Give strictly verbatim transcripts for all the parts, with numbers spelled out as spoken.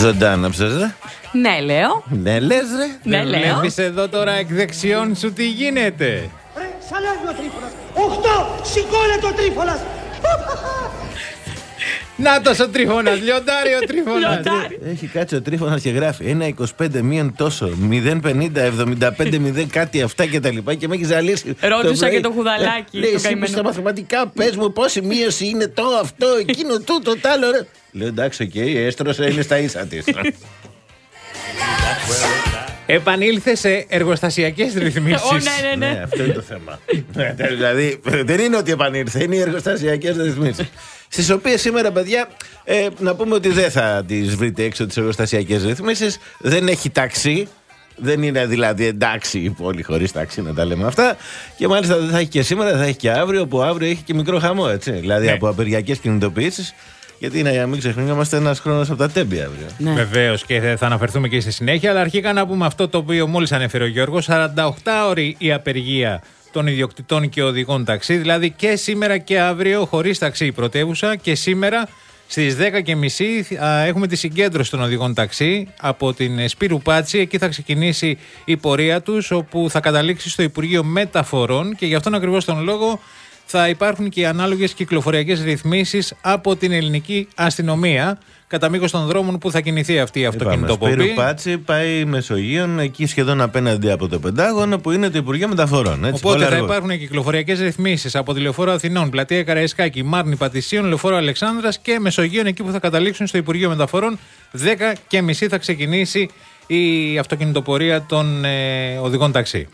Ζωντάνα ψες, Ναι, λέω. Ναι, λες, ρε. Ναι, λέω. Βλέπεις εδώ τώρα εκ δεξιών σου τι γίνεται. Ρε, σαλεύει ο Τρίφωνας. Οχτώ, σηκώνε το Τρίφωνας. Νάτος ο Τρίφωνας, λιοντάρι ο Τρίφωνας. Έχει κάτσει ο Τρίφωνας και γράφει ένα είκοσι πέντε μείον τόσο, μηδέν πενήντα εβδομήντα πέντε μηδέν κάτι αυτά και τα λοιπά και με έχει ζαλίσει. Ρώτησα και το χουδαλάκι. Λέει, το εσύ καημένο. στα μαθηματικά πες μου πόση μείωση είναι το αυτό, εκείνο τούτο, τ' άλλο, ρε. Λέω εντάξει, οκ, η έστρωσα είναι στα ίσα της. Επανήλθε σε εργοστασιακές ρυθμίσεις. Ω, ναι, ναι, Ναι, ναι. αυτό είναι το θέμα. Δηλαδή, δεν είναι ότι επανήλθε, είναι οι εργοστασιακές ρυθμίσεις. Στις οποίες σήμερα, παιδιά, ε, να πούμε ότι δεν θα τις βρείτε έξω τις εργοστασιακές ρυθμίσεις. Δεν έχει ταξί. Δεν είναι δηλαδή εντάξει η πόλη χωρίς ταξί, να τα λέμε αυτά. Και μάλιστα δεν θα έχει και σήμερα, δεν θα έχει και αύριο, που αύριο έχει και μικρό χαμό, έτσι. Δηλαδή Ναι. από απεργιακές κινητοποιήσεις. Γιατί είναι, για να μην ξεχνιόμαστε, ένας χρόνος από τα τέμπη αύριο. Ναι. Βεβαίως και θα αναφερθούμε και στη συνέχεια. Αλλά αρχικά να πούμε αυτό το οποίο μόλις ανέφερε ο Γιώργος. σαράντα οκτώ ώρη η απεργία των ιδιοκτητών και οδηγών ταξί. Δηλαδή και σήμερα και αύριο χωρίς ταξί η πρωτεύουσα. Και σήμερα στις δέκα και μισή έχουμε τη συγκέντρωση των οδηγών ταξί από την Σπύρου Πάτσι. Εκεί θα ξεκινήσει η πορεία τους, όπου θα καταλήξει στο Υπουργείο Μεταφορών. Και γι' αυτόν ακριβώς τον λόγο θα υπάρχουν και οι ανάλογες κυκλοφοριακές ρυθμίσεις από την ελληνική αστυνομία κατά μήκος των δρόμων που θα κινηθεί αυτή η αυτοκινητοπομπή. Σπύρου Πάτσι πάει Μεσογείων, εκεί σχεδόν απέναντι από το Πεντάγωνο που είναι το Υπουργείο Μεταφορών. Έτσι, Οπότε θα αργό. υπάρχουν κυκλοφοριακές ρυθμίσεις από τη Λεωφόρο Αθηνών, Πλατεία Καραϊσκάκη, Μάρνη Πατησίων, Λεωφόρο Αλεξάνδρας και Μεσογείων, εκεί που θα καταλήξουν στο Υπουργείο Μεταφορών. δέκα και μισή θα ξεκινήσει η αυτοκινητοπορία των ε, οδηγών ταξί.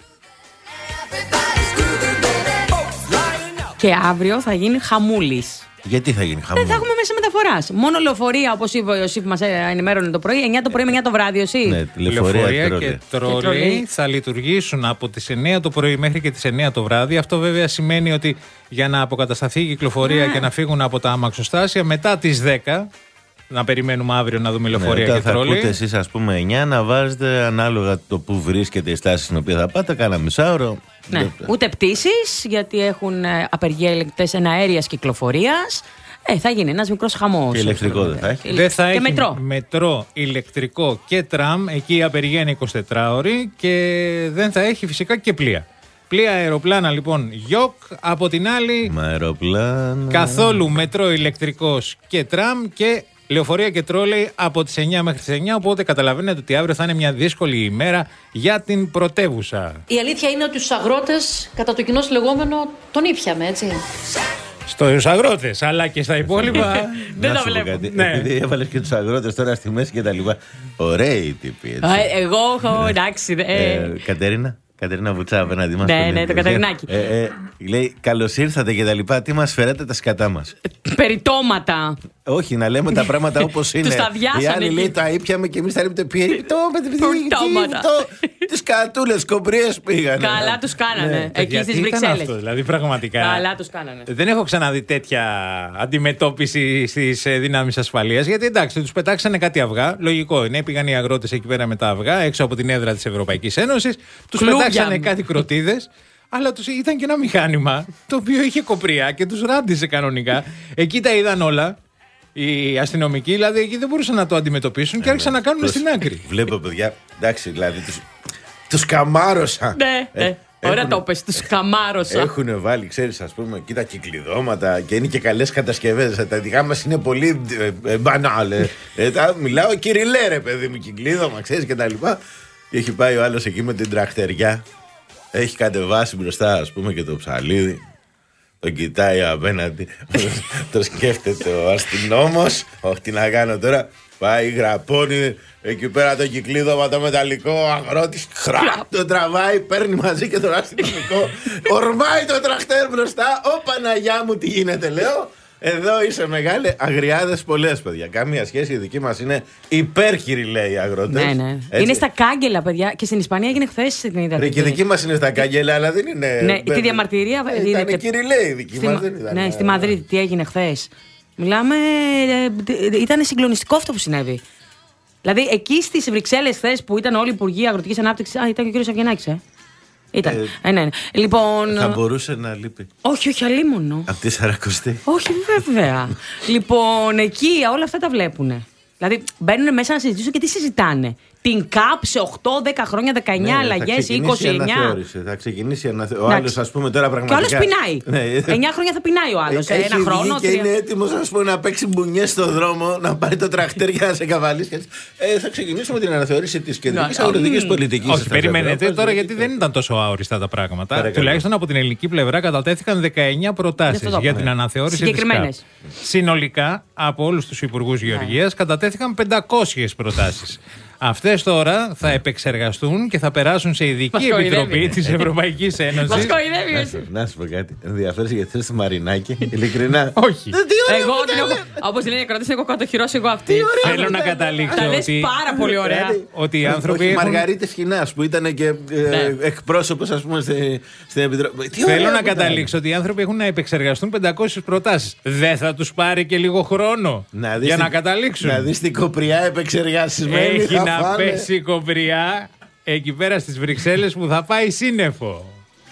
Και αύριο θα γίνει χαμούλης. Γιατί θα γίνει Δεν χαμό. θα έχουμε μέσα μεταφοράς. Μόνο λεωφορεία, όπως είπε ο Ιωσήφ, μας ενημέρωνε το πρωί, εννιά το πρωί με εννιά το βράδυ, εσύ. Ναι, λεωφορεία και και τρόλεϊ τρόλεϊ. θα λειτουργήσουν από τις εννιά το πρωί μέχρι και τις εννιά το βράδυ. Αυτό βέβαια σημαίνει ότι για να αποκατασταθεί η κυκλοφορία Ναι. και να φύγουν από τα αμαξοστάσια μετά τις δέκα, να περιμένουμε αύριο να δούμε λεωφορεία Ναι, και θα τρόλεϊ. ακούτε εσείς, ας πούμε, εννιά να βάζετε ανάλογα το που βρίσκεται η στάση στην οποία θα πάτε, κάνα μισάωρο. Ναι. Ούτε πτήσεις, γιατί έχουν ε, απεργία ελεγκτές εναέριας κυκλοφορίας. Ε, θα γίνει ένας μικρός χαμός. Και ηλεκτρικό δεν θα έχει. Δεν θα και έχει μετρό. μετρό, ηλεκτρικό και τραμ. Εκεί η απεργία είναι εικοσιτέσσερις ώρη και δεν θα έχει φυσικά και πλοία. Πλοία, αεροπλάνα λοιπόν, γιοκ. Από την άλλη, Μα αεροπλάνα. καθόλου μετρό, ηλεκτρικός και τραμ και λεωφορεία και τρόλεϊ από τις εννιά μέχρι τις εννιά. Οπότε καταλαβαίνετε ότι αύριο θα είναι μια δύσκολη ημέρα για την πρωτεύουσα. Η αλήθεια είναι ότι τους αγρότες, κατά το κοινό λεγόμενο, τον ήπιαμε, έτσι. Στους αγρότες, αλλά και στα υπόλοιπα. Δεν Να τα σου πω βλέπω. κάτι, Ναι. επειδή έβαλες και τους αγρότες τώρα στη μέση και τα λοιπά. Ωραίοι τύποι, έτσι. Α, εγώ έχω, εντάξει. ε, Ε, Κατερίνα, Κατερίνα Βουτσά απέναντί μας. Ναι, στον ναι, το Ιντερνετ. Κατερινάκι. Ε, ε, λέει καλώς ήρθατε και τα λοιπά. Τι μας φέρατε τα σκατά μας. Περιτώματα. Όχι, να λέμε τα πράγματα όπως είναι. Τους τα βιάσανε Οι άλλοι εκεί. λέει τα ήπιαμε και εμείς τα λέμε περιτώ. Πορτώματα. Τις κατούλες κομπρίες πήγανε. Καλά τους κάνανε. Ναι. Εκεί Παιδιά, στις τι ήταν Βρυξέλλες. αυτό, δηλαδή πραγματικά. Καλά τους κάνανε. Δεν έχω ξαναδεί τέτοια αντιμετώπιση στις ε, δυνάμεις ασφαλείας. Γιατί εντάξει, τους πετάξανε κάτι αυγά. Λογικό είναι. Πήγαν οι αγρότες εκεί πέρα με τα αυγά έξω από την έδρα της Ευρωπαϊκής Ένωσης. Τους Κλούβια. πετάξανε κάτι κροτίδες. Αλλά τους ήταν και ένα μηχάνημα το οποίο είχε κοπριά και τους ράντισε κανονικά. Εκεί τα είδαν όλα. Οι αστυνομικοί, δηλαδή εκεί δεν μπορούσαν να το αντιμετωπίσουν και άρχισαν να κάνουν Πώς- στην άκρη. Βλέπω, παιδιά, εντάξει, δηλαδή τους, τους καμάρωσα. Ναι, Ε, ναι. Ωραία έχουνε- το πες, τους καμάρωσα. Έχουν βάλει, ξέρεις, ας πούμε, κοίτα κυκλειδώματα και είναι και καλές κατασκευές. Τα δικά μας είναι πολύ ε, ε, μπανάλ. Ε, Ε, τα, μιλάω κυριλέ, ρε παιδί μου, κυκλίδωμα, ξέρεις και τα λοιπά. Και έχει πάει ο άλλος εκεί με την τραχτεριά. Έχει κατεβάσει μπροστά, ας πούμε, και το ψαλίδι. Τον κοιτάει απέναντι. Το σκέφτεται ο αστυνόμος. Όχι, τι να κάνω τώρα. Πάει, γραπώνει εκεί πέρα το κυκλίδωμα το μεταλλικό. Ο αγρότης χραπ, το τραβάει, παίρνει μαζί και τον αστυνομικό. Ορμάει το τραχτέρ μπροστά. Ω Παναγιά μου, τι γίνεται, λέω. Εδώ είσαι μεγάλε. Αγριάδες πολλές, παιδιά. Καμία σχέση. Η δική μας είναι υπέρχυρη, λέει οι αγρότες. Ναι, ναι. Έτσι. Είναι στα κάγκελα, παιδιά. Και στην Ισπανία έγινε χθες την είδα. Ρε, και η δική μας είναι στα κάγκελα, αλλά δεν είναι. Ναι, τη διαμαρτυρία. Ε, είδατε- Ήταν κυριλέ η δική Στη μας, Μα- δεν ήταν. Ναι, στη Μαδρίτη τι έγινε χθες. Μιλάμε. ε, ήταν συγκλονιστικό αυτό που συνέβη. Δηλαδή, εκεί στις Βρυξέλλες χθες που ήταν όλοι οι υπουργοί αγροτικής ανάπτυξης. Α, ήταν και ο κύριος Αυγενάκης, ε. Ήταν. Ε, ναι, ναι. Λοιπόν. Θα μπορούσε να λείπει. Όχι, όχι, αλίμονο. Από τη Σαρακοστή. Όχι, βέβαια. Λοιπόν, εκεί όλα αυτά τα βλέπουνε. Δηλαδή μπαίνουν μέσα να συζητήσουν και τι συζητάνε. Την ΚΑΠ σε οκτώ δέκα χρόνια, δεκαεννιά ναι, αλλαγές, είκοσι εννιά. Θα ξεκινήσει αναθεώρηση. Ο άλλος, ας πούμε, τώρα πραγματικά. Και ο άλλος πεινάει. Ναι. εννιά χρόνια θα πεινάει ο άλλος. Έχει ένα χρόνο. Και είναι έτοιμος, ας πούμε, να παίξει μπουνιές στον δρόμο, να πάρει το τρακτέρ για να σε καβαλήσει. Ε, θα ξεκινήσουμε την αναθεώρηση της κεντρικής αγροτικής πολιτικής. Όχι, περιμένετε τώρα, γιατί δεν ήταν τόσο αόριστα τα πράγματα. Τουλάχιστον από την ελληνική πλευρά κατατέθηκαν δεκαεννιά προτάσεις για την αναθεώρηση της ΚΑΠ. Συνολικά, από όλους τους υπουργούς γεωργίας κατατέθηκαν πεντακόσιες προτάσεις. Αυτές τώρα θα επεξεργαστούν και θα περάσουν σε ειδική επιτροπή της Ευρωπαϊκής Ένωσης. Να σου πω κάτι. Ενδιαφέρεσαι γιατί θες το Μαρινάκι. Ειλικρινά. Όχι. Εγώ, όπως λένε οι ακροατές, έχω κατοχυρώσει εγώ αυτή. Θέλω να καταλήξω ότι. Πάρα πολύ ωραία. Ότι οι άνθρωποι. Η Μαργαρίτη Σχοινάς που ήταν και εκπρόσωπος, ας πούμε, στην επιτροπή. Θέλω να καταλήξω ότι οι άνθρωποι έχουν να επεξεργαστούν πεντακόσιες προτάσεις. Δεν θα τους πάρει και λίγο χρόνο για να καταλήξουν. Να δεις την κοπριά επεξεργασισμένη. Να πέσει η κοπριά εκεί πέρα στις Βρυξέλλες που θα πάει σύννεφο.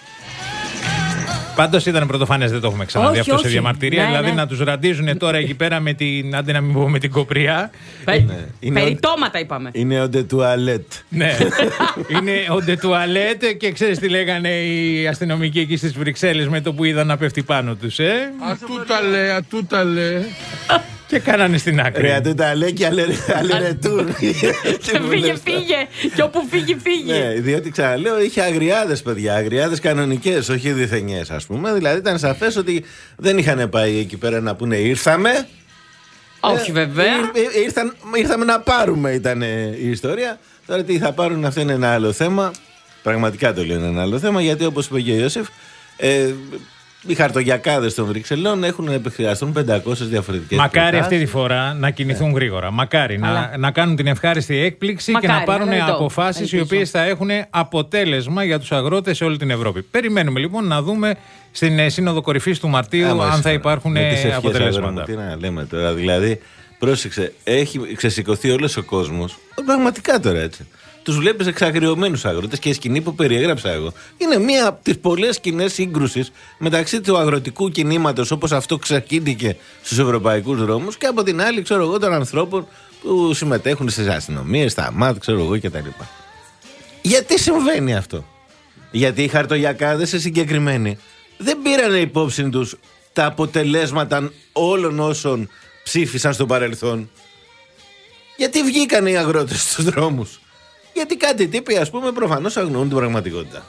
Πάντως ήταν πρωτοφανές, δεν το έχουμε ξαναδεί όχι, αυτό όχι. σε διαμαρτυρία. Ναι, δηλαδή ναι. να τους ραντίζουν τώρα εκεί πέρα με την. Άντε να μην πω με την κοπριά. Ναι. Περιτώματα είπαμε. Είναι ο ντε τουαλέτ. Ναι. Είναι ο ντε τουαλέτ και ξέρεις τι λέγανε οι αστυνομικοί εκεί στις Βρυξέλλες με το που είδαν να πέφτει πάνω τους, ε. Ατούτα λέ, ατούτα λέ. Και κάνανε στην άκρη. Ρε ατούτα λέ και αλερετούρ. Φύγε, φύγε. Και όπου φύγει, φύγε. Ναι, διότι ξαναλέω είχε αγριάδες, παιδιά. Αγριάδες κανονικές, όχι διθενιές, ας πούμε. Δηλαδή ήταν σαφές ότι δεν είχαν πάει εκεί πέρα να πούνε ήρθαμε. Όχι, βέβαια. Ήρθαμε να πάρουμε, ήταν η ιστορία. Τώρα τι θα πάρουν, αυτό είναι ένα άλλο θέμα. Πραγματικά το λέω, είναι ένα άλλο θέμα. Γιατί όπως είπε και ο Ιώσεφ, οι χαρτογιακάδες των Βρυξελών έχουν να επεξεργαστούν πεντακόσιες διαφορετικές. Μακάρι προτάσεις. Αυτή τη φορά να κινηθούν yeah. γρήγορα. Μακάρι να, να κάνουν την ευχάριστη έκπληξη Μακάρι, και να πάρουν να αποφάσεις οι οποίες θα έχουν αποτέλεσμα για τους αγρότες σε όλη την Ευρώπη. Περιμένουμε λοιπόν να δούμε στην Σύνοδο Κορυφής του Μαρτίου Άμα, αν θα υπάρχουν αποτελέσματα. Τι να λέμε τώρα, δηλαδή, πρόσεξε, έχει ξεσηκωθεί όλος ο κόσμος. Πραγματικά τώρα έτσι. Τους βλέπεις εξαγριωμένους αγρότες και η σκηνή που περιέγραψα εγώ είναι μία από τις πολλές σκηνές σύγκρουσης μεταξύ του αγροτικού κινήματος όπως αυτό ξεκίνηκε στους ευρωπαϊκούς δρόμους και από την άλλη, ξέρω εγώ, των ανθρώπων που συμμετέχουν στις αστυνομίες, στα ΜΑΤ, ξέρω εγώ κτλ. Γιατί συμβαίνει αυτό? Γιατί οι χαρτογιακάδες σε συγκεκριμένοι δεν πήραν υπόψη τους τα αποτελέσματα όλων όσων ψήφισαν στο παρελθόν. Γιατί βγήκαν οι αγρότες στους δρόμους? Γιατί κάτι τύποι, ας πούμε, προφανώς αγνοούν την πραγματικότητα.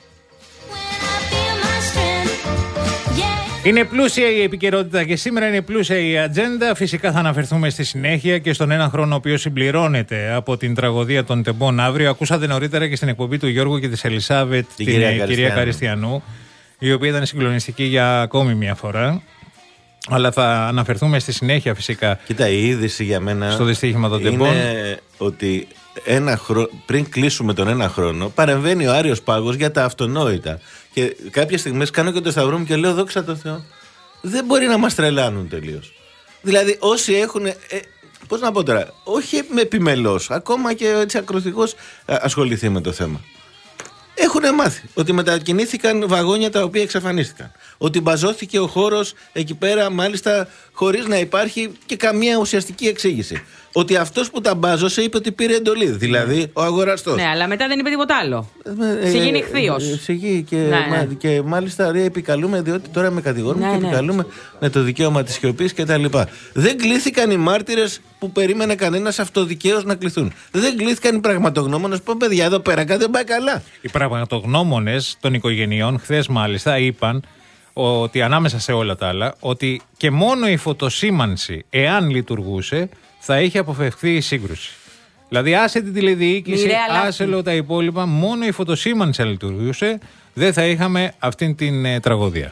Είναι πλούσια η επικαιρότητα και σήμερα είναι πλούσια η ατζέντα. Φυσικά θα αναφερθούμε στη συνέχεια και στον ένα χρόνο ο οποίος συμπληρώνεται από την τραγωδία των τεμπών αύριο. Ακούσατε νωρίτερα και στην εκπομπή του Γιώργου και της Ελισάβετ την, την κυρία, κυρία Καριστιανού, η οποία ήταν συγκλονιστική για ακόμη μια φορά. Αλλά θα αναφερθούμε στη συνέχεια φυσικά. Κοίτα, η είδηση για μένα στο δυστύχημα των τεμπών είναι ότι ένα χρο... πριν κλείσουμε τον ένα χρόνο παρεμβαίνει ο Άριος Πάγος για τα αυτονόητα. Και κάποιες στιγμές κάνω και το σταυρό μου και λέω δόξα τω Θεώ, δεν μπορεί να μας τρελάνουν τελείως. Δηλαδή όσοι έχουν, ε, πώς να πω τώρα, όχι με επιμελώς, ακόμα και έτσι ακροθυγώς ασχοληθεί με το θέμα. Έχουν μάθει ότι μετακινήθηκαν βαγόνια τα οποία εξαφανίστηκαν. Ότι μπαζώθηκε ο χώρος εκεί πέρα, μάλιστα χωρίς να υπάρχει και καμία ουσιαστική εξήγηση. Ότι αυτός που τα μπάζωσε είπε ότι πήρε εντολή. Δηλαδή ο αγοραστός. Ναι, αλλά μετά δεν είπε τίποτα άλλο. Ε, Σιγή νυχθείος. Σιγή και, ναι, ναι. και μάλιστα ρε, επικαλούμε, διότι τώρα με κατηγορούμε ναι, και επικαλούμε ναι. με το δικαίωμα της σιωπής κτλ. Δεν κλήθηκαν οι μάρτυρες που περίμενε κανένας αυτοδικαίως να κληθούν. Δεν κλήθηκαν οι πραγματογνώμονες που παιδιά εδώ πέρα κάτι δεν πάει καλά. Οι πραγματογνώμονες των οικογενειών χθες μάλιστα είπαν ότι ανάμεσα σε όλα τα άλλα, ότι και μόνο η φωτοσήμανση, εάν λειτουργούσε, θα είχε αποφευχθεί η σύγκρουση. Δηλαδή, άσε την τηλεδιοίκηση, Μοιραία άσε όλα τα υπόλοιπα, μόνο η φωτοσήμανση αν λειτουργούσε, δεν θα είχαμε αυτήν την ε, τραγωδία.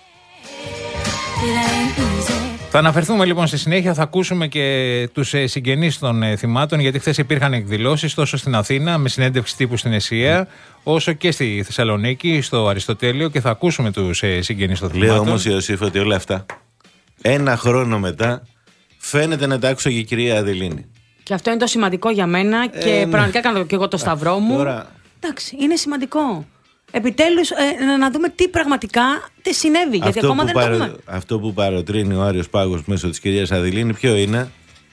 Θα αναφερθούμε λοιπόν στη συνέχεια, θα ακούσουμε και τους ε, συγγενείς των ε, θυμάτων, γιατί χθες υπήρχαν εκδηλώσεις τόσο στην Αθήνα με συνέντευξη τύπου στην ΕΣΥΑ, όσο και στη Θεσσαλονίκη, στο Αριστοτέλειο, και θα ακούσουμε τους ε, συγγενείς των θυμάτων. Λέω όμως, Ιωσήφ, ότι όλα αυτά ένα χρόνο μετά φαίνεται να τα άκουσε και η κυρία Αδελίνη. Και αυτό είναι το σημαντικό για μένα και ε, πραγματικά κάνω και εγώ το σταυρό μου. Τώρα... Εντάξει, είναι σημαντικό. Επιτέλους ε, να δούμε τι πραγματικά τι συνέβη. Αυτό γιατί ακόμα δεν παρο... το δούμε. Αυτό που παροτρύνει ο Άριος Πάγος μέσω της κυρίας Αδελίνη, ποιο είναι?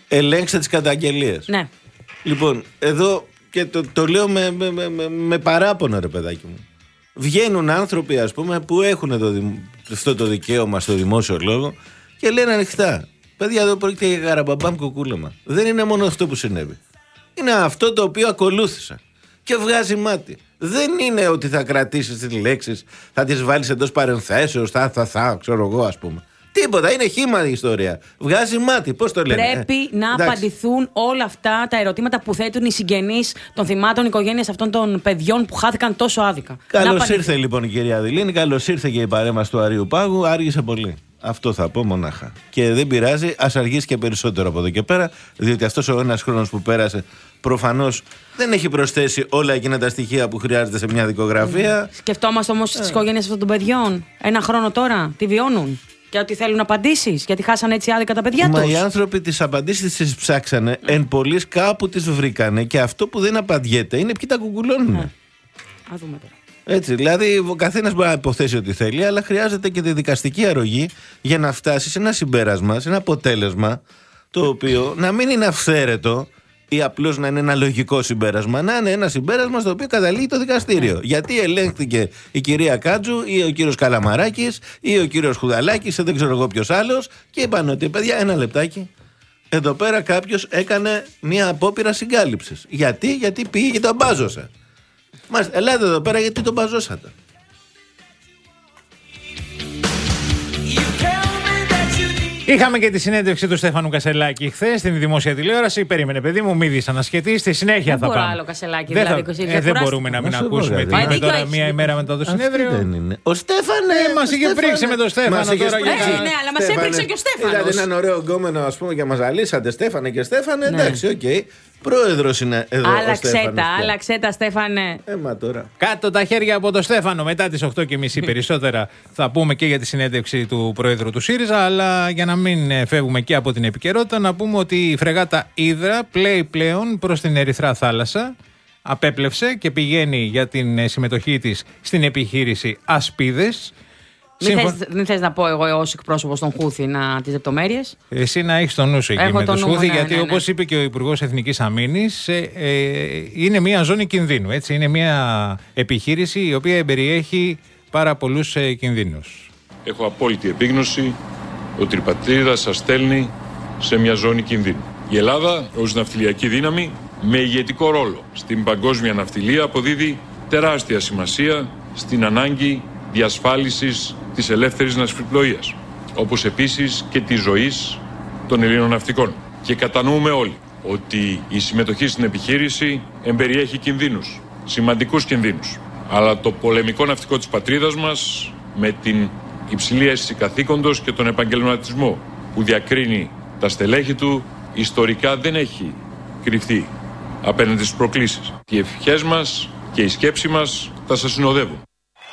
ελέγξτε τις καταγγελίες. Ναι. Λοιπόν, εδώ και το, το λέω με, με, με, με παράπονο, ρε παιδάκι μου. Βγαίνουν άνθρωποι, ας πούμε, που έχουν το, αυτό το δικαίωμα στο δημόσιο λόγο και λένε ανοιχτά. Παιδιά, εδώ πρόκειται για γαραμπαμπάμ κουκούλεμα. Δεν είναι μόνο αυτό που συνέβη. Είναι αυτό το οποίο ακολούθησα. Και βγάζει μάτι. Δεν είναι ότι θα κρατήσεις τις λέξεις, θα τις βάλεις εντός παρενθέσεως, θα, θα, θα, ξέρω εγώ, ας πούμε. Τίποτα, είναι χύμα η ιστορία. Βγάζει μάτι, πώς το λένε. Πρέπει ε, να εντάξει. απαντηθούν όλα αυτά τα ερωτήματα που θέτουν οι συγγενείς των θυμάτων, οικογένειες αυτών των παιδιών που χάθηκαν τόσο άδικα. Καλώς ήρθε λοιπόν η κυρία Δηλίνη, καλώς ήρθε και η παρέμβαση του Αρείου Πάγου. Άργησε πολύ. Αυτό θα πω μονάχα. Και δεν πειράζει, ας αργήσει και περισσότερο από εδώ και πέρα, διότι αυτός ο ένας χρόνος που πέρασε προφανώς δεν έχει προσθέσει όλα εκείνα τα στοιχεία που χρειάζεται σε μια δικογραφία. Mm. Σκεφτόμαστε όμως τις οικογένειες αυτών των παιδιών. Ένα χρόνο τώρα, τι βιώνουν. Και ότι θέλουν απαντήσεις, γιατί χάσανε έτσι άδικα τα παιδιά τους. Μα οι άνθρωποι τις απαντήσεις τις ψάξανε, mm. εν πολλοίς κάπου τις βρήκανε και αυτό που δεν απαντιέται είναι ποιοι τα κουκουλώνουν. Mm. Α δούμε τώρα. Έτσι, δηλαδή ο καθένας μπορεί να υποθέσει ό,τι θέλει, αλλά χρειάζεται και τη δικαστική αρρωγή για να φτάσει σε ένα συμπέρασμα, σε ένα αποτέλεσμα το οποίο να μην είναι αυθαίρετο ή απλώς να είναι ένα λογικό συμπέρασμα, να είναι ένα συμπέρασμα στο οποίο καταλήγει το δικαστήριο. Mm. Γιατί ελέγχθηκε η κυρία Κάτζου ή ο κύριος Καλαμαράκης ή ο κύριος Χουδαλάκης ή δεν ξέρω εγώ ποιος άλλος και είπαν ότι παιδιά, ένα λεπτάκι. Εδώ πέρα κάποιος έκανε μια απόπειρα συγκάλυψης. Γιατί, γιατί πήγε και τον μπάζωσε. Μας, ελάτε εδώ πέρα γιατί τον μπαζώσατε. Είχαμε και τη συνέντευξη του Στέφανου Κασελάκη χθες στην δημόσια τηλεόραση. Περίμενε, παιδί μου, μη δυσανασχετεί. Στη συνέχεια δεν θα πάμε. Άλλο Κασελάκη, δεν, δηλαδή, θα... ε, δεν μπορούμε να μην ακούσουμε τι είπε τώρα μία ημέρα μετά το συνέδριο. Δεν είναι. Ο Στέφανε! Ε, μας είχε πρίξει με τον Στέφανο τώρα. Ε, ναι, αλλά μας έπριξε και ο Στέφανος. Είδατε έναν ωραίο γκόμενο, ας πούμε, και μας ζαλίσατε Στέφανε και Στέφανε. Εντάξει, οκ. Πρόεδρος είναι εδώ. Άλλαξε τα, άλλαξε τα, Στέφανε. Έμα τώρα. Κάτω τα χέρια από το Στέφανο. Μετά τις οκτώ και μισή περισσότερα θα πούμε και για τη συνέντευξη του Προέδρου του ΣΥΡΙΖΑ. Αλλά για να μην φεύγουμε και από την επικαιρότητα, να πούμε ότι η φρεγάτα Ύδρα πλέει πλέον προς την Ερυθρά Θάλασσα. Απέπλευσε και πηγαίνει για την συμμετοχή της στην επιχείρηση Ασπίδες. Μην Σύμφων... θες, δεν θες να πω εγώ ως εκπρόσωπος των Χούθη να τις λεπτομέρειες. Εσύ να έχεις το νου σου εκεί Έχω με τους Χούθη, ναι, γιατί ναι, ναι. όπως είπε και ο Υπουργός Εθνικής Αμήνης, ε, ε, είναι μια ζώνη κινδύνου. Έτσι. Είναι μια επιχείρηση η οποία περιέχει πάρα πολλούς ε, κινδύνους. Έχω απόλυτη επίγνωση ότι η πατρίδα σας στέλνει σε μια ζώνη κινδύνου. Η Ελλάδα ως ναυτιλιακή δύναμη με ηγετικό ρόλο στην παγκόσμια ναυτιλία αποδίδει τεράστια σημασία στην ανάγκη διασφάλισης της ελεύθερης ναυσιπλοείας, όπως επίσης και της ζωής των Ελλήνων ναυτικών. Και κατανοούμε όλοι ότι η συμμετοχή στην επιχείρηση εμπεριέχει κινδύνους, σημαντικούς κινδύνους. Αλλά το πολεμικό ναυτικό της πατρίδας μας, με την υψηλή αίσθηση καθήκοντος και τον επαγγελματισμό που διακρίνει τα στελέχη του, ιστορικά δεν έχει κρυφθεί απέναντι στις προκλήσεις. Οι ευχές μας και η σκέψη μας θα σας συνοδεύουν.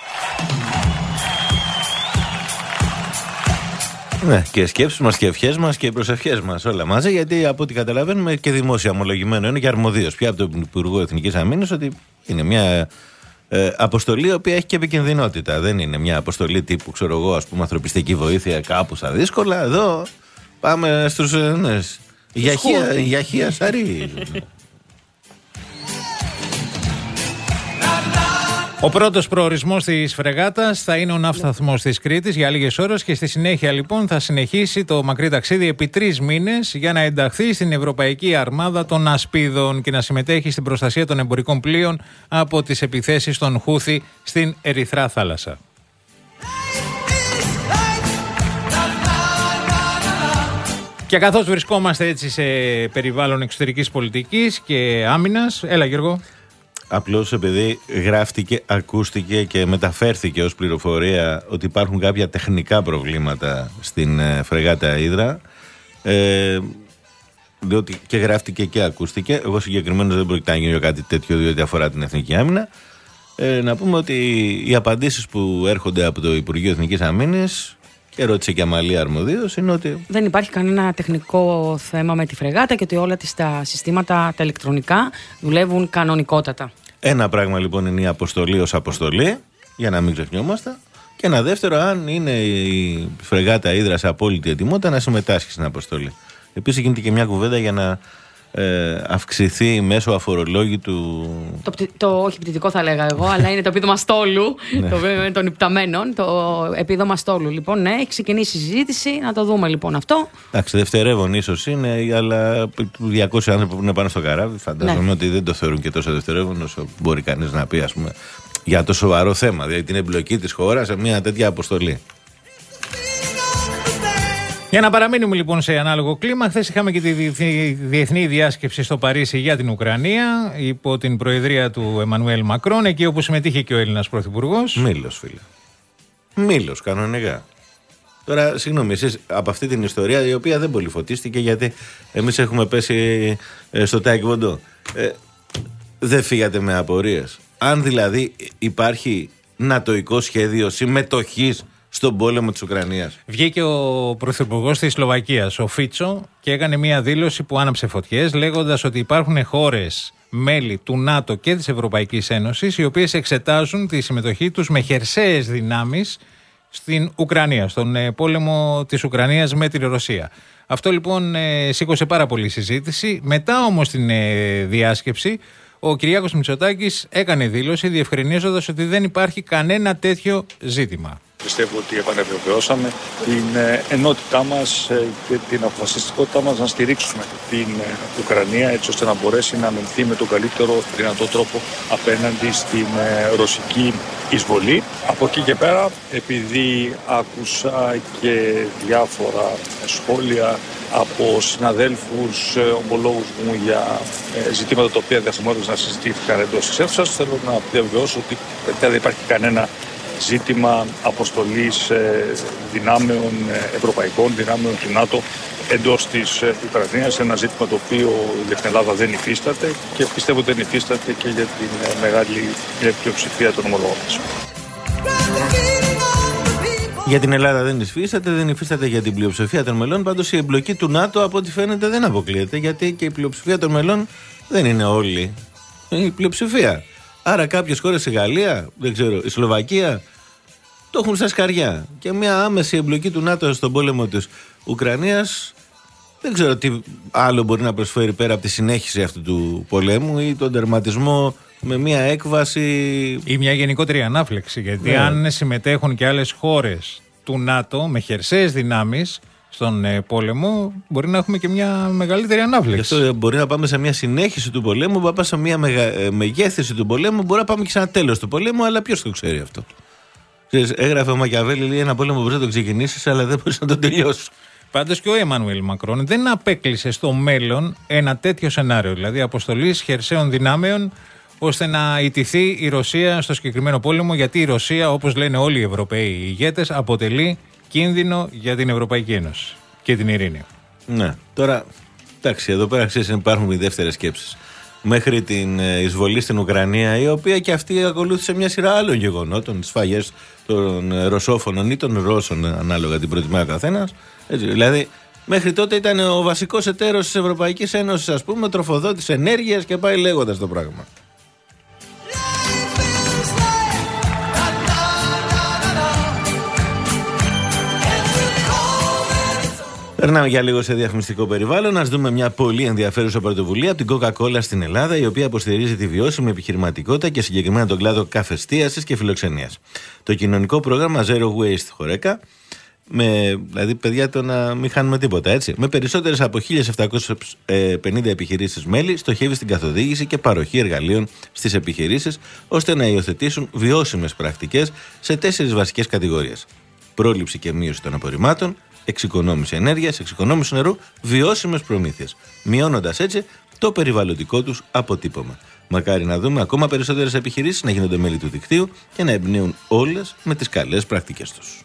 Ναι, και οι σκέψεις μας και οι ευχές μας και οι προσευχές μας όλα μαζί, γιατί από ό,τι καταλαβαίνουμε και δημόσια ομολογημένο είναι και αρμοδίως πια από τον Υπουργό Εθνικής Αμήνης ότι είναι μια ε, αποστολή η οποία έχει και επικινδυνότητα. Δεν είναι μια αποστολή τύπου, ξέρω εγώ, ας πούμε, ανθρωπιστική βοήθεια κάπου στα δύσκολα. Εδώ πάμε στους ε, ναι, για χία σαρί. Ο πρώτος προορισμός της φρεγάτας θα είναι ο ναύσταθμός της Κρήτης για λίγες ώρες και στη συνέχεια λοιπόν θα συνεχίσει το μακρύ ταξίδι επί τρεις μήνες για να ενταχθεί στην Ευρωπαϊκή Αρμάδα των Ασπίδων και να συμμετέχει στην προστασία των εμπορικών πλοίων από τις επιθέσεις των Χούθη στην Ερυθρά Θάλασσα. Και καθώς βρισκόμαστε έτσι σε περιβάλλον εξωτερικής πολιτικής και άμυνας, έλα Γιώργο. Απλώς επειδή γράφτηκε, ακούστηκε και μεταφέρθηκε ως πληροφορία ότι υπάρχουν κάποια τεχνικά προβλήματα στην ε, φρεγάτα Ύδρα, ε, διότι και γράφτηκε και ακούστηκε. Εγώ συγκεκριμένως δεν πρόκειται να γίνει κάτι τέτοιο διότι αφορά την εθνική άμυνα. Ε, να πούμε ότι οι απαντήσεις που έρχονται από το Υπουργείο Εθνικής Αμήνης, και ρώτησε και Αμαλία αρμοδίως, είναι ότι δεν υπάρχει κανένα τεχνικό θέμα με τη φρεγάτα και ότι όλα τις τα συστήματα τα ηλεκτρονικά δουλεύουν κανονικότατα. Ένα πράγμα λοιπόν είναι η αποστολή ως αποστολή, για να μην ξεχνιόμαστε. Και ένα δεύτερο, αν είναι η φρεγάτα Ύδρα σε απόλυτη ετοιμότητα να συμμετάσχει στην αποστολή. Επίσης γίνεται και μια κουβέντα για να ε, αυξηθεί μέσω αφορολόγητου. Το, το, όχι πτυτικό θα λέγα εγώ, αλλά είναι το επίδομα στόλου το, των υπταμένων. Το επίδομα στόλου. Λοιπόν, ναι, έχει ξεκινήσει η συζήτηση. Να το δούμε λοιπόν αυτό. Εντάξει, δευτερεύον ίσως είναι, αλλά διακόσιοι άνθρωποι που είναι πάνω στο καράβι, φαντάζομαι ναι. ότι δεν το θεωρούν και τόσο δευτερεύον όσο μπορεί κανείς να πει, ας πούμε, για το σοβαρό θέμα, δηλαδή την εμπλοκή της χώρας σε μια τέτοια αποστολή. Για να παραμείνουμε λοιπόν σε ανάλογο κλίμα, χθες είχαμε και τη διεθνή διάσκεψη στο Παρίσι για την Ουκρανία υπό την προεδρία του Εμμανουέλ Μακρόν, εκεί όπου συμμετείχε και ο Έλληνας Πρωθυπουργός. Μήλος, φίλε. Μήλος, κανονικά. Τώρα, συγγνώμη, εσείς από αυτή την ιστορία, η οποία δεν πολύ φωτίστηκε, γιατί εμείς έχουμε πέσει ε, στο Τάικβοντο. Ε, δεν φύγατε με απορίες. Αν δηλαδή υπάρχει νατοϊκό σχέδιο συμμετοχής στον πόλεμο της Ουκρανίας. Βγήκε ο πρωθυπουργός της Σλοβακίας, ο Φίτσο, και έκανε μια δήλωση που άναψε φωτιές, λέγοντας ότι υπάρχουν χώρες μέλη του ΝΑΤΟ και της Ευρωπαϊκής Ένωσης, οι οποίες εξετάζουν τη συμμετοχή τους με χερσαίες δυνάμεις στην Ουκρανία, στον πόλεμο της Ουκρανίας με την Ρωσία. Αυτό λοιπόν σήκωσε πάρα πολύ συζήτηση. Μετά όμως την διάσκεψη, ο Κυριάκος Μητσοτάκης έκανε δήλωση διευκρινίζοντας ότι δεν υπάρχει κανένα τέτοιο ζήτημα. Πιστεύω ότι επανεβεβαιώσαμε την ενότητά μας και την αποφασιστικότητά μας να στηρίξουμε την Ουκρανία έτσι ώστε να μπορέσει να αμυνθεί με τον καλύτερο δυνατό τρόπο απέναντι στην ρωσική εισβολή. Από εκεί και πέρα, επειδή άκουσα και διάφορα σχόλια από συναδέλφους, ομολόγους μου για ζητήματα τα οποία ενδεχομένως να συζητήθηκαν εντός της αίθουσας, θέλω να διαβεβαιώσω ότι δεν υπάρχει κανένα ζήτημα αποστολής δυνάμεων ευρωπαϊκών, δυνάμεων του ΝΑΤΟ εντός της Ουκρανίας, ένα ζήτημα το οποίο για την Ελλάδα δεν υφίσταται και πιστεύω δεν υφίσταται και για την μεγάλη πλειοψηφία των ομολόγων μας. Για την Ελλάδα δεν υφίσταται, δεν υφίσταται για την πλειοψηφία των μελών. Πάντως η εμπλοκή του ΝΑΤΟ από ό,τι φαίνεται δεν αποκλείεται, γιατί και η πλειοψηφία των μελών δεν είναι όλοι. Είναι η πλειοψηφία. Άρα κάποιες χώρες, η Γαλλία, δεν ξέρω, η Σλοβακία, το έχουν στα σκαριά. Και μια άμεση εμπλοκή του ΝΑΤΟ στον πόλεμο της Ουκρανίας δεν ξέρω τι άλλο μπορεί να προσφέρει πέρα από τη συνέχιση αυτού του πολέμου ή τον τερματισμό με μια έκβαση ή μια γενικότερη ανάφλεξη. Γιατί ναι. αν συμμετέχουν και άλλες χώρες του ΝΑΤΟ με χερσαίες δυνάμεις στον ε, πόλεμο, μπορεί να έχουμε και μια μεγαλύτερη ανάφλεξη. Γι' αυτό μπορεί να πάμε σε μια συνέχιση του πολέμου, μπορεί να πάμε σε μια μεγα, ε, μεγέθυνση του πολέμου, μπορεί να πάμε και σε ένα τέλος του πολέμου, αλλά ποιος το ξέρει αυτό. Ξέρεις, έγραφε ο Μακιαβέλη, λέει, ένα πόλεμο μπορεί να το ξεκινήσεις, αλλά δεν μπορεί να το τελειώσει. Πάντως και ο Εμμανουέλ Μακρόν δεν απέκλεισε στο μέλλον ένα τέτοιο σενάριο, δηλαδή αποστολής χερσαίων δυνάμεων, ώστε να ιτηθεί η Ρωσία στο συγκεκριμένο πόλεμο, γιατί η Ρωσία, όπως λένε όλοι οι Ευρωπαίοι ηγέτες, αποτελεί κίνδυνο για την Ευρωπαϊκή Ένωση και την ειρήνη. Ναι, τώρα, εντάξει, εδώ πέρα ξέρεις, υπάρχουν οι δεύτερες σκέψεις. Μέχρι την εισβολή στην Ουκρανία, η οποία και αυτή ακολούθησε μια σειρά άλλων γεγονότων, τις σφαγές των Ρωσόφωνων ή των Ρώσων, ανάλογα την προτιμάει ο καθένας. Δηλαδή, μέχρι τότε ήταν ο βασικός εταίρος της Ευρωπαϊκής Ένωσης, ας πούμε, τροφοδότης ενέργειας και πάει λέγοντας το πράγμα. Περνάμε για λίγο σε διαφημιστικό περιβάλλον. Να δούμε μια πολύ ενδιαφέρουσα πρωτοβουλία από την Coca-Cola στην Ελλάδα, η οποία υποστηρίζει τη βιώσιμη επιχειρηματικότητα και συγκεκριμένα τον κλάδο καφεστίασης και φιλοξενίας. Το κοινωνικό πρόγραμμα Zero Waste Χορέκα, με, δηλαδή παιδιά το να μην χάνουμε τίποτα, έτσι. Με περισσότερες από χίλια επτακόσιες πενήντα επιχειρήσεις μέλη, στοχεύει στην καθοδήγηση και παροχή εργαλείων στις επιχειρήσεις, ώστε να υιοθετήσουν βιώσιμες πρακτικές σε τέσσερις βασικές κατηγορίες: πρόληψη και μείωση των απορριμμάτων, εξοικονόμηση ενέργειας, εξοικονόμηση νερού, βιώσιμες προμήθειες, μειώνοντας έτσι το περιβαλλοντικό τους αποτύπωμα. Μακάρι να δούμε ακόμα περισσότερες επιχειρήσεις να γίνονται μέλη του δικτύου και να εμπνέουν όλες με τις καλές πρακτικές τους.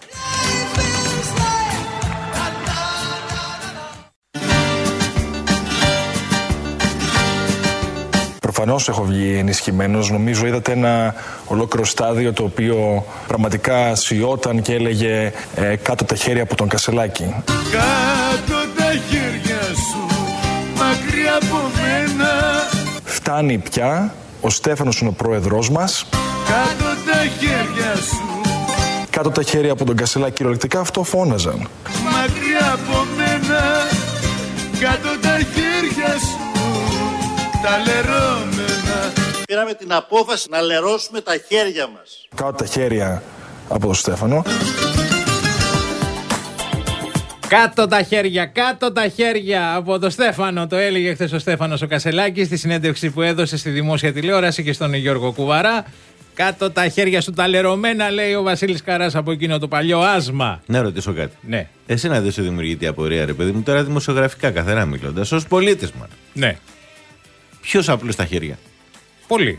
Προφανώς έχω βγει ενισχυμένος. Νομίζω είδατε ένα ολόκληρο στάδιο το οποίο πραγματικά σιώταν και έλεγε ε, κάτω τα χέρια από τον Κασελάκη. Κάτω τα χέρια σου, μακριά από μένα. Φτάνει πια, ο Στέφανος είναι ο πρόεδρός μας. Κάτω τα χέρια σου. Κάτω τα χέρια από τον Κασελάκη, κυριολεκτικά αυτό φώναζαν. Μακριά από μένα, κάτω τα χέρια σου τα λερώμενα. Πήραμε την απόφαση να λερώσουμε τα χέρια μας. Κάτω τα χέρια από τον Στέφανο. Κάτω τα χέρια, κάτω τα χέρια από τον Στέφανο. Το έλεγε χθες ο Στέφανος ο Κασελάκης στη συνέντευξη που έδωσε στη δημόσια τηλεόραση και στον Γιώργο Κουβαρά. Κάτω τα χέρια σου τα λερωμένα, λέει ο Βασίλης Καράς από εκείνο το παλιό άσμα. Να ρωτήσω κάτι. Ναι. Εσένα δεν σου δημιουργεί την απορία, ρε παιδί μου, τώρα δημοσιογραφικά καθαρά μιλώντας, ως πολίτης μας. Ναι. Ποιος απλώς τα χέρια? Πολύ.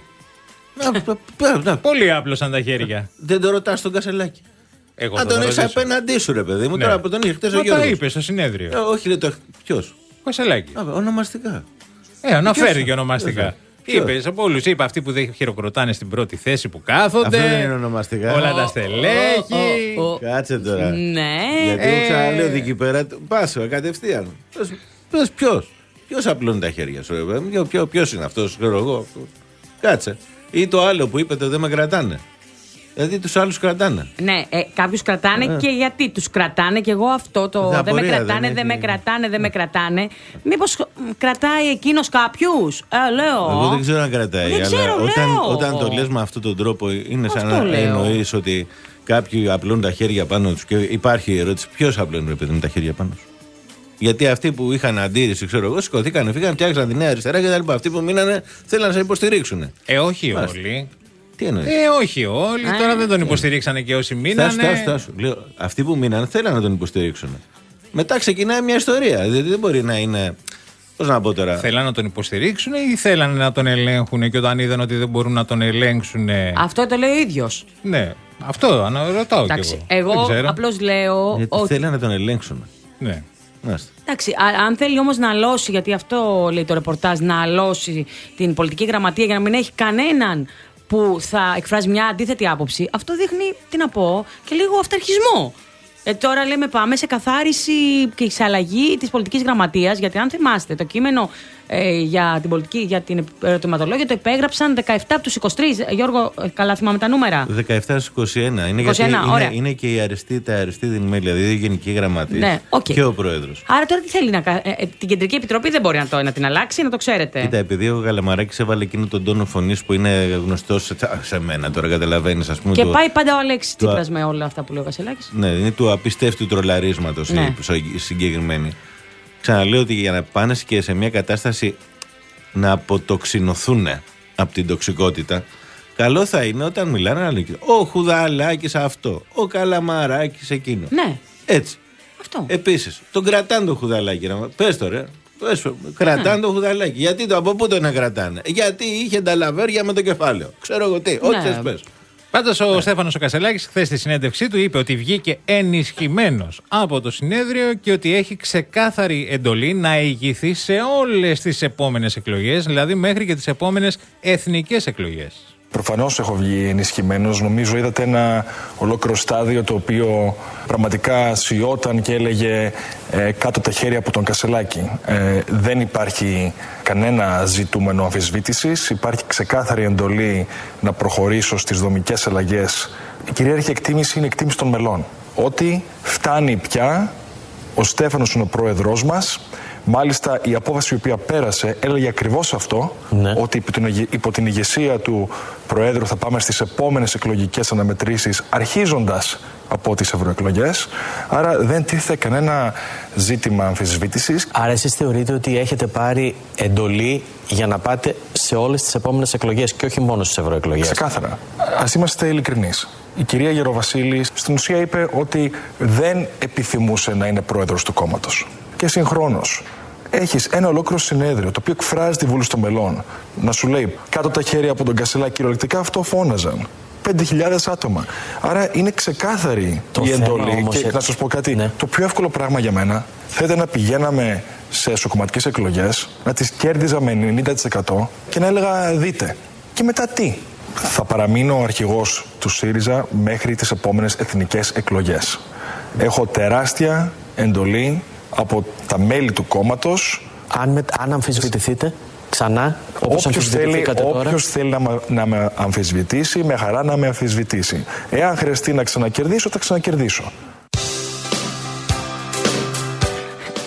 να, να. Πολύ άπλωσαν τα χέρια. Δεν το ρωτάς τον Κασελάκη? Εγώ Αν τον έχει απέναντί σου, ρε παιδί μου, ναι. Τώρα που τον είχε χτες ο Γιώργος. Τα είπε στο συνέδριο. Ε, όχι, λέει το. Ποιος? Κασελάκη. Ονομαστικά. Ε, αναφέρει και ονομαστικά. Είπε από όλους, είπε αυτοί που δεν χειροκροτάνε στην πρώτη θέση που κάθονται. Αυτό δεν είναι ονομαστικά. Όλα τα στελέχη. Κάτσε τώρα. Ναι. Γιατί εγώ ξαναλέω ότι εκεί πέρα. Πάσο, κατευθείαν. Πες ποιος. Ποιος απλώνει τα χέρια σου, ρε παιδί μου? Ποιος είναι αυτός, ξέρω εγώ. Κάτσε. Ή το άλλο που είπατε, δεν με κρατάνε. Δηλαδή τους άλλους κρατάνε. Ναι, ε, κάποιους κρατάνε ε. και γιατί τους κρατάνε. Και εγώ αυτό το δεν δε με κρατάνε, δεν δε με κρατάνε, δεν με κρατάνε. Μήπως κρατάει εκείνος κάποιους? Ε, λέω. Εγώ δεν ξέρω αν κρατάει. Δεν ξέρω, αλλά λέω. Όταν, όταν το λες με αυτόν τον τρόπο, είναι αυτό σαν να εννοείς ότι κάποιοι απλώνουν τα χέρια πάνω τους. Και υπάρχει η ερώτηση, ποιος απλώνει, ρε παιδί μου, τα χέρια πάνω τους? Γιατί αυτοί που είχαν αντίρρηση, ξέρω εγώ, σηκωθήκανε, φύγανε, φτιάξαν τη Νέα Αριστερά και τα λοιπά. Αυτοί που μείνανε θέλαν να σε υποστηρίξουν. Ε, όχι Μάλιστα. όλοι. Τι εννοείς? Ε, όχι όλοι. Α, τώρα δεν τον υποστηρίξανε και όσοι μείνανε. Στάσου, στάσου. Λέω, αυτοί που μείνανε θέλαν να τον υποστηρίξουν. Μετά ξεκινάει μια ιστορία. Δηλαδή δεν μπορεί να είναι. Πώς να πω τώρα. Θέλαν να τον υποστηρίξουν ή θέλαν να τον ελέγχουν και όταν είδαν ότι δεν μπορούν να τον ελέγξουν. Αυτό το λέει ο ίδιος. Ναι, αυτό ρωτάω κι εγώ. Εγώ απλώς λέω. Γιατί ότι... θέλαν να τον ελέγξουν. Ναι. Μάλιστα. Εντάξει, α, αν θέλει όμως να αλώσει, γιατί αυτό λέει το ρεπορτάζ, να αλώσει την πολιτική γραμματεία για να μην έχει κανέναν που θα εκφράζει μια αντίθετη άποψη, αυτό δείχνει, τι να πω, και λίγο αυταρχισμό. Ε, τώρα λέμε πάμε σε καθάριση και σε αλλαγή της πολιτικής γραμματείας, γιατί αν θυμάστε το κείμενο ε, για την πολιτική, για την ερωτηματολόγια το υπέγραψαν δεκαεπτά από τους είκοσι τρία. Γιώργο, καλά θυμάμαι τα νούμερα. δεκαεπτά στους είκοσι ένα. Είναι, είκοσι ένα, γιατί είναι, είναι και η αριστή, τα αριστή δημέλεια, δηλαδή η Γενική Γραμματεία ναι, okay. και ο Πρόεδρος. Άρα τώρα τι θέλει να κάνει? Ε, την Κεντρική Επιτροπή δεν μπορεί να, το, να την αλλάξει, να το ξέρετε. Κοίτα, επειδή ο Γαλαμαράκης έβαλε εκείνο τον τόνο φωνής που είναι γνωστός σε, σε μένα, τώρα καταλαβαίνεις, ας πούμε. Και το, πάει πάντα ο Αλέξης Τσίπρας με όλα αυτά που λέει ο Κασελάκης. Ναι, είναι του απίστευτου τρολαρίσματος ναι. η συγκεκριμένη. Ξαναλέω ότι για να πάνε και σε μια κατάσταση να αποτοξινωθούν από την τοξικότητα, καλό θα είναι όταν μιλάνε να λένε ο Χουδαλάκης αυτό, ο Καλαμαράκης εκείνο. Ναι. Έτσι. Αυτό. Επίσης, τον κρατάνε το Χουδαλάκη. Πες το ρε. Πες, κρατάνε ναι. το Χουδαλάκη. Γιατί το, από πού το να κρατάνε? Γιατί είχε νταλαβέρια με το κεφάλαιο. Ξέρω εγώ τι. Ναι. Ό,τι θες πες. Πάντως ο ναι. Στέφανος ο Κασελάκης χθες στη συνέντευξή του είπε ότι βγήκε ενισχυμένος από το συνέδριο και ότι έχει ξεκάθαρη εντολή να ηγηθεί σε όλες τις επόμενες εκλογές, δηλαδή μέχρι και τις επόμενες εθνικές εκλογές. Προφανώς έχω βγει ενισχυμένος. Νομίζω είδατε ένα ολόκληρο στάδιο το οποίο πραγματικά σιώταν και έλεγε ε, κάτω τα χέρια από τον Κασελάκη. Ε, δεν υπάρχει κανένα ζητούμενο αμφισβήτησης. Υπάρχει ξεκάθαρη εντολή να προχωρήσω στις δομικές αλλαγές. Η κυρίαρχη εκτίμηση είναι εκτίμηση των μελών. Ότι φτάνει πια, ο Στέφανος είναι ο πρόεδρός μας. Μάλιστα η απόφαση η οποία πέρασε έλεγε ακριβώς αυτό, ναι. ότι υπό την, υπό την ηγεσία του Προέδρου θα πάμε στις επόμενες εκλογικές αναμετρήσεις αρχίζοντας από τις ευρωεκλογές. Άρα δεν τίθεται κανένα ζήτημα αμφισβήτησης. Άρα εσείς θεωρείτε ότι έχετε πάρει εντολή για να πάτε σε όλες τις επόμενες εκλογές και όχι μόνο στις ευρωεκλογές? Ξεκάθαρα. Ας είμαστε ειλικρινείς. Η κυρία Γεροβασίλη στην ουσία είπε ότι δεν επιθυμούσε να είναι πρόεδρος του κόμματος. Και συγχρόνως έχεις ένα ολόκληρο συνέδριο το οποίο εκφράζει τη βούληση των μελών να σου λέει κάτω τα χέρια από τον Κασελάκη. Κυριολεκτικά αυτό φώναζαν πέντε χιλιάδες άτομα. Άρα είναι ξεκάθαρη το η εντολή. Και έτσι. Να σας πω κάτι, ναι. το πιο εύκολο πράγμα για μένα θα ήταν να πηγαίναμε σε εσωκομματικές εκλογές, να τις κέρδιζαμε ενενήντα τοις εκατό και να έλεγα δείτε. Και μετά τι? Θα παραμείνω ο αρχηγός του ΣΥΡΙΖΑ μέχρι τις επόμενες εθνικές εκλογές. Έχω τεράστια εντολή από τα μέλη του κόμματος. Αν, με, αν αμφισβητηθείτε ξανά, όπως όποιος θέλει, τώρα. Όποιος θέλει να, με, να με αμφισβητήσει, με χαρά να με αμφισβητήσει. Εάν χρειαστεί να ξανακερδίσω, θα ξανακερδίσω.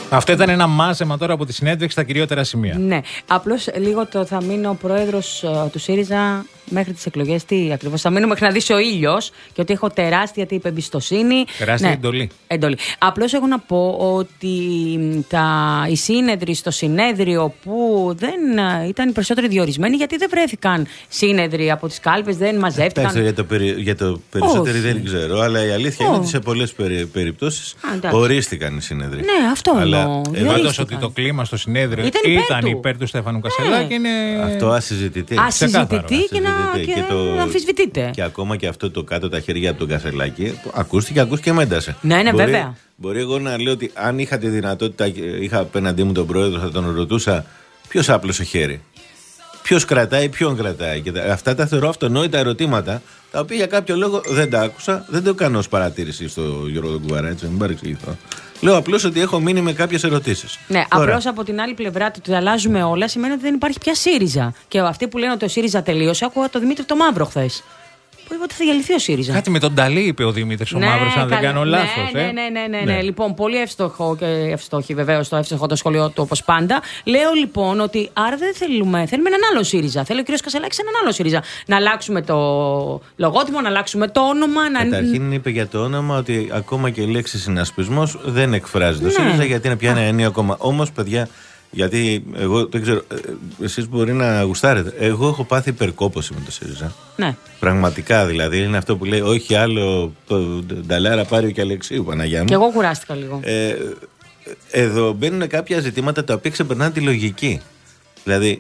Αυτό ήταν ένα μάζεμα τώρα από τη συνέντευξη στα κυριότερα σημεία. Ναι. Απλώς λίγο το θα μείνει ο πρόεδρος uh, του ΣΥΡΙΖΑ μέχρι τις εκλογές. Τι ακριβώς? Θα μείνω μέχρι να δει ο ήλιος και ότι έχω τεράστια τύπη εμπιστοσύνη. Τεράστια ναι. εντολή. εντολή. Απλώς έχω να πω ότι τα, οι σύνεδροι στο συνέδριο που δεν uh, ήταν οι περισσότεροι διορισμένοι, γιατί δεν βρέθηκαν σύνεδροι από τις κάλπες, δεν μαζεύτηκαν. Εντάξει, για το, περι, για το περισσότερο δεν ξέρω, αλλά η αλήθεια Όχι. είναι ότι σε πολλές περι, περιπτώσεις Α, ορίστηκαν οι σύνεδροι. Ναι, αυτό εννοώ. Πάντως ότι το κλίμα στο συνέδριο ήταν υπέρ, ήταν του. υπέρ του Στέφανου Κασελάκη. Είναι... Αυτό ασυζητητή. Ασυζητητή και, να, και, και το, αμφισβητείται. Και ακόμα και αυτό το κάτω τα χέρια από τον Κασελάκη ακούστηκε, ακούστηκε και μέντασε. Ναι, ναι, μπορεί, βέβαια. Μπορεί εγώ να λέω ότι αν είχα τη δυνατότητα, είχα απέναντί μου τον πρόεδρο, θα τον ρωτούσα ποιος άπλωσε χέρι. Ποιος κρατάει, ποιον κρατάει. Και αυτά τα θεωρώ αυτονόητα ερωτήματα, τα οποία για κάποιο λόγο δεν τα άκουσα, δεν το κάνω ως παρατήρηση στο Γιώργο Κουβαρά, έτσι, μην παρεξηγηθώ. Λέω απλώς ότι έχω μείνει με κάποιες ερωτήσεις. Ναι, απλώς από την άλλη πλευρά του ότι αλλάζουμε όλα σημαίνει ότι δεν υπάρχει πια ΣΥΡΙΖΑ. Και αυτοί που λένε ότι ο ΣΥΡΙΖΑ τελείωσε, άκουγα τον Δημήτρη το Μαύρο χθες. Που είπε ότι θα διαλυθεί ο ΣΥΡΙΖΑ. Κάτι με τον Νταλή είπε ο Δημήτρης ο ναι, Μαύρος, αν δεν κάνω λάθος. Ναι, ε. ναι, ναι, ναι, ναι, ναι. Λοιπόν, πολύ εύστοχο και εύστοχη βεβαίως το εύστοχο το σχολείο του όπως πάντα. Λέω λοιπόν ότι άρα δεν θέλουμε, θέλουμε έναν άλλο ΣΥΡΙΖΑ. Θέλει ο κ. Κασελάκης έναν άλλο ΣΥΡΙΖΑ. Να αλλάξουμε το λογότυπο, να αλλάξουμε το όνομα. Να... Καταρχήν είπε για το όνομα ότι ακόμα και η λέξη συνασπισμός δεν εκφράζει το ναι. ΣΥΡΙΖΑ γιατί είναι πια ένα ενίο κόμμα. Όμως, παιδιά. Γιατί εγώ δεν ξέρω, εσείς μπορεί να γουστάρετε. Εγώ έχω πάθει υπερκόπωση με το ΣΥΡΙΖΑ. Ναι. Πραγματικά δηλαδή. Είναι αυτό που λέει: όχι άλλο το Νταλάρα Πάριο και Αλεξίου, Παναγιά μου. Και εγώ κουράστηκα λίγο. Ε, εδώ μπαίνουν κάποια ζητήματα τα οποία ξεπερνάνε τη λογική. Δηλαδή,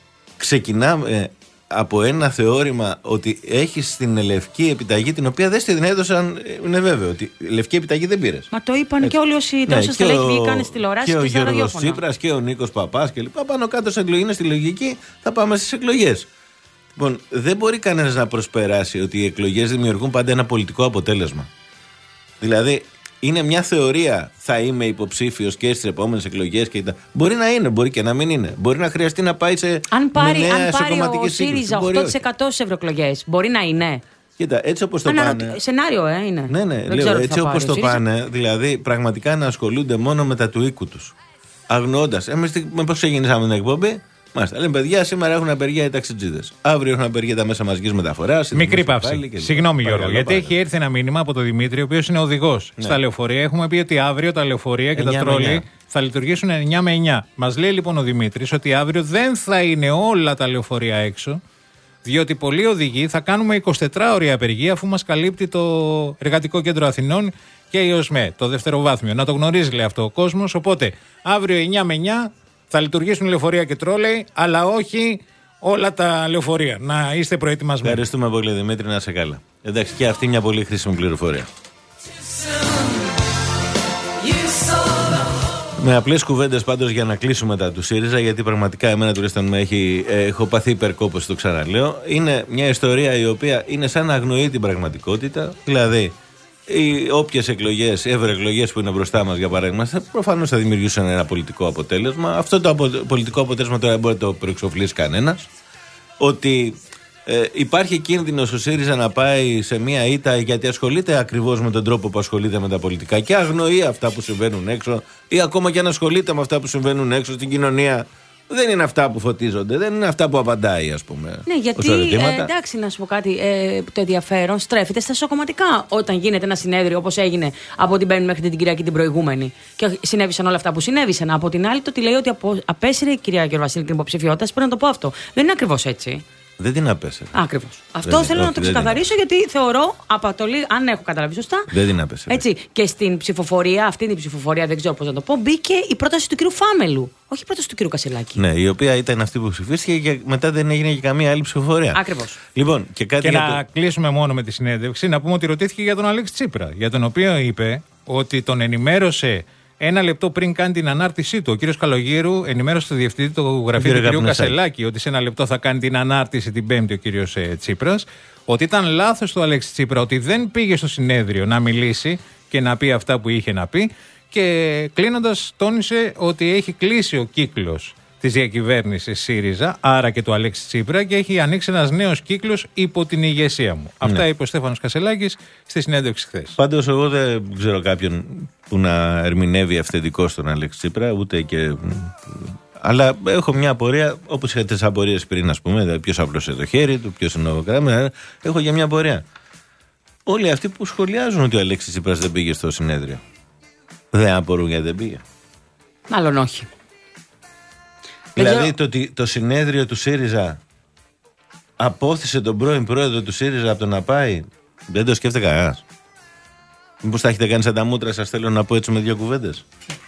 ξεκινάμε από ένα θεώρημα ότι έχεις την λευκή επιταγή, την οποία δεν στην έδωσαν, είναι βέβαιο ότι λευκή επιταγή δεν πήρες. Μα το είπαν έτσι. Και όλοι όσοι τόσο ναι, στελέχη βγήκαν στη τηλεοράση και, και, και ο Γιώργος Τσίπρας και ο Νίκος Παπάς και λοιπά. Πάνω κάτω σε εκλογή είναι στη λογική, θα πάμε στις εκλογές. Λοιπόν, δεν μπορεί κανένας να προσπεράσει ότι οι εκλογές δημιουργούν πάντα ένα πολιτικό αποτέλεσμα. Δηλαδή, είναι μια θεωρία, θα είμαι υποψήφιος και στις επόμενες εκλογές και τα... Μπορεί να είναι, μπορεί και να μην είναι. Μπορεί να χρειαστεί να πάει σε. Αν πάρει, νέα, αν πάρει ο ΣΥΡΙΖΑ οκτώ τοις εκατό στις ευρωεκλογές, μπορεί να είναι. Κοίτα, έτσι όπως το Αναρωτη... πάνε. Σενάριο, ε, είναι. Ναι, ναι, δεν λέω, έτσι όπως το πάνε, δηλαδή πραγματικά να ασχολούνται μόνο με τα του οίκου τους. Αγνοώντας. Εμείς με πώς ξεκινήσαμε την εκπομπή. Μάλιστα. Λέμε, παιδιά, σήμερα έχουν απεργία οι ταξιτζίδες. Αύριο έχουν απεργία τα μέσα μαζικής μεταφοράς. Μικρή παύση. Συγγνώμη, Γιώργο, γιατί παρακαλώ. Έχει έρθει ένα μήνυμα από τον Δημήτρη, ο οποίος είναι οδηγός ναι. στα λεωφορεία. Έχουμε πει ότι αύριο τα λεωφορεία και τα τρόλι θα λειτουργήσουν εννιά με εννιά. Μας λέει λοιπόν ο Δημήτρης ότι αύριο δεν θα είναι όλα τα λεωφορεία έξω, διότι πολλοί οδηγοί θα κάνουμε εικοσιτετράωρη απεργία, αφού μας καλύπτει το Εργατικό Κέντρο Αθηνών και η ΟΣΜΕ, το δευτεροβάθμιο. Να το γνωρίζει, λέει αυτό ο κόσμος. Οπότε αύριο εννιά με εννιά. Θα λειτουργήσουν λεωφορεία και τρόλεϊ, αλλά όχι όλα τα λεωφορεία. Να είστε προετοιμασμένοι. Ευχαριστούμε πολύ, Δημήτρη, να είσαι καλά. Εντάξει, και αυτή μια πολύ χρήσιμη πληροφορία. Με απλές κουβέντες πάντως για να κλείσουμε τα του ΣΥΡΙΖΑ, γιατί πραγματικά εμένα τουλάχιστον με έχει, ε, έχω παθεί υπερκόπωση, το ξαναλέω. Είναι μια ιστορία η οποία είναι σαν να αγνοεί την πραγματικότητα. Δηλαδή, οι όποιες εκλογές, ευρωεκλογές που είναι μπροστά μας, για παράδειγμα, προφανώς θα δημιουργήσουν ένα πολιτικό αποτέλεσμα. Αυτό το απο, πολιτικό αποτέλεσμα τώρα δεν μπορεί να το προεξοφλήσει κανένας. Ότι ε, υπάρχει κίνδυνος ο ΣΥΡΙΖΑ να πάει σε μία ήττα γιατί ασχολείται ακριβώς με τον τρόπο που ασχολείται με τα πολιτικά και αγνοεί αυτά που συμβαίνουν έξω, ή ακόμα και αν ασχολείται με αυτά που συμβαίνουν έξω στην κοινωνία. Δεν είναι αυτά που φωτίζονται, δεν είναι αυτά που απαντάει, ας πούμε. Ναι, γιατί ε, εντάξει, να σου πω κάτι. Ε, το ενδιαφέρον στρέφεται στα σοκομματικά όταν γίνεται ένα συνέδριο όπως έγινε από την Πέμπτη μέχρι την Κυριακή την προηγούμενη. Και συνέβησαν όλα αυτά που συνέβησαν. Από την άλλη, το ότι λέει ότι απο, απέσυρε η κυρία Γεροβασίλη την υποψηφιότητα, πρέπει να το πω αυτό. Δεν είναι ακριβώς έτσι. Δεν την απέσυρε. Ακριβώς. Αυτό δεν θέλω όχι, να το ξεκαθαρίσω, γιατί θεωρώ απατολή, αν έχω καταλάβει σωστά. Δεν την απέσυρε. Έτσι. Και στην ψηφοφορία, αυτή την ψηφοφορία, δεν ξέρω πώς να το πω, μπήκε η πρόταση του κ. Φάμελου. Όχι η πρόταση του κ. Κασελάκη. Ναι, η οποία ήταν αυτή που ψηφίστηκε και μετά δεν έγινε και καμία άλλη ψηφοφορία. Ακριβώς. Λοιπόν, και κάτι και για να το... κλείσουμε μόνο με τη συνέντευξη, να πούμε ότι ρωτήθηκε για τον Αλέξη Τσίπρα, για τον οποίο είπε ότι τον ενημέρωσε. Ένα λεπτό πριν κάνει την ανάρτησή του, ο κύριος Καλογύρου ενημέρωσε το διευθυντή του γραφείου του κ. Κασελάκη ότι σε ένα λεπτό θα κάνει την ανάρτηση την Πέμπτη ο κύριος ε, Τσίπρας. Ότι ήταν λάθος του Αλέξη Τσίπρα, ότι δεν πήγε στο συνέδριο να μιλήσει και να πει αυτά που είχε να πει. Και κλείνοντας, τόνισε ότι έχει κλείσει ο κύκλος της διακυβέρνησης ΣΥΡΙΖΑ, άρα και του Αλέξη Τσίπρα, και έχει ανοίξει ένας νέος κύκλος υπό την ηγεσία μου. Ναι. Αυτά είπε ο Στέφανος Κασσελάκης στη συνέντευξη χθες. Πάντως, εγώ δεν ξέρω κάποιον που να ερμηνεύει αυθεντικό στον Αλέξη Τσίπρα, ούτε και. Αλλά έχω μια απορία, όπως είχα τις απορίες πριν, ας πούμε, ποιος απλώσε το χέρι του, ποιος είναι ο Κράμερ. Έχω για μια απορία. Όλοι αυτοί που σχολιάζουν ότι ο Αλέξης Τσίπρας δεν πήγε στο συνέδριο, δεν απορούν γιατί δεν πήγε. Μάλλον όχι. Δηλαδή το ότι το συνέδριο του ΣΥΡΙΖΑ απόθυσε τον πρώην πρόεδρο του ΣΥΡΙΖΑ από το να πάει, δεν το σκέφτεται κανένας. Μήπως τα έχετε κάνει σαν τα μούτρα σας, θέλω να πω έτσι με δύο κουβέντες.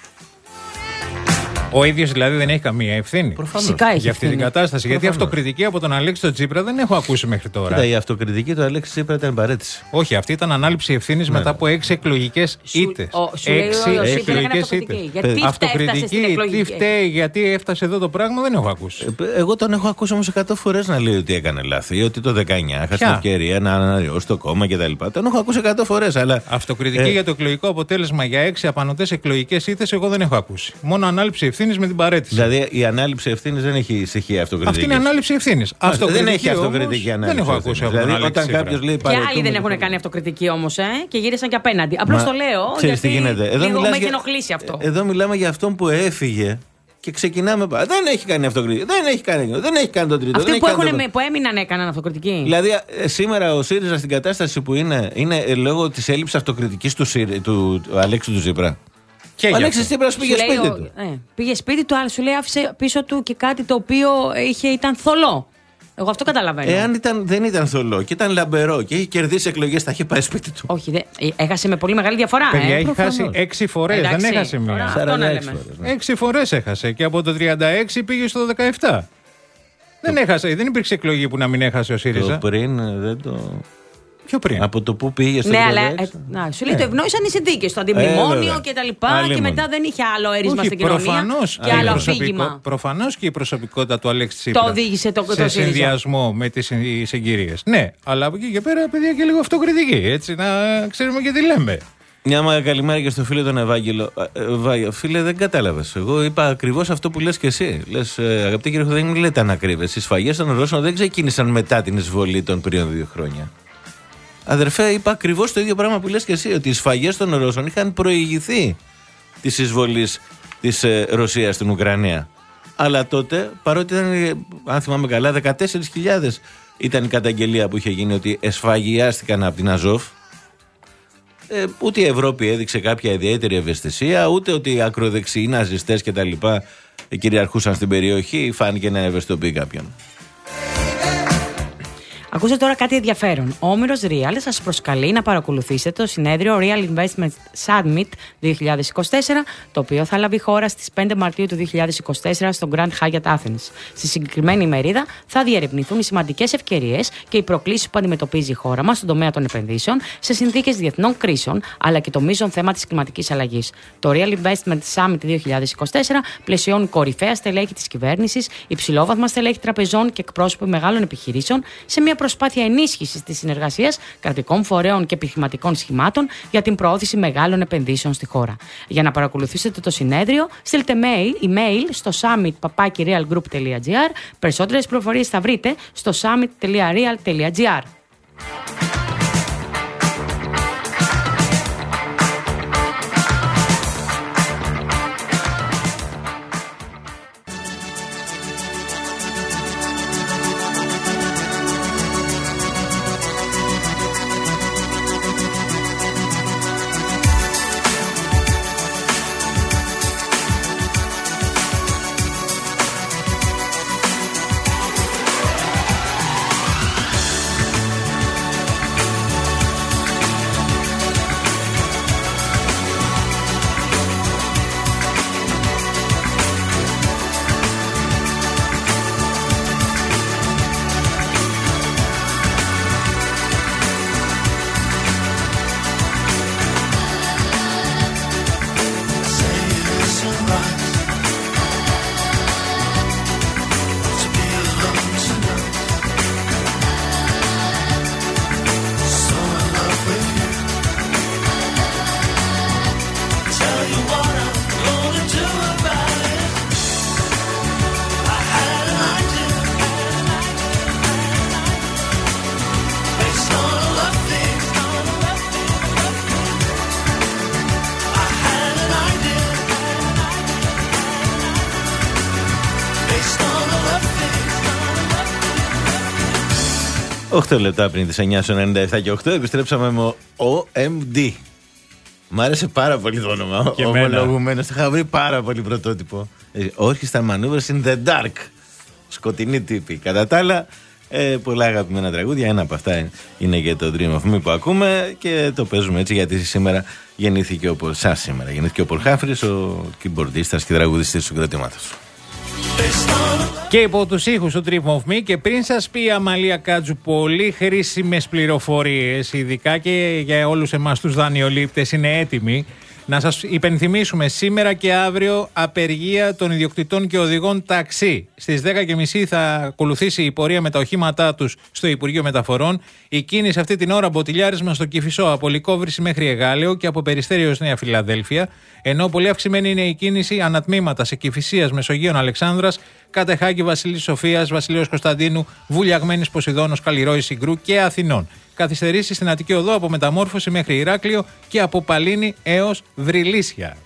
Ο ίδιος δηλαδή δεν έχει καμία ευθύνη. Προφανώς. Για αυτή την κατάσταση. Προφανώς. Γιατί αυτοκριτική από τον Αλέξη τον Τσίπρα δεν έχω ακούσει μέχρι τώρα. Κοίτα, η αυτοκριτική του Αλέξη Τσίπρα ήταν παρέτηση. Όχι, αυτή ήταν ανάληψη ευθύνης μετά από έξι εκλογικές ήττες. Έξι εκλογικές ήττες. Γιατί αυτοκριτική, τι φταίει, γιατί έφτασε εδώ το πράγμα, δεν έχω ακούσει. Εγώ τον έχω ακούσει όμως εκατό φορές να λέει ότι έκανε λάθη, ότι το δεκαεννιά είχα την ευκαιρία να ανανεώσει το κόμμα κτλ. Τον έχω ακούσει εκατό φορές. Αλλά... Αυτοκριτική ε... για το εκλογικό αποτέλεσμα για έξι απανωτές εκλογικές ήττες, εγώ δεν έχω ακούσει. Μόνο ανάληψη ευθύνης με την παρέτηση. Δηλαδή η ανάληψη ευθύνης δεν έχει στοιχεία αυτοκριτικής. Αυτή είναι η ανάληψη ευθύνης. Δεν έχει αυτοκριτική ανάληψη. Δεν έχω ακούσει από δηλαδή, τον όταν κάποιος λέει και άλλοι δεν έχουν κάνει αυτοκριτική όμως, ε, και γύρισαν και απέναντι. Απλώς το λέω. Ξέρεις τι γίνεται. Εδώ λίγο με έχει ενοχλήσει αυτό. Εδώ μιλάμε για αυτόν που έφυγε. Και ξεκινάμε. Δεν έχει κάνει αυτοκριτική. Δεν έχει κάνει, δεν έχει κάνει τον τρίτο. Αυτοί που, έχουν, το... που έμειναν έκαναν αυτοκριτική. Δηλαδή, σήμερα ο ΣΥΡΙΖΑ στην κατάσταση που είναι, είναι λόγω της έλλειψης αυτοκριτικής του, του, του, του Αλέξη του Τσίπρα. Και ο Αλέξης Τσίπρας πήγε σπίτι ο... του. Ε, πήγε σπίτι του, αλλά σου λέει άφησε πίσω του και κάτι το οποίο είχε, ήταν θολό. Εγώ αυτό καταλαβαίνω. Εάν ήταν, δεν ήταν θολό και ήταν λαμπερό και είχε κερδίσει εκλογές, θα είχε πάει σπίτι του. Όχι, δε, έχασε με πολύ μεγάλη διαφορά. Παιδιά, ε, έχει προφανώς. χάσει έξι φορές. Δεν έχασε μία. σαράντα έξι φορές. Ναι. Έξι φορές έχασε και από το τριάντα έξι πήγε στο δεκαεπτά. Δεν το... έχασε, δεν υπήρξε εκλογή που να μην έχασε ο ΣΥΡΙΖΑ. Το πριν δεν το. Πιο πριν. Από το που πήγε στο ναι, αλλά ε, να, σου λέει ε. το ευνόησαν οι συνθήκες, το αντιμνημόνιο ε, και τα λοιπά. Άλλη και μετά δεν είχε άλλο έρισμα στην κοινωνία και άλλο αφήγημα. Προφανώς και η προσωπικότητα του Αλέξη Τσίπρα το οδήγησε το, σε το συνδυασμό με τις συγκυρίες. Ναι, αλλά από εκεί και πέρα, παιδιά, και λίγο αυτοκριτική. Έτσι, να ξέρουμε και τι λέμε. Μια μα καλημέρα και στο φίλο τον Ευάγγελο. Ε, φίλε, δεν κατάλαβες. Εγώ είπα ακριβώς αυτό που λες και εσύ. Λες, ε, αγαπητέ κύριε, δεν μου λέτε ανακρίβες. Οι σφαγές των Ρώσων δεν ξεκίνησαν μετά την εισβολή των πριν δύο χρόνια. Αδερφέ, είπα ακριβώς το ίδιο πράγμα που λες και εσύ, ότι οι σφαγές των Ρώσων είχαν προηγηθεί της εισβολής της ε, Ρωσίας στην Ουκρανία. Αλλά τότε, παρότι ήταν, αν θυμάμαι καλά, δεκατέσσερις χιλιάδες ήταν η καταγγελία που είχε γίνει ότι εσφαγιάστηκαν από την Αζόφ. Ε, ούτε η Ευρώπη έδειξε κάποια ιδιαίτερη ευαισθησία, ούτε ότι οι ακροδεξιοί ναζιστές και τα λοιπά κυριαρχούσαν στην περιοχή, φάνηκε να ευαισθητοποιεί κάποιον. Ακούστε τώρα κάτι ενδιαφέρον. Ο Όμηρος Real σας προσκαλεί να παρακολουθήσετε το συνέδριο Real Investment Summit δύο χιλιάδες είκοσι τέσσερα, το οποίο θα λάβει χώρα στις πέντε Μαρτίου του δύο χιλιάδες είκοσι τέσσερα στο Grand Hyatt Athens. Στη συγκεκριμένη ημερίδα θα διερευνηθούν οι σημαντικές ευκαιρίες και οι προκλήσεις που αντιμετωπίζει η χώρα μας στον τομέα των επενδύσεων σε συνθήκες διεθνών κρίσεων, αλλά και το μείζον θέμα της κλιματικής αλλαγής. Το Real Investment Summit δύο χιλιάδες είκοσι τέσσερα πλαισιώνει κορυφαία στελέχη της κυβέρνησης, υψηλόβαθμα στελέχη τραπεζών και εκπρόσωποι μεγάλων επιχειρήσεων σε μια προσπάθεια ενίσχυσης της συνεργασίας κρατικών φορέων και επιχειρηματικών σχημάτων για την προώθηση μεγάλων επενδύσεων στη χώρα. Για να παρακολουθήσετε το συνέδριο, στείλτε mail, email στο summit παπάκι real group τελεία gr. Περισσότερες πληροφορίες θα βρείτε στο summit τελεία real τελεία gr. οκτώ λεπτά πριν τις εννιά στο ενενήντα επτά και οκτώ επιστρέψαμε με ο εμ ντι. Μ' άρεσε πάρα πολύ το όνομα. Ομολογουμένως, το είχα βρει πάρα πολύ πρωτότυπο. Orchestral Maneuvers in the Dark. Σκοτεινή τύπη. Κατά τα άλλα, ε, πολλά αγαπημένα τραγούδια. Ένα από αυτά είναι για το Dream of Me που ακούμε και το παίζουμε έτσι γιατί σήμερα γεννήθηκε ο, σας σήμερα, γεννήθηκε ο Πολ Χάφρης, ο keyboardίστας και τραγουδιστής του συγκροτήματος. Και υπό τους ήχους του Dream of Me, και πριν σας πει η Αμαλία Κάτζου πολύ χρήσιμες πληροφορίες, ειδικά και για όλους εμάς τους δανειολήπτες, είναι έτοιμοι. Να σας υπενθυμίσουμε σήμερα και αύριο απεργία των ιδιοκτητών και οδηγών ταξί. Στις δέκα και μισή θα ακολουθήσει η πορεία με τα οχήματά τους στο Υπουργείο Μεταφορών. Η κίνηση αυτή την ώρα μποτιλιάρισμα στο Κηφισό από Λυκόβρηση μέχρι Εγάλεο και από Περιστέρι ως Νέα Φιλαδέλφια. Ενώ πολύ αυξημένη είναι η κίνηση ανατμήματα σε Κηφισίας, Μεσογείων, Αλεξάνδρας, Κατεχάκη, Βασιλής Σοφίας, Βασιλείος Κωνσταντίνου, Βουλιαγμένης Ποσειδώνος, Καλλιρόης Συγκρού και Αθηνών. Καθυστερήσεις στην Αττική Οδό από Μεταμόρφωση μέχρι Ηράκλειο και από Παλίνη έως Βρυλίσια.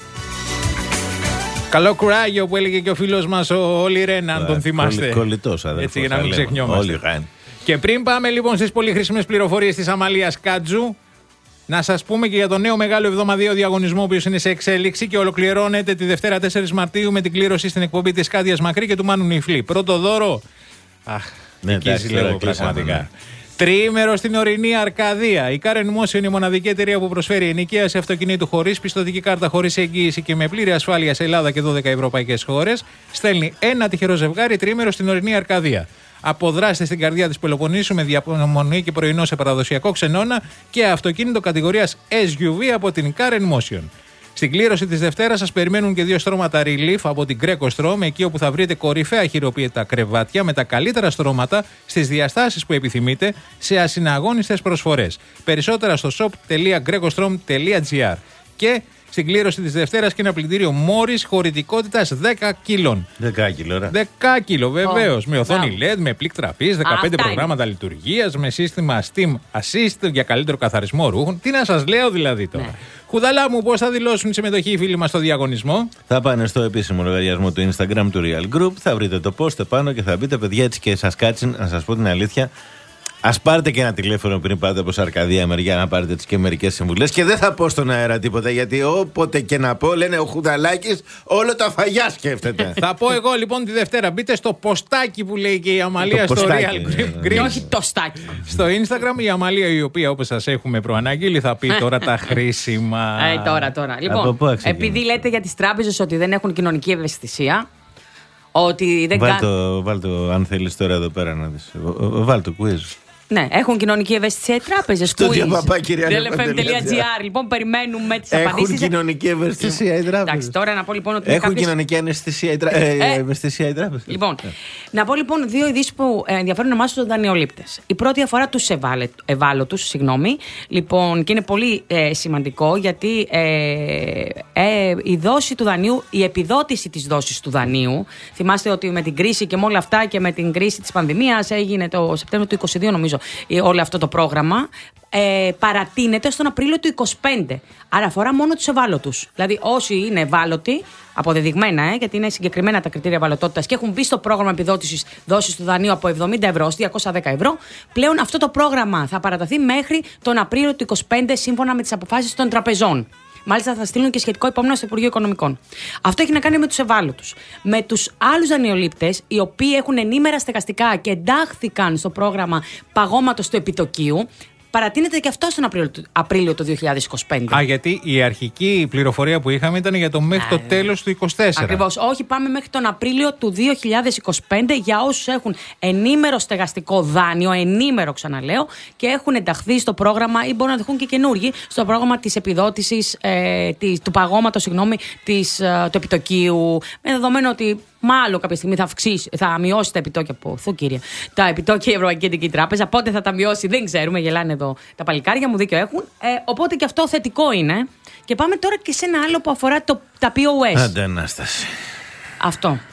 Καλό κουράγιο που έλεγε και ο φίλος μας ο Όλη Ρεν, αν τον θυμάστε. Κολλητός αδερφός. Έτσι, για να μην ξεχνιόμαστε. Ρεν. Και πριν πάμε λοιπόν στις πολύ χρήσιμες πληροφορίες της Αμαλίας Κάτζου, να σας πούμε και για το νέο μεγάλο εβδομαδιαίο διαγωνισμό, ο οποίος είναι σε εξέλιξη και ολοκληρώνεται τη Δευτέρα τέσσερις Μαρτίου με την κλήρωση στην εκπομπή της Κάντιας Μακρύ και του Μάνου Νιφλή. Πρώτο δώρο. Αχ, ναι, εκεί λέγω πραγματικά. Τριήμερο στην ορεινή Αρκαδία. Η Karen Motion είναι η μοναδική εταιρεία που προσφέρει ενοικίαση αυτοκινήτου χωρίς πιστωτική κάρτα, χωρίς εγγύηση και με πλήρη ασφάλεια σε Ελλάδα και δώδεκα ευρωπαϊκές χώρες. Στέλνει ένα τυχερό ζευγάρι τριήμερο στην ορεινή Αρκαδία. Αποδράστε στην καρδιά της Πελοποννήσου με διαμονή και πρωινό σε παραδοσιακό ξενώνα και αυτοκίνητο κατηγορίας ες γιου βι από την Karen Motion. Στην κλήρωση της Δευτέρας σας περιμένουν και δύο στρώματα Relief από την Greco Strom, εκεί όπου θα βρείτε κορυφαία χειροποίητα κρεβάτια με τα καλύτερα στρώματα στις διαστάσεις που επιθυμείτε σε ασυναγώνιστες προσφορές. Περισσότερα στο shop τελεία grecostrom τελεία gr. Και στην κλήρωση της Δευτέρας και ένα πλυντήριο Morris χωρητικότητας δέκα κιλών. δέκα κιλό, ρε. δέκα κιλό, βεβαίως. Oh, με οθόνη wow. ελ ι ντι, με πλικ τραπέζι, δεκαπέντε Αυτά προγράμματα είναι. Λειτουργίας, με σύστημα Steam Assist για καλύτερο καθαρισμό ρούχων. Τι να σας λέω δηλαδή τώρα. Ναι. Χουδαλά μου, πώς θα δηλώσουν συμμετοχή οι φίλοι μας στο διαγωνισμό? Θα πάνε στο επίσημο λογαριασμό του Instagram του Real Group, θα βρείτε το post επάνω και θα μπείτε, παιδιά, έτσι και σας κάτσει να σας πω την αλήθεια. Ας πάρετε και ένα τηλέφωνο πριν πάτε από Αρκαδία μεριά να πάρετε τις και μερικές συμβουλές. Και δεν θα πω στον αέρα τίποτα, γιατί όποτε και να πω λένε ο Χουδαλάκης όλο τα φαγιά σκέφτεται. Θα πω εγώ λοιπόν τη Δευτέρα. Μπείτε στο ποστάκι που λέει και η Αμαλία στο Real Group. Και όχι το στάκι. Στο Instagram η Αμαλία, η οποία όπως σας έχουμε προαναγγείλει θα πει τώρα τα χρήσιμα. Ε, τώρα, τώρα. Λοιπόν, επειδή λέτε για τις τράπεζες ότι δεν έχουν κοινωνική ευαισθησία. Ότι δεν Βάλ το, βάλ το, αν θέλεις τώρα εδώ πέρα να δεις. Βάλ το quiz. Ναι, έχουν κοινωνική ευαισθησία οι τράπεζες. Studio.gr. Λοιπόν, περιμένουμε τις απαντήσεις. Έχουν κοινωνική ευαισθησία οι τράπεζες. Εντάξει, τώρα να πω λοιπόν ότι. Έχουν κάποιες... κοινωνική αναισθησία οι τράπεζες. Λοιπόν, να πω λοιπόν δύο ειδήσεις που ενδιαφέρουν εμάς τους δανειολήπτες. Η πρώτη αφορά τους ευάλωτους, συγγνώμη. Λοιπόν, και είναι πολύ ε, σημαντικό γιατί ε, ε, η δόση του δανείου, η επιδότηση της δόσης του δανείου. Θυμάστε ότι με την κρίση και με όλα αυτά και με την κρίση της πανδημίας έγινε το Σεπτέμβριο του είκοσι δύο, νομίζω. Όλο αυτό το πρόγραμμα ε, παρατείνεται στον Απρίλιο του είκοσι πέντε. Άρα αφορά μόνο τους ευάλωτους. Δηλαδή όσοι είναι ευάλωτοι, αποδεδειγμένα, ε, γιατί είναι συγκεκριμένα τα κριτήρια ευαλωτότητας και έχουν μπει στο πρόγραμμα επιδότησης δόσης του δανείου από εβδομήντα ευρώ ως διακόσια δέκα ευρώ, πλέον αυτό το πρόγραμμα θα παραταθεί μέχρι τον Απρίλιο του είκοσι πέντε σύμφωνα με τις αποφάσεις των τραπεζών. Μάλιστα θα στείλουν και σχετικό υπόμνημα στο Υπουργείο Οικονομικών. Αυτό έχει να κάνει με τους ευάλωτους. Με τους άλλους δανειολήπτες, οι οποίοι έχουν ενήμερα στεγαστικά και εντάχθηκαν στο πρόγραμμα παγώματος του επιτοκίου, παρατείνεται και αυτό στον Απρίλιο, Απρίλιο του δύο χιλιάδες είκοσι πέντε. Α, γιατί η αρχική πληροφορία που είχαμε ήταν για το μέχρι το τέλος του είκοσι τέσσερα. Ακριβώς. Όχι, πάμε μέχρι τον Απρίλιο του δύο χιλιάδες είκοσι πέντε για όσους έχουν ενήμερο στεγαστικό δάνειο, ενήμερο ξαναλέω, και έχουν ενταχθεί στο πρόγραμμα ή μπορούν να δεχούν και καινούργοι στο πρόγραμμα της επιδότησης, ε, της, του παγώματος, συγγνώμη, της, ε, του επιτοκίου, με δεδομένο ότι μάλλον κάποια στιγμή θα, αυξήσει, θα μειώσει τα επιτόκια από αυτό, κύριε. Τα επιτόκια η Ευρωπαϊκή Κεντρική Τράπεζα. Πότε θα τα μειώσει, δεν ξέρουμε. Γελάνε εδώ τα παλικάρια μου, δίκιο έχουν. Ε, οπότε και αυτό θετικό είναι. Και πάμε τώρα και σε ένα άλλο που αφορά το, τα πι ο ες. Άντε, Ανάσταση. Αυτό.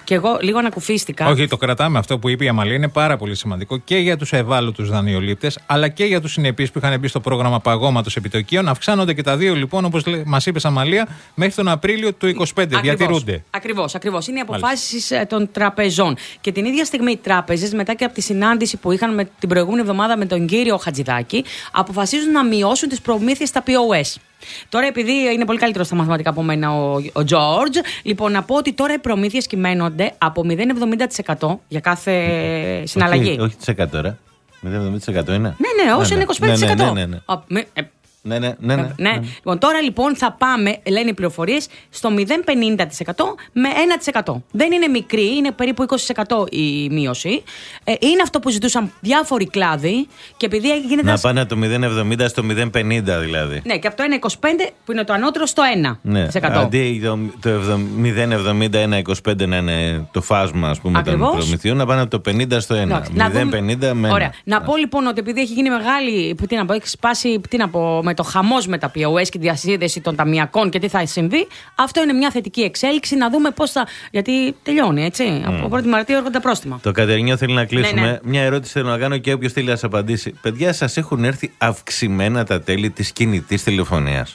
Και εγώ λίγο ανακουφίστηκα. Όχι, το κρατάμε αυτό που είπε η Αμαλία. Είναι πάρα πολύ σημαντικό και για τους ευάλωτους δανειολήπτες, αλλά και για τους συνεπείς που είχαν μπει στο πρόγραμμα παγώματος επιτοκίων. Αυξάνονται και τα δύο, λοιπόν, όπως μας είπε Αμαλία, μέχρι τον Απρίλιο του είκοσι πέντε. Ακριβώς, διατηρούνται. Ακριβώς, ακριβώς. Είναι οι αποφάσεις των τραπεζών. Και την ίδια στιγμή οι τράπεζες, μετά και από τη συνάντηση που είχαν με την προηγούμενη εβδομάδα με τον κύριο Χατζηδάκη, αποφασίζουν να μειώσουν τις προμήθειες στα πι ο ες. Τώρα, επειδή είναι πολύ καλύτερο στα μαθηματικά από μένα ο Τζόρτζ, λοιπόν, να πω ότι τώρα οι προμήθειες κυμαίνονται από μηδέν κόμμα εβδομήντα τοις εκατό για κάθε συναλλαγή. Όχι, όχι τις εκατό, ρε. μηδέν κόμμα εβδομήντα τοις εκατό είναι. Ναι, ναι, όσο είναι είκοσι πέντε τοις εκατό. Ναι, ναι, ναι. Α, με, ε, Ναι, ναι, ναι, ναι, ναι. Λοιπόν, τώρα λοιπόν θα πάμε, λένε οι πληροφορίες, στο μηδέν κόμμα πενήντα τοις εκατό με ένα τοις εκατό. Δεν είναι μικρή, είναι περίπου είκοσι τοις εκατό η μείωση. Ε, είναι αυτό που ζητούσαν διάφοροι κλάδοι και επειδή γίνεται. Να πάνε από το μηδέν κόμμα εβδομήντα στο μηδέν κόμμα πενήντα δηλαδή. Ναι, και από το ένα κόμμα είκοσι πέντε που είναι το ανώτερο στο ένα τοις εκατό. Ναι, αντί το, το μηδέν κόμμα εβδομήντα ένα είκοσι πέντε να είναι το φάσμα, ας πούμε, των προμηθειών, να πάνε από το πενήντα στο ένα. μηδέν κόμμα πενήντα με ένα. Ωραία. Να πω λοιπόν ότι επειδή έχει γίνει μεγάλη. Τι να πω, έχει σπάσει τι να πω, με το χαμός με τα πι ο ες και τη διασύνδεση των ταμιακών και τι θα συμβεί. Αυτό είναι μια θετική εξέλιξη. Να δούμε πώς θα. Γιατί τελειώνει, έτσι. Mm. Από πρώτη Μαρτίου έρχονται τα πρόστιμα. Το Κατερινιό θέλει να κλείσουμε. Ναι, ναι. Μια ερώτηση θέλω να κάνω και όποιος θέλει να σας απαντήσει. Παιδιά, σας έχουν έρθει αυξημένα τα τέλη της κινητής τηλεφωνίας?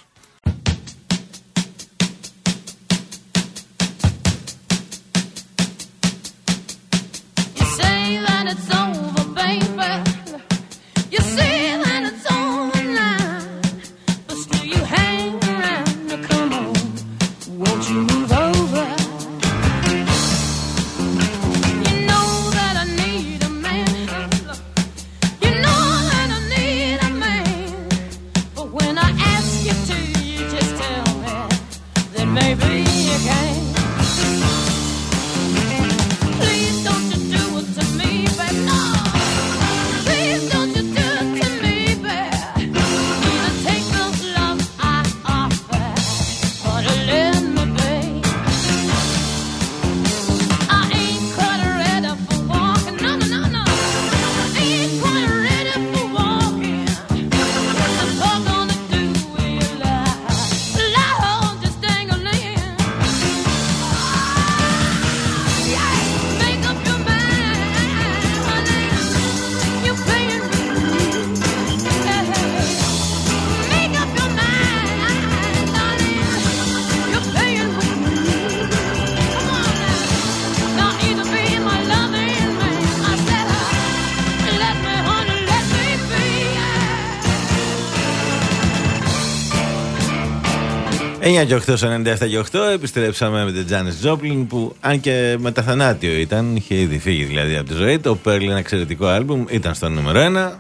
εννιά και οκτώ, ενενήντα επτά και οκτώ, επιστρέψαμε με την Τζάνις Τζόπλιν που αν και μεταθανάτιο ήταν, είχε ήδη φύγει δηλαδή από τη ζωή. Το Pearl, ένα εξαιρετικό άλμπουμ, ήταν στο νούμερο ένα.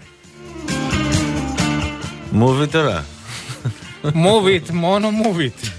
Move it τώρα. Move it, μόνο move it.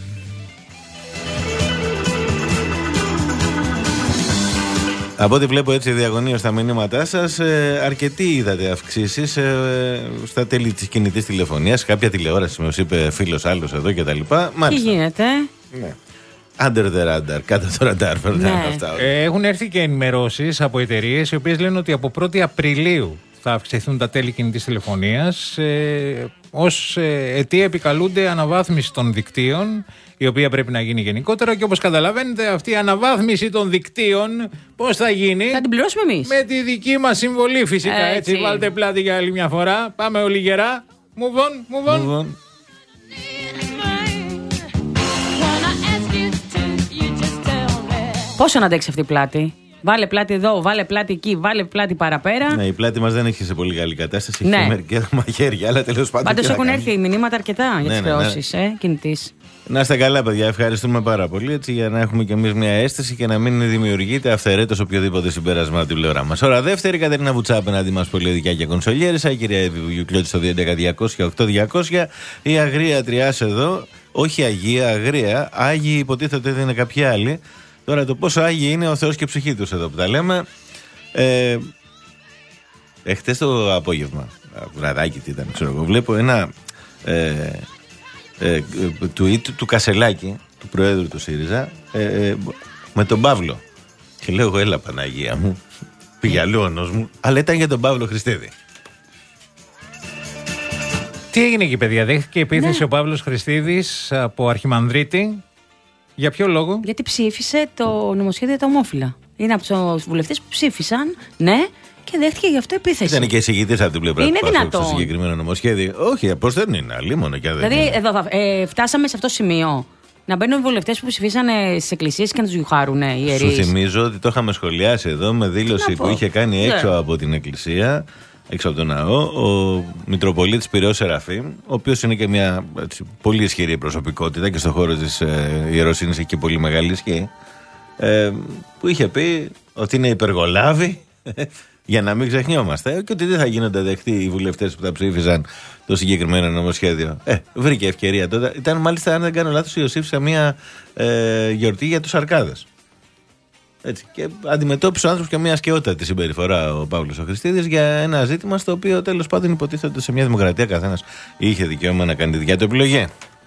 Από ό,τι βλέπω έτσι διαγωνίως στα μηνύματά σας, ε, αρκετοί είδατε αυξήσεις ε, στα τέλη της κινητής τηλεφωνίας. Κάποια τηλεόραση, μας είπε φίλος άλλος εδώ και τα λοιπά. Τι γίνεται? Ναι. Under the radar, κάτω το ραντάρ, ναι. Αυτά. Ε, έχουν έρθει και ενημερώσεις από εταιρείες οι οποίες λένε ότι από πρώτη Απριλίου θα αυξηθούν τα τέλη κινητής τηλεφωνίας. Ε, ως ε, αιτία επικαλούνται αναβάθμιση των δικτύων, η οποία πρέπει να γίνει γενικότερα και όπως καταλαβαίνετε αυτή η αναβάθμιση των δικτύων πώς θα γίνει? Θα την πληρώσουμε εμείς. Με τη δική μας συμβολή φυσικά, έτσι. έτσι. Βάλτε πλάτη για άλλη μια φορά. Πάμε όλοι γερά. Move on, move on. Move on. Πόσο να αντέξει αυτή η πλάτη? Βάλε πλάτη εδώ, βάλε πλάτη εκεί, βάλε πλάτη παραπέρα. Ναι, η πλάτη μας δεν έχει σε πολύ καλή κατάσταση. Έχει ναι. μερικά μαχαίρια, αλλά τέλος πάντων. Πάντως έχουν έρθει μηνύματα αρκετά για τις ναι, χρεώσεις ναι, ναι. ε, κινητής. Να είστε καλά, παιδιά. Ευχαριστούμε πάρα πολύ. Έτσι, για να έχουμε κι εμείς μια αίσθηση και να μην δημιουργείται αυθαιρέτως οποιοδήποτε συμπέρασμα από την πλευρά μας. Ώρα δεύτερη, Κατερίνα Βουτσά απέναντί μας, πολυεδικά και κονσολιέρισα. Η κυρία Εύη Βουγιουκλιώτη στο δύο έντεκα διακόσια οκτώ διακόσια. Η Αγρία Τριάς εδώ. Όχι Αγία, Αγρία. Άγιοι υποτίθεται ότι είναι κάποιοι άλλοι. Τώρα το πόσο άγιοι είναι ο Θεός και ψυχή τους εδώ που τα λέμε. Ε, εχθές το απόγευμα, βραδάκι τι ήταν, ξέρω εγώ, βλέπω ένα ε, ε, tweet του Κασελάκη, του Προέδρου του ΣΥΡΙΖΑ, ε, ε, με τον Παύλο. Και λέω εγώ, έλα Παναγία μου, πήγε αλλού ο νους μου, αλλά ήταν για τον Παύλο Χριστίδη. Τι έγινε εκεί, παιδιά? Δέχτηκε επίθεση ναι. ο Παύλος Χριστίδης από Αρχιμανδρίτη. Για ποιο λόγο? Γιατί ψήφισε το νομοσχέδιο για τα ομόφυλα. Είναι από τους βουλευτές που ψήφισαν, ναι, και δέχτηκε γι' αυτό επίθεση. Ήταν και εισηγητής από την πλευρά του Πασόκ στο συγκεκριμένο νομοσχέδιο. Όχι, πώς δεν είναι, αλλήμον και δεν Δηλαδή, είναι. εδώ θα, ε, φτάσαμε σε αυτό το σημείο. Να μπαίνουν οι βουλευτές που ψηφίσανε στις εκκλησίες και να τους γιουχάρουν οι ιερείς. Σου θυμίζω ότι το είχαμε σχολιάσει εδώ με δήλωση που είχε κάνει έξω ναι. από την εκκλησία, έξω από τον ναό, ο Μητροπολίτης Πειραιώς Σεραφείμ, ο οποίος είναι και μια έτσι, πολύ ισχυρή προσωπικότητα και στον χώρο της ε, ιεροσύνης εκεί πολύ μεγάλη ισχύ, ε, που είχε πει ότι είναι υπεργολάβη. Για να μην ξεχνιόμαστε και ότι δεν θα γίνονται δεκτοί οι βουλευτές που θα ψήφισαν το συγκεκριμένο νομοσχέδιο. Ε, βρήκε ευκαιρία τότε. Ήταν μάλιστα, αν δεν κάνω λάθος, υιοψήφισε μια ε, γιορτή για τους Αρκάδες. Έτσι. Και αντιμετώπισε ο άνθρωπος και μια ασκαιότατη συμπεριφορά ο Παύλος ο Χριστίδης για ένα ζήτημα στο οποίο τέλος πάντων υποτίθεται ότι σε μια δημοκρατία καθένας είχε δικαίωμα να κάνει τη δικιά του επιλογή.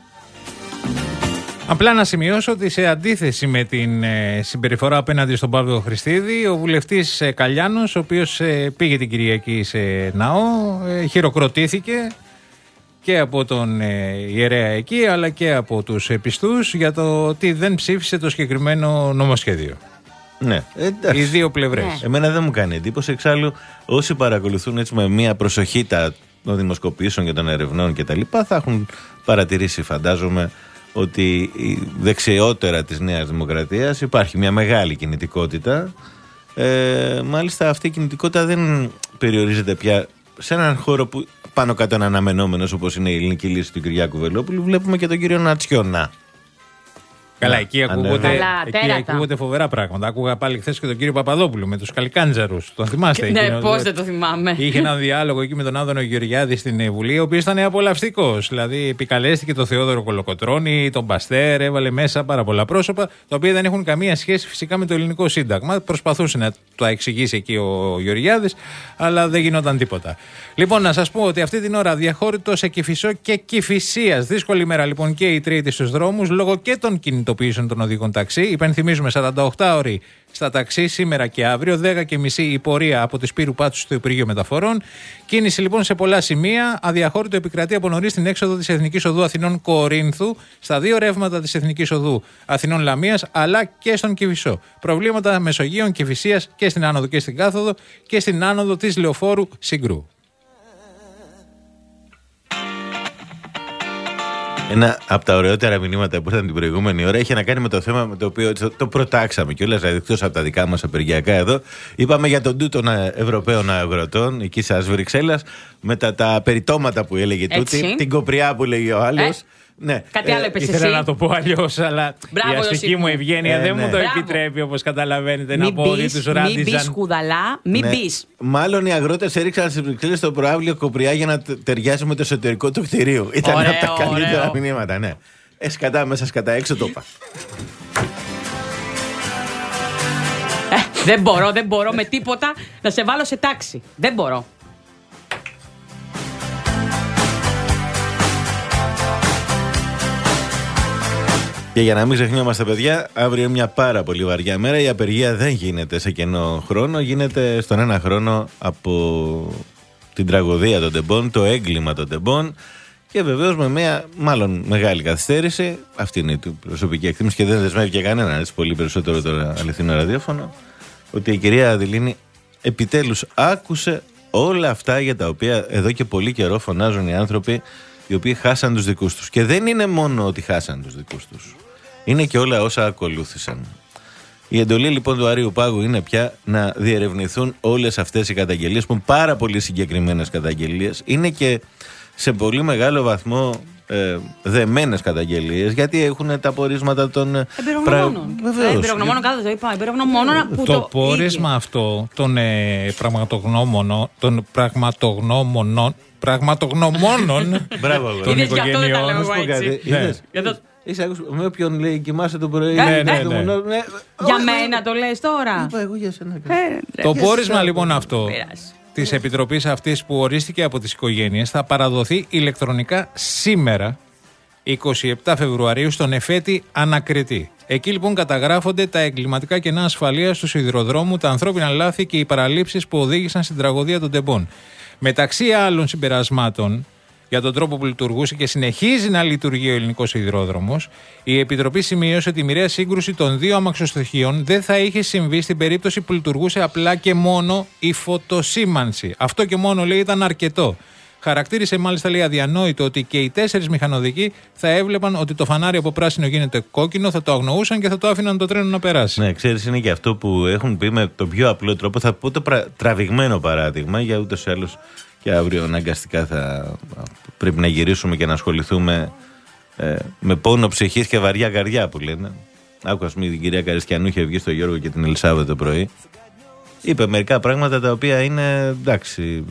Απλά να σημειώσω ότι σε αντίθεση με την ε, συμπεριφορά απέναντι στον Παύλο Χριστίδη, ο βουλευτής ε, Καλιάνος, ο οποίος ε, πήγε την Κυριακή σε ναό, ε, χειροκροτήθηκε και από τον ε, ιερέα εκεί, αλλά και από τους ε, πιστούς για το ότι δεν ψήφισε το συγκεκριμένο νομοσχέδιο. Ναι, εντάξει. Οι δύο πλευρές. Ναι. Εμένα δεν μου κάνει εντύπωση. Εξάλλου, όσοι παρακολουθούν έτσι με μια προσοχή τα των δημοσκοπήσεων και των ερευνών κτλ., θα έχουν παρατηρήσει, φαντάζομαι, ότι η δεξιότερα της Νέας Δημοκρατίας υπάρχει μια μεγάλη κινητικότητα. Ε, μάλιστα αυτή η κινητικότητα δεν περιορίζεται πια σε έναν χώρο που πάνω κάτω είναι αναμενόμενος, όπως είναι η ελληνική λύση του Κυριάκου Βελόπουλου. Βλέπουμε και τον κύριο Νατσιονά. Καλά, εκεί ακούγονται, Καλά, εκεί ακούγονται φοβερά πράγματα. Άκουγα πάλι χθες και τον κύριο Παπαδόπουλο με τους Καλικάντζαρους. Τον θυμάστε? Ναι, εκείνο, πώς δεν το θυμάμαι. Είχε έναν διάλογο εκεί με τον Άδωνο Γεωργιάδη στην Βουλή, ο οποίος ήταν απολαυστικός. Δηλαδή, επικαλέστηκε τον Θεόδωρο Κολοκοτρώνη, τον Παστέρ, έβαλε μέσα πάρα πολλά πρόσωπα, τα οποία δεν έχουν καμία σχέση φυσικά με το ελληνικό σύνταγμα. Προσπαθούσε να το εξηγήσει εκεί ο Γεωργιάδης, αλλά δεν γινόταν τίποτα. Λοιπόν, να σας πω ότι αυτή την ώρα αδιαχώρητο σε Κηφισό και Κηφισίας. Δύσκολη μέρα λοιπόν και η Τρίτη στους δρόμους, λόγω και των κινητοποιήσεων των οδηγών ταξί. Υπενθυμίζουμε σαράντα οκτώ ώρες στα ταξί σήμερα και αύριο, δέκα και μισή η πορεία από τη Σπύρου Πάτσου στο Υπουργείο Μεταφορών. Κίνηση λοιπόν σε πολλά σημεία. Αδιαχώρητο επικρατεί από νωρίς στην έξοδο της Εθνικής Οδού Αθηνών Κορίνθου, στα δύο ρεύματα της Εθνικής Οδού Αθηνών Λαμίας, αλλά και στον Κηφισό. Προβλήματα Μεσογείων, Κηφισίας και στην άνοδο και στην κάθοδο και στην άνοδο της Λεωφόρου Συγκρού. Ένα από τα ωραιότερα μηνύματα που ήρθαν την προηγούμενη ώρα είχε να κάνει με το θέμα με το οποίο το, το προτάξαμε κιόλας, δηλαδή εκτός από τα δικά μας απεργιακά εδώ. Είπαμε για τον τούτο Ευρωπαίων αγροτών εκεί σας Βρυξέλλας, με τα, τα περιτώματα που έλεγε τούτη, την κοπριά που λέγει ο άλλος. Ε? Ναι. Κάτι άλλο είπες εσύ. Ήθελα να το πω αλλιώς, αλλά Μπράβο, η αστική μου ευγένεια ε, δεν ναι. μου το Μπράβο. επιτρέπει, όπως καταλαβαίνετε, Μην να πω ότι τους ράντιζαν. Μην μπεις χουδαλά, μην Ναι. μπεις. Μάλλον οι αγρότες έριξαν στις Βρυξέλλες στο προάβλιο κοπριά για να τε- ταιριάζει με το εσωτερικό του κτηρίου. Ήταν Ωραίο, από τα καλύτερα ωραίο. μηνύματα, ναι. Ε, σκατά μέσα, σκατά έξω το είπα. Ε, δεν μπορώ, δεν μπορώ με τίποτα να σε βάλω σε τάξη. Δεν μπορώ. Και για να μην ξεχνιόμαστε, παιδιά, αύριο είναι μια πάρα πολύ βαριά μέρα. Η απεργία δεν γίνεται σε κενό χρόνο, γίνεται στον ένα χρόνο από την τραγωδία των τεμπών, το έγκλημα των τεμπών. Και βεβαίως με μια μάλλον μεγάλη καθυστέρηση, αυτή είναι η προσωπική εκτίμηση και δεν δεσμεύει και κανέναν, έτσι πολύ περισσότερο το αληθινό ραδιόφωνο, ότι η κυρία Αδηλίνη επιτέλους άκουσε όλα αυτά για τα οποία εδώ και πολύ καιρό φωνάζουν οι άνθρωποι οι οποίοι χάσαν τους δικούς τους. Και δεν είναι μόνο ότι χάσαν τους δικούς τους, είναι και όλα όσα ακολούθησαν. Η εντολή λοιπόν του Αρείου Πάγου είναι πια να διερευνηθούν όλες αυτές οι καταγγελίες, που είναι πάρα πολύ συγκεκριμένες καταγγελίες, είναι και σε πολύ μεγάλο βαθμό ε, δεμένες καταγγελίες, γιατί έχουν τα πορίσματα των Εμπειρογνωμόνων. Βεβαίως. Εμπειρογνωμόνων, κάτω το είπα. Εμπειρογνωμόνων που το το πόρισμα ίδιο. αυτό των ε, πραγματογνώμονων, των πραγματογνώμονων, πραγματογνωμόνων Μπράβο, εγώ. των Είδες, γι' αυτό δεν τα οικογενειών. λέω εγώ Κάτι, έτσι. είδες? Για το- Είσαι ακούσει, με όποιον λέει κοιμάσαι το πρωί. Ναι, ναι, το ναι. μονό- ναι. Για Όχι, μένα το λες τώρα. είπα εγώ για σένα. Ε, Το ρε, πόρισμα εσένα, λοιπόν αυτό πειράζει. της Επιτροπής αυτής που ορίστηκε από τις οικογένειες θα παραδοθεί ηλεκτρονικά σήμερα, είκοσι επτά Φεβρουαρίου, στον Εφέτη Ανακριτή. Εκεί λοιπόν καταγράφονται τα εγκληματικά κενά ασφαλείας του σιδηροδρόμου, τα ανθρώπινα λάθη και οι παραλήψεις που οδήγησαν στην τραγωδία των τεμπών. Μεταξύ άλλων συμπερασμάτων, για τον τρόπο που λειτουργούσε και συνεχίζει να λειτουργεί ο ελληνικός σιδηρόδρομος, η Επιτροπή σημείωσε ότι η μοιραία σύγκρουση των δύο αμαξοστοιχείων δεν θα είχε συμβεί στην περίπτωση που λειτουργούσε απλά και μόνο η φωτοσήμανση. Αυτό και μόνο, λέει, ήταν αρκετό. Χαρακτήρισε μάλιστα, λέει, αδιανόητο ότι και οι τέσσερις μηχανοδικοί θα έβλεπαν ότι το φανάρι από πράσινο γίνεται κόκκινο, θα το αγνοούσαν και θα το άφηναν το τρένο να περάσει. Ναι, ξέρεις, είναι και αυτό που έχουν πει με τον πιο απλό τρόπο. Θα πω το πρα... τραβηγμένο παράδειγμα, για ούτως ή άλλως και αύριο αναγκαστικά θα πρέπει να γυρίσουμε και να ασχοληθούμε ε, με πόνο ψυχής και βαριά καρδιά που λένε. Άκου, ας πούμε, την κυρία Καριστιανού είχε βγει στο Γιώργο και την Ελισάβετ το πρωί. Είπε μερικά πράγματα τα οποία είναι εντάξει.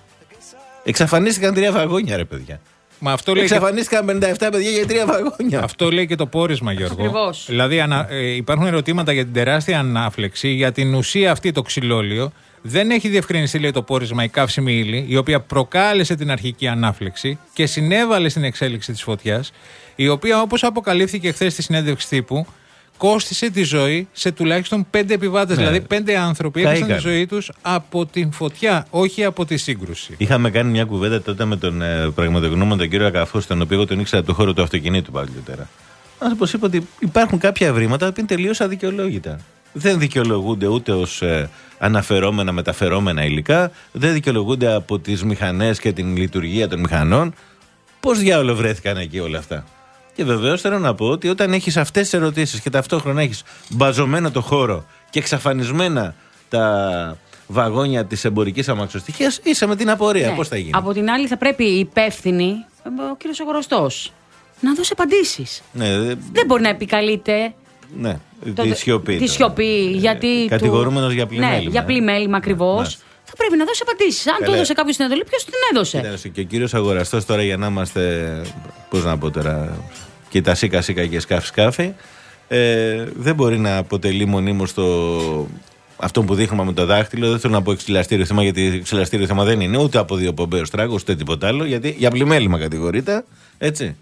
Εξαφανίστηκαν τρία βαγόνια, ρε παιδιά. Μα αυτό λέει Εξαφανίστηκαν και... πενήντα επτά παιδιά για τρία βαγόνια. Αυτό λέει και το πόρισμα, Γιώργο. Ακριβώς. Δηλαδή ανα... ε, υπάρχουν ερωτήματα για την τεράστια ανάφλεξη, για την ουσία αυτή το ξυλόλιο. Δεν έχει διευκρινιστεί, λέει, το πόρισμα η καύσιμη ύλη, η οποία προκάλεσε την αρχική ανάφλεξη και συνέβαλε στην εξέλιξη της φωτιάς, η οποία, όπως αποκαλύφθηκε χθες στη συνέντευξη τύπου, κόστισε τη ζωή σε τουλάχιστον πέντε επιβάτες. Ναι. Δηλαδή, πέντε άνθρωποι έχασαν τη ζωή τους από την φωτιά, όχι από τη σύγκρουση. Είχαμε κάνει μια κουβέντα τότε με τον ε, πραγματογνώμονα τον κύριο Ακαφού, τον οποίο εγώ τον ήξερα του χώρου του αυτοκινήτου παλιότερα. Όπως είπα, ότι υπάρχουν κάποια ευρήματα που είναι τελείως αδικαιολόγητα. Δεν δικαιολογούνται ούτε ως ε, αναφερόμενα, μεταφερόμενα υλικά, δεν δικαιολογούνται από τις μηχανές και την λειτουργία των μηχανών. Πώς διάολο βρέθηκαν εκεί όλα αυτά. Και βεβαίως θέλω να πω ότι όταν έχεις αυτές τις ερωτήσεις και ταυτόχρονα έχεις μπαζωμένο το χώρο και εξαφανισμένα τα βαγόνια της εμπορικής αμαξοστοιχίας, είσαι με την απορία. Ναι. Πώς θα γίνει. Από την άλλη, θα πρέπει οι υπεύθυνοι, ο κύριος Αγοραστός, να δώσει απαντήσεις. Ναι, δε... Δεν μπορεί να επικαλείται. Ναι, το... τη σιωπή. Τη σιωπή, ε, γιατί. Κατηγορούμενος του... για πλημέλημα. Ναι, για πλημέλημα ακριβώς. Ναι. Θα πρέπει να δώσει απαντήσεις. Αν του έδωσε κάποιος την εντολή, ποιος την έδωσε. Κοίταξε, και ο κύριος Αγοραστός τώρα, για να είμαστε. Πώς να πω τώρα. Και τα σίκα σίκα και σκάφη σκάφη. Ε, δεν μπορεί να αποτελεί μονίμως το. Αυτό που δείχνουμε με το δάχτυλο. Δεν θέλω να πω εξυλαστήριο θέμα, γιατί εξυλαστήριο θέμα δεν είναι ούτε από δύο πομπέους τράγους ούτε τίποτα άλλο. Γιατί για πλημέλημα κατηγορείται. Έτσι.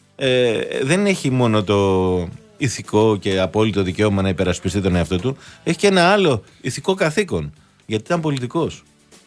Ε, δεν έχει μόνο το ηθικό και απόλυτο δικαίωμα να υπερασπιστεί τον εαυτό του. Έχει και ένα άλλο ηθικό καθήκον. Γιατί ήταν πολιτικός.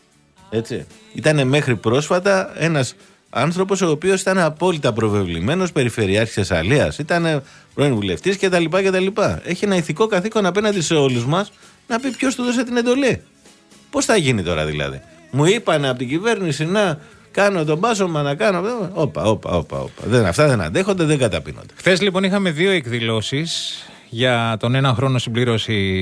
Έτσι. Ήταν μέχρι πρόσφατα ένας άνθρωπος ο οποίος ήταν απόλυτα προβεβλημένος, περιφερειάρχης Θεσσαλίας. Ήταν πρώην βουλευτής κτλ. κτλ. Έχει ένα ηθικό καθήκον απέναντι σε όλους μας να πει ποιος του δώσε την εντολή. Πώς θα γίνει τώρα δηλαδή. Μου είπαν από την κυβέρνηση να κάνω τον πάσωμα, να κάνω. Όπα, όπα, όπα. όπα. Δεν, αυτά δεν αντέχονται, δεν καταπίνονται. Χθες λοιπόν είχαμε δύο εκδηλώσεις για τον ένα χρόνο συμπλήρωση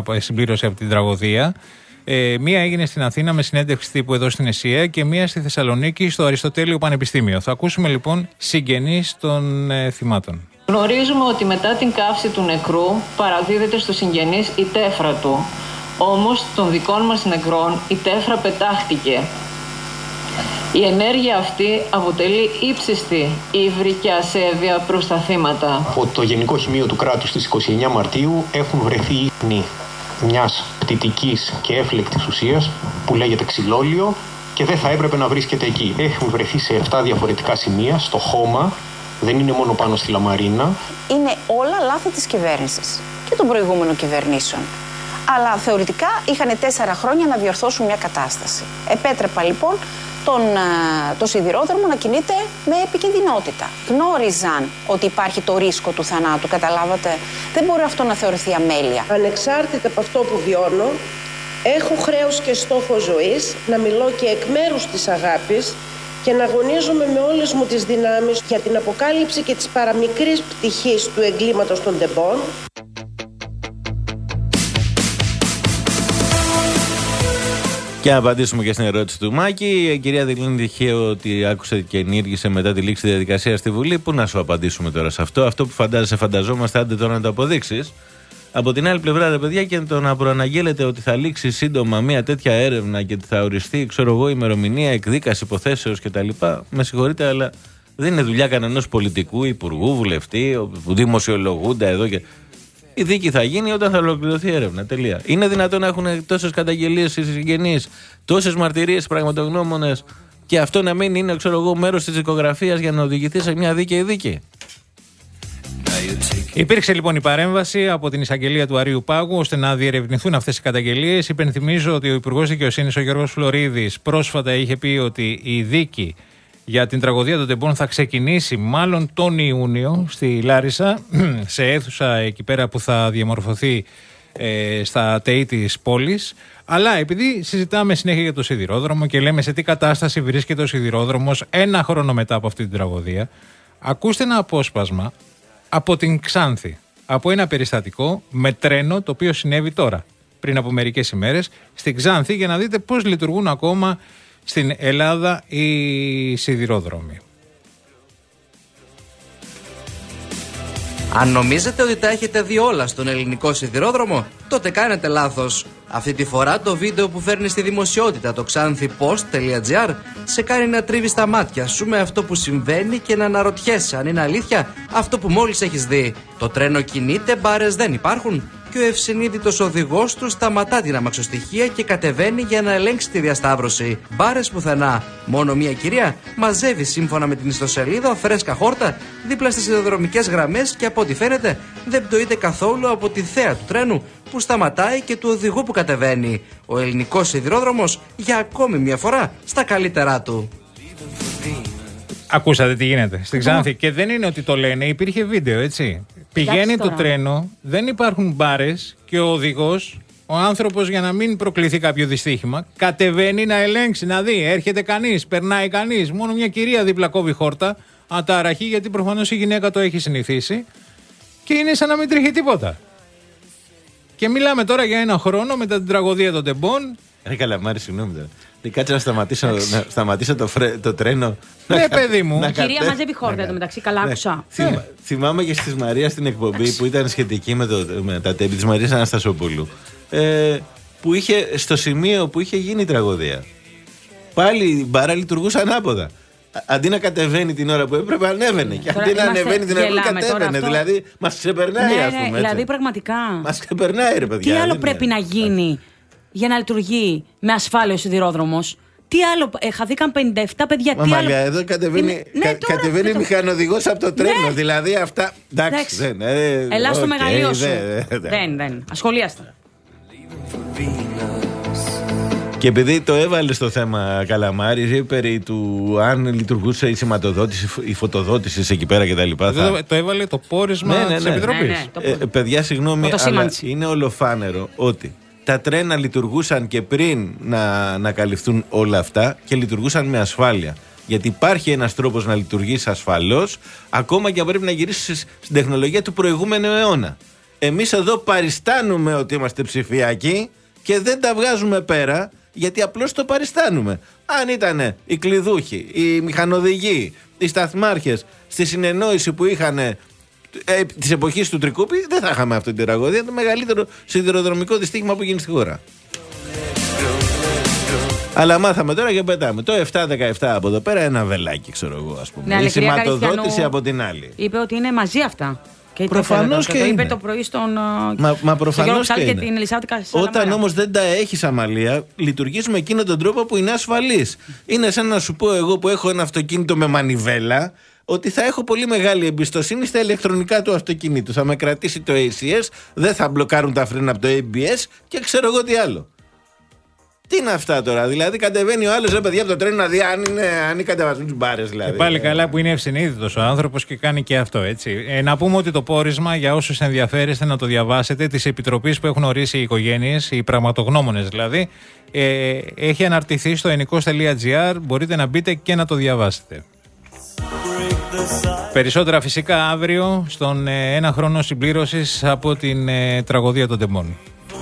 από την τραγωδία. Ε, μία έγινε στην Αθήνα με συνέντευξη τύπου εδώ στην ΕΣΥΑ και μία στη Θεσσαλονίκη στο Αριστοτέλειο Πανεπιστήμιο. Θα ακούσουμε λοιπόν συγγενείς των ε, θυμάτων. Γνωρίζουμε ότι μετά την καύση του νεκρού παραδίδεται στους συγγενείς η τέφρα του. Όμως των δικών μας νεκρών η τέφρα πετάχτηκε. Η ενέργεια αυτή αποτελεί ύψιστη ύβρη και ασέβεια προς τα θύματα. Από το Γενικό Χημείο του Κράτους στις είκοσι εννέα Μαρτίου έχουν βρεθεί ίχνη μιας πτυτικής και έφλεκτης ουσίας που λέγεται ξυλόλιο και δεν θα έπρεπε να βρίσκεται εκεί. Έχουν βρεθεί σε επτά διαφορετικά σημεία, στο χώμα, δεν είναι μόνο πάνω στη Λαμαρίνα. Είναι όλα λάθη της κυβέρνησης και των προηγούμενων κυβερνήσεων. Αλλά θεωρητικά είχαν τέσσερα χρόνια να διορθώσουν μια κατάσταση. Επέτρεπα λοιπόν τον, το σιδηρόδρομο να κινείται με επικινδυνότητα. Γνώριζαν ότι υπάρχει το ρίσκο του θανάτου, καταλάβατε. Δεν μπορεί αυτό να θεωρηθεί αμέλεια. Ανεξάρτητα από αυτό που βιώνω, έχω χρέος και στόχο ζωής να μιλώ και εκ μέρους της αγάπης και να αγωνίζομαι με όλες μου τις δυνάμεις για την αποκάλυψη και της παραμικρής πτυχής του εγκλήματος των τεμπών. Και να απαντήσουμε και στην ερώτηση του Μάκη. Η κυρία Δηλίνη τυχαίο ότι άκουσε και ενήργησε μετά τη λήξη διαδικασία στη Βουλή. Πού να σου απαντήσουμε τώρα σε αυτό. Αυτό που φαντάζεσαι, φανταζόμαστε, άντε τώρα να το αποδείξεις. Από την άλλη πλευρά, ρε παιδιά, και το να προαναγγέλλεται ότι θα λήξει σύντομα μια τέτοια έρευνα και θα οριστεί, ξέρω εγώ, ημερομηνία εκδίκαση υποθέσεως κτλ. Με συγχωρείτε, αλλά δεν είναι δουλειά κανενός πολιτικού, υπουργού, βουλευτή, που δημοσιολογούνται εδώ και. Η δίκη θα γίνει όταν θα ολοκληρωθεί η έρευνα. Τελεία. Είναι δυνατόν να έχουν τόσες καταγγελίες οι συγγενείς, τόσες μαρτυρίες, πραγματογνώμονες και αυτό να μην είναι, ξέρω εγώ, μέρος της δικογραφίας για να οδηγηθεί σε μια δίκαιη δίκη. Υπήρξε λοιπόν η παρέμβαση από την εισαγγελία του Αρείου Πάγου ώστε να διερευνηθούν αυτές οι καταγγελίες. Υπενθυμίζω ότι ο Υπουργός Δικαιοσύνης, ο Γιώργος Φλωρίδης, πρόσφατα είχε πει ότι η δίκη για την τραγωδία των τεμπών θα ξεκινήσει μάλλον τον Ιούνιο στη Λάρισα, σε αίθουσα εκεί πέρα που θα διαμορφωθεί ε, στα ΤΕΙ της πόλης. Αλλά επειδή συζητάμε συνέχεια για το σιδηρόδρομο και λέμε σε τι κατάσταση βρίσκεται ο σιδηρόδρομος ένα χρόνο μετά από αυτή την τραγωδία, ακούστε ένα απόσπασμα από την Ξάνθη, από ένα περιστατικό με τρένο το οποίο συνέβη τώρα, πριν από μερικές ημέρες, στην Ξάνθη, για να δείτε πώς λειτουργούν ακόμα στην Ελλάδα οι σιδηρόδρομοι. Αν νομίζετε ότι τα έχετε δει όλα στον ελληνικό σιδηρόδρομο, τότε κάνετε λάθος. Αυτή τη φορά το βίντεο που φέρνει στη δημοσιότητα το xanthipost.gr σε κάνει να τρίβεις τα μάτια σου με αυτό που συμβαίνει και να αναρωτιέσαι αν είναι αλήθεια αυτό που μόλις έχεις δει. Το τρένο κινείται, μπάρες δεν υπάρχουν και ο ευσυνείδητος οδηγός του σταματά την αμαξοστοιχεία και κατεβαίνει για να ελέγξει τη διασταύρωση. Μπάρες πουθενά. Μόνο μία κυρία μαζεύει σύμφωνα με την ιστοσελίδα φρέσκα χόρτα δίπλα στις σιδηροδρομικές γραμμές και από ό,τι φαίνεται δεν πτωείται καθόλου από τη θέα του τρένου που σταματάει και του οδηγού που κατεβαίνει. Ο ελληνικός σιδηρόδρομος για ακόμη μια φορά στα καλύτερά του. Ακούσατε τι γίνεται στην Ξάνθη και δεν είναι ότι το λένε, υπήρχε βίντεο, έτσι. Πηγαίνει το τρένο, δεν υπάρχουν μπάρες και ο οδηγός, ο άνθρωπος, για να μην προκληθεί κάποιο δυστύχημα, κατεβαίνει να ελέγξει, να δει, έρχεται κανείς, περνάει κανείς. Μόνο μια κυρία δίπλα κόβει χόρτα, ατάραχη, γιατί προφανώς η γυναίκα το έχει συνηθίσει και είναι σαν να μην τρέχει τίποτα. Και μιλάμε τώρα για ένα χρόνο μετά την τραγωδία των τεμπών. Ρε Καλαμάρη, συγγνώμη τώρα. Κάτσε να σταματήσω, να σταματήσω το, φρέ, το τρένο. Ναι, παιδί μου. Η κυρία μαζεύει χόρτα εδώ μεταξύ, καλά άκουσα. Θυμά, θυμάμαι και στη Μαρία στην εκπομπή που ήταν σχετική με, το, με τα τέμπη της Μαρίας Αναστασοπούλου. Ε, που είχε, στο σημείο που είχε γίνει η τραγωδία. Πάλι η μπάρα λειτουργούσε ανάποδα. Αντί να κατεβαίνει την ώρα που έπρεπε, ανέβαινε. Και αντί να ανεβαίνει την ώρα που κατέβαινε. Δηλαδή, μας ξεπερνάει, ναι, ας πούμε. Ναι, δηλαδή, πραγματικά. Μας ξεπερνάει, ρε παιδιά. Τι άλλο πρέπει να γίνει για να λειτουργεί με ασφάλεια ο σιδηρόδρομος? Τι άλλο, ε, χαθήκαν πενήντα επτά παιδιά. Μα τι μαλιά, άλλο... εδώ κατεβαίνει, ναι, κα, τώρα, κατεβαίνει το... μηχανοδηγός από το τρένο. Ναι. Δηλαδή αυτά. Εντάξει, δεν. Ε, Ελά στο okay, μεγαλείο σου. Δε, δε, δε. Δεν, δεν. Ασχολίαστε. Και επειδή το έβαλε στο θέμα Καλαμάρη, περί του αν λειτουργούσε η σηματοδότηση, η φωτοδότηση εκεί πέρα κτλ. Το, θα... το έβαλε το πόρισμα ναι, ναι, της ναι. Επιτροπής. Ναι, ναι, το... ε, παιδιά, συγγνώμη, αλλά είναι ολοφάνερο ότι τα τρένα λειτουργούσαν και πριν να, να καλυφθούν όλα αυτά και λειτουργούσαν με ασφάλεια. Γιατί υπάρχει ένας τρόπος να λειτουργήσει ασφαλώς, ακόμα και αν πρέπει να γυρίσεις στην τεχνολογία του προηγούμενου αιώνα. Εμείς εδώ παριστάνουμε ότι είμαστε ψηφιακοί και δεν τα βγάζουμε πέρα, γιατί απλώς το παριστάνουμε. Αν ήταν οι κλειδούχοι, οι μηχανοδηγοί, οι σταθμάρχες στη συνεννόηση που είχαν ε, της εποχής του Τρικούπη, δεν θα είχαμε αυτή την τραγωδία, το μεγαλύτερο σιδηροδρομικό δυστύχημα που γίνει στη χώρα. Αλλά μάθαμε τώρα και πετάμε. Το επτά δεκαεπτά από εδώ πέρα ένα βελάκι, ξέρω εγώ, ας πούμε. Ναι, η σηματοδότηση από την άλλη. Είπε ότι είναι μαζί αυτά. Και προφανώς και το, το είναι. είπε το πρωί στον μα, μα προφανώς και, και την Ελισάβετ. Όταν όμως δεν τα έχεις, Αμαλία, λειτουργείς με εκείνον τον τρόπο που είναι ασφαλής. Είναι σαν να σου πω εγώ που έχω ένα αυτοκίνητο με μανιβέλα, ότι θα έχω πολύ μεγάλη εμπιστοσύνη στα ηλεκτρονικά του αυτοκίνητου. Θα με κρατήσει το έι σι ες, δεν θα μπλοκάρουν τα φρένα από το έι μπι ες και ξέρω εγώ τι άλλο. Τι είναι αυτά τώρα, δηλαδή κατεβαίνει ο άλλος, ρε παιδιά, από το τρένο να δει αν είναι, αν είναι κατεβασμένοι τους μπάρες, δηλαδή. Και πάλι καλά που είναι ευσυνείδητος ο άνθρωπος και κάνει και αυτό, έτσι. Ε, να πούμε ότι το πόρισμα, για όσους ενδιαφέρεστε να το διαβάσετε, της επιτροπής που έχουν ορίσει οι οικογένειες, οι πραγματογνώμονες δηλαδή, ε, έχει αναρτηθεί στο ενικός τελεία τζι άρ, μπορείτε να μπείτε και να το διαβάσετε. Περισσότερα φυσικά αύριο στον ε, ένα χρόνο συμπλήρωσης από την ε, τραγωδία των τεμπών.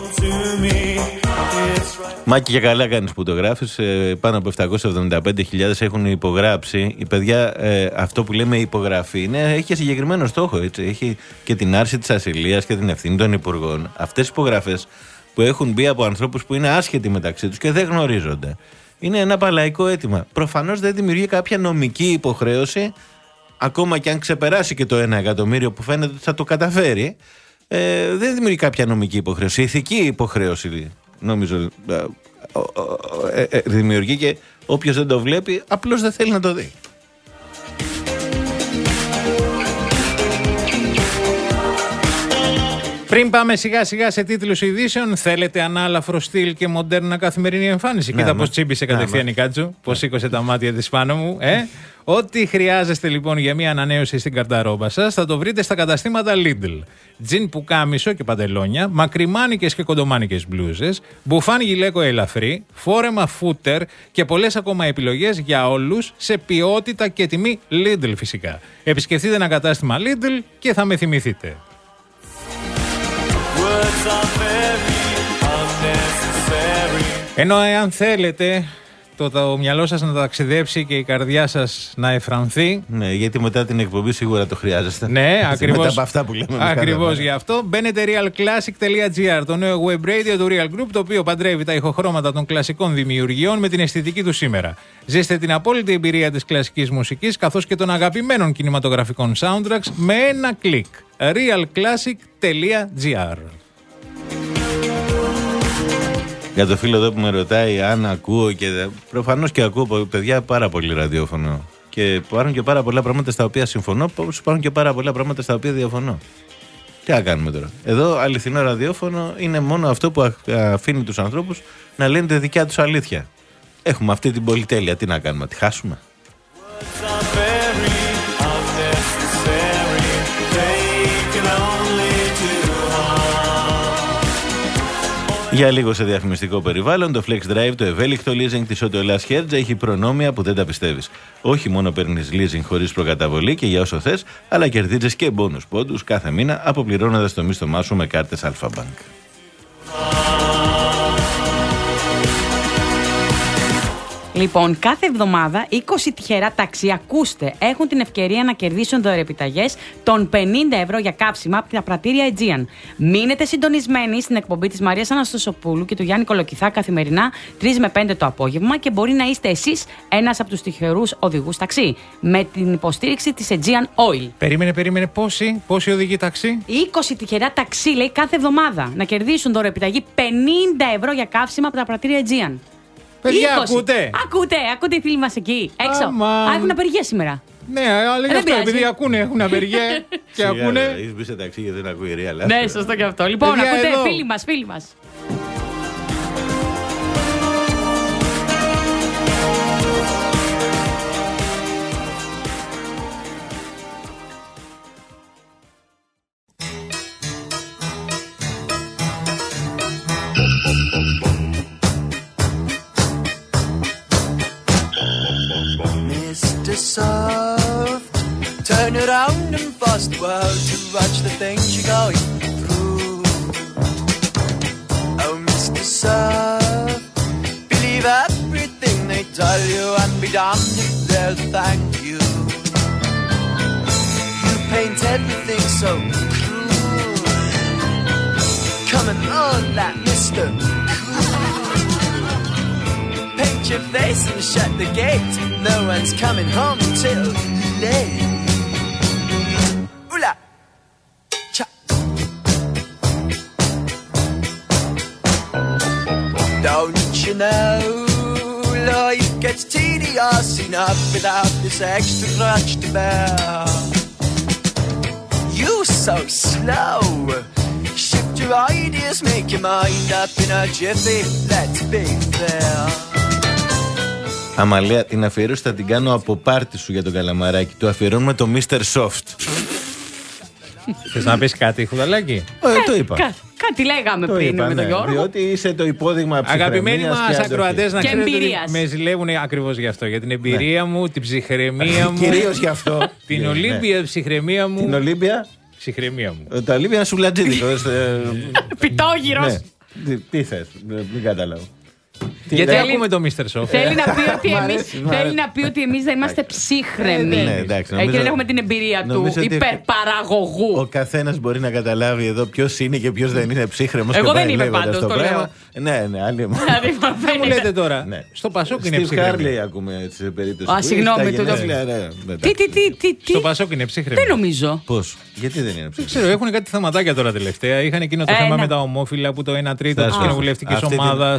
Μάκη, και καλά κάνεις που το γράφεις. Ε, πάνω από επτακόσιες εβδομήντα πέντε χιλιάδες έχουν υπογράψει. Η παιδιά, ε, αυτό που λέμε υπογραφή, είναι, έχει συγκεκριμένο στόχο. Έτσι. Έχει και την άρση της ασυλίας και την ευθύνη των υπουργών. Αυτές οι υπογραφές που έχουν μπει από ανθρώπους που είναι άσχετοι μεταξύ τους και δεν γνωρίζονται, είναι ένα παλαϊκό αίτημα. Προφανώς δεν δημιουργεί κάποια νομική υποχρέωση, ακόμα και αν ξεπεράσει και το ένα εκατομμύριο που φαίνεται ότι θα το καταφέρει. Ε, δεν δημιουργεί κάποια νομική υποχρέωση. Ηθική υποχρέωση, νομίζω, ε, ε, ε, δημιουργεί, και όποιος δεν το βλέπει απλώς δεν θέλει να το δει. Πριν πάμε σιγά σιγά σε τίτλους ειδήσεων, θέλετε ανάλαφρο στυλ και μοντέρνα καθημερινή εμφάνιση? Ναι, Κοίτα μα. πώς τσίμπησε κατευθείαν η Κάτσου, πώς σήκωσε τα μάτια της πάνω μου. Ε? Ό,τι χρειάζεστε λοιπόν για μια ανανέωση στην καρταρόμπα σας θα το βρείτε στα καταστήματα Lidl. Τζιν πουκάμισο και παντελόνια, μακριμάνικες και κοντομάνικες μπλούζες, μπουφάν γυλαίκο ελαφρύ, φόρεμα φούτερ και πολλές ακόμα επιλογές για όλους σε ποιότητα και τιμή Lidl φυσικά. Επισκεφτείτε ένα κατάστημα Lidl και θα με θυμηθείτε. Ενώ εάν θέλετε το, το μυαλό σας να ταξιδέψει και η καρδιά σας να εφρανθεί. Ναι, γιατί μετά την εκπομπή σίγουρα το χρειάζεστε. Ναι, ακριβώς. Μετά από αυτά που λέμε. Ακριβώς γι' αυτό. Μπαίνετε realclassic.gr, το νέο web radio του Real Group, το οποίο παντρεύει τα ηχοχρώματα των κλασικών δημιουργιών με την αισθητική του σήμερα. Ζήστε την απόλυτη εμπειρία της κλασικής μουσικής καθώς και των αγαπημένων κινηματογραφικών soundtracks με ένα κλικ. realclassic.gr. Για το φίλο εδώ που με ρωτάει αν ακούω, και προφανώς και ακούω παιδιά πάρα πολύ ραδιόφωνο. Και υπάρχουν και πάρα πολλά πράγματα στα οποία συμφωνώ, όπως υπάρχουν και πάρα πολλά πράγματα στα οποία διαφωνώ. Τι να κάνουμε τώρα? Εδώ αληθινό ραδιόφωνο είναι μόνο αυτό που αφήνει τους ανθρώπους να λένε τη δικιά τους αλήθεια. Έχουμε αυτή την πολυτέλεια. Τι να κάνουμε, τη χάσουμε? Για λίγο σε διαφημιστικό περιβάλλον, το Flex Drive, το ευέλικτο leasing της Auto Hellas Hertz, έχει προνόμια που δεν τα πιστεύεις. Όχι μόνο παίρνεις leasing χωρίς προκαταβολή και για όσο θες, αλλά κερδίζεις και bonus πόντους κάθε μήνα αποπληρώνοντας το μίσθωμά σου με κάρτες Alpha Bank. Λοιπόν, κάθε εβδομάδα είκοσι τυχερά ταξιακούστε έχουν την ευκαιρία να κερδίσουν δωρεπιταγές των πενήντα ευρώ για καύσιμα από τα πρατήρια Aegean. Μείνετε συντονισμένοι στην εκπομπή της Μαρίας Αναστασοπούλου και του Γιάννη Κολοκυθά καθημερινά τρεις με πέντε το απόγευμα και μπορεί να είστε εσείς ένας από τους τυχερούς οδηγούς ταξί με την υποστήριξη της Aegean Oil. Περίμενε, περίμενε, πόσοι, πόσοι οδηγοί ταξί? είκοσι τυχερά ταξί λέει κάθε εβδομάδα να κερδίσουν δωρεπιταγή πενήντα ευρώ για καύσιμα από τα πρατήρια Aegean. Παιδιά, είκοσι. ακούτε. Ακούτε, ακούτε οι φίλοι μας εκεί, έξω. Αμάν. Α, έχουν απεργία σήμερα. Ναι, αλλά γι' αυτό, επειδή ακούνε, έχουν απεργία και ακούνε. Έχεις μπει σε ταξί γιατί δεν ακούει η Real. Ναι, σωστό και αυτό. Λοιπόν, Παιδιά, ακούτε, εδώ. φίλοι μας, φίλοι μας. Mister Soft, turn around and bust the world to watch the things you're going through. Oh, Mister Soft, believe everything they tell you and be damned if they'll thank you. You paint everything so cruel. Come and on that, Mister Paint your face and shut the gate. No one's coming home till late. Oola, cha. Don't you know life gets tedious enough without this extra crutch to bear? You so slow. Shift your ideas, make your mind up in a jiffy. Let's be fair. Αμαλία, την αφιέρωση θα την κάνω από πάρτι σου για τον Καλαμαράκι. Το αφιερώνουμε το μίστερ Soft. Θες να πεις κάτι, Χουδαλάκη? Ε, το είπα. Κα, κάτι λέγαμε Το πριν είπα, με τον ναι, Γιώργο. διότι είσαι το υπόδειγμα ψυχραιμίας. Αγαπημένοι μας ακροατές, να Και ξέρετε ότι εμπειρίας. με ζηλεύουν ακριβώς γι' αυτό. Για την εμπειρία μου, την ψυχραιμία μου. Κυρίως γι' αυτό. Την Ναι, Ολύμπια ψυχραιμία μου. Την Ολύμπια. Ψυχραιμία μου. Ε, Τα Ολύμπια είναι σουβλατζίδικο. Πιτόγυρος. Τι, τι θες, δεν κατάλαβα. Γιατί θέλει- ακούμε το μίστερ Soft. Θέλει να πει ότι Μ' εμείς, αρέσει, μ' θέλει αρέσει. να πει ότι εμείς δεν είμαστε ψύχρεμοι. Ναι, εντάξει, Ε, νομίζω- και δεν έχουμε την εμπειρία του νομίζω ότι υπερπαραγωγού. Ο καθένας μπορεί να καταλάβει εδώ ποιος είναι και ποιος δεν είναι ψύχρεμος. Εγώ και δεν πάει είμαι λέγοντας πάντως, το πράγμα. λέω. Ναι, ναι, άλλη μου. Δεν μου λέτε τώρα. Στο Πασόκ είναι ψύχρεμη. Steve Harley ακούμε σε περίπτωση. Α, συγγνώμη. Τι, τι, τι, τι. Στο Πασόκ είναι ψύχρεμη. Δεν νομίζω. Πώς, γιατί δεν είναι ψύχρεμη? Δεν ξέρω, έχουν κάτι θεματάκια τώρα τελευταία. Είχαν εκείνο το θέμα με τα ομόφυλα που το ένα τρίτο τη κοινοβουλευτική ομάδα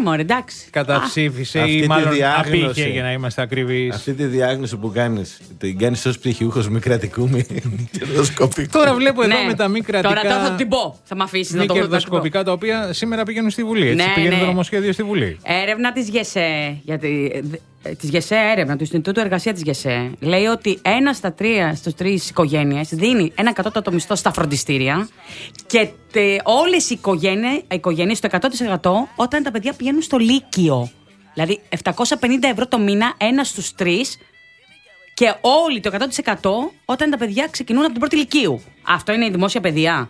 καταψήφισε ή μάλλον απήχε, για να είμαστε ακριβείς. Αυτή τη διάγνωση που κάνεις, την κάνεις ως πτυχιούχος μη κρατικού, μη κερδοσκοπικού. Τώρα βλέπω εδώ με τα μη κρατικά. Τώρα θα την πω. Θα με αφήσει να το πω. Μη κερδοσκοπικά τα οποία σήμερα πηγαίνουν στη Βουλή. Έτσι, πηγαίνει το νομοσχέδιο στη Βουλή. Έρευνα της ΓΕΣΕ, γιατί, της ΓΕΣΕ έρευνα του Ινστιτούτου Εργασία της ΓΕΣΕ, λέει ότι ένα στα τρία στους τρεις οικογένειες δίνει ένα κατώτατο μισθό στα φροντιστήρια και όλες οι οικογένειες το εκατό τοις εκατό όταν τα παιδιά πηγαίνουν στο Λύκειο. Δηλαδή επτακόσια πενήντα ευρώ το μήνα, ένα στους τρεις, και όλοι το εκατό τοις εκατό όταν τα παιδιά ξεκινούν από την πρώτη Λυκείου. Αυτό είναι η δημόσια παιδεία?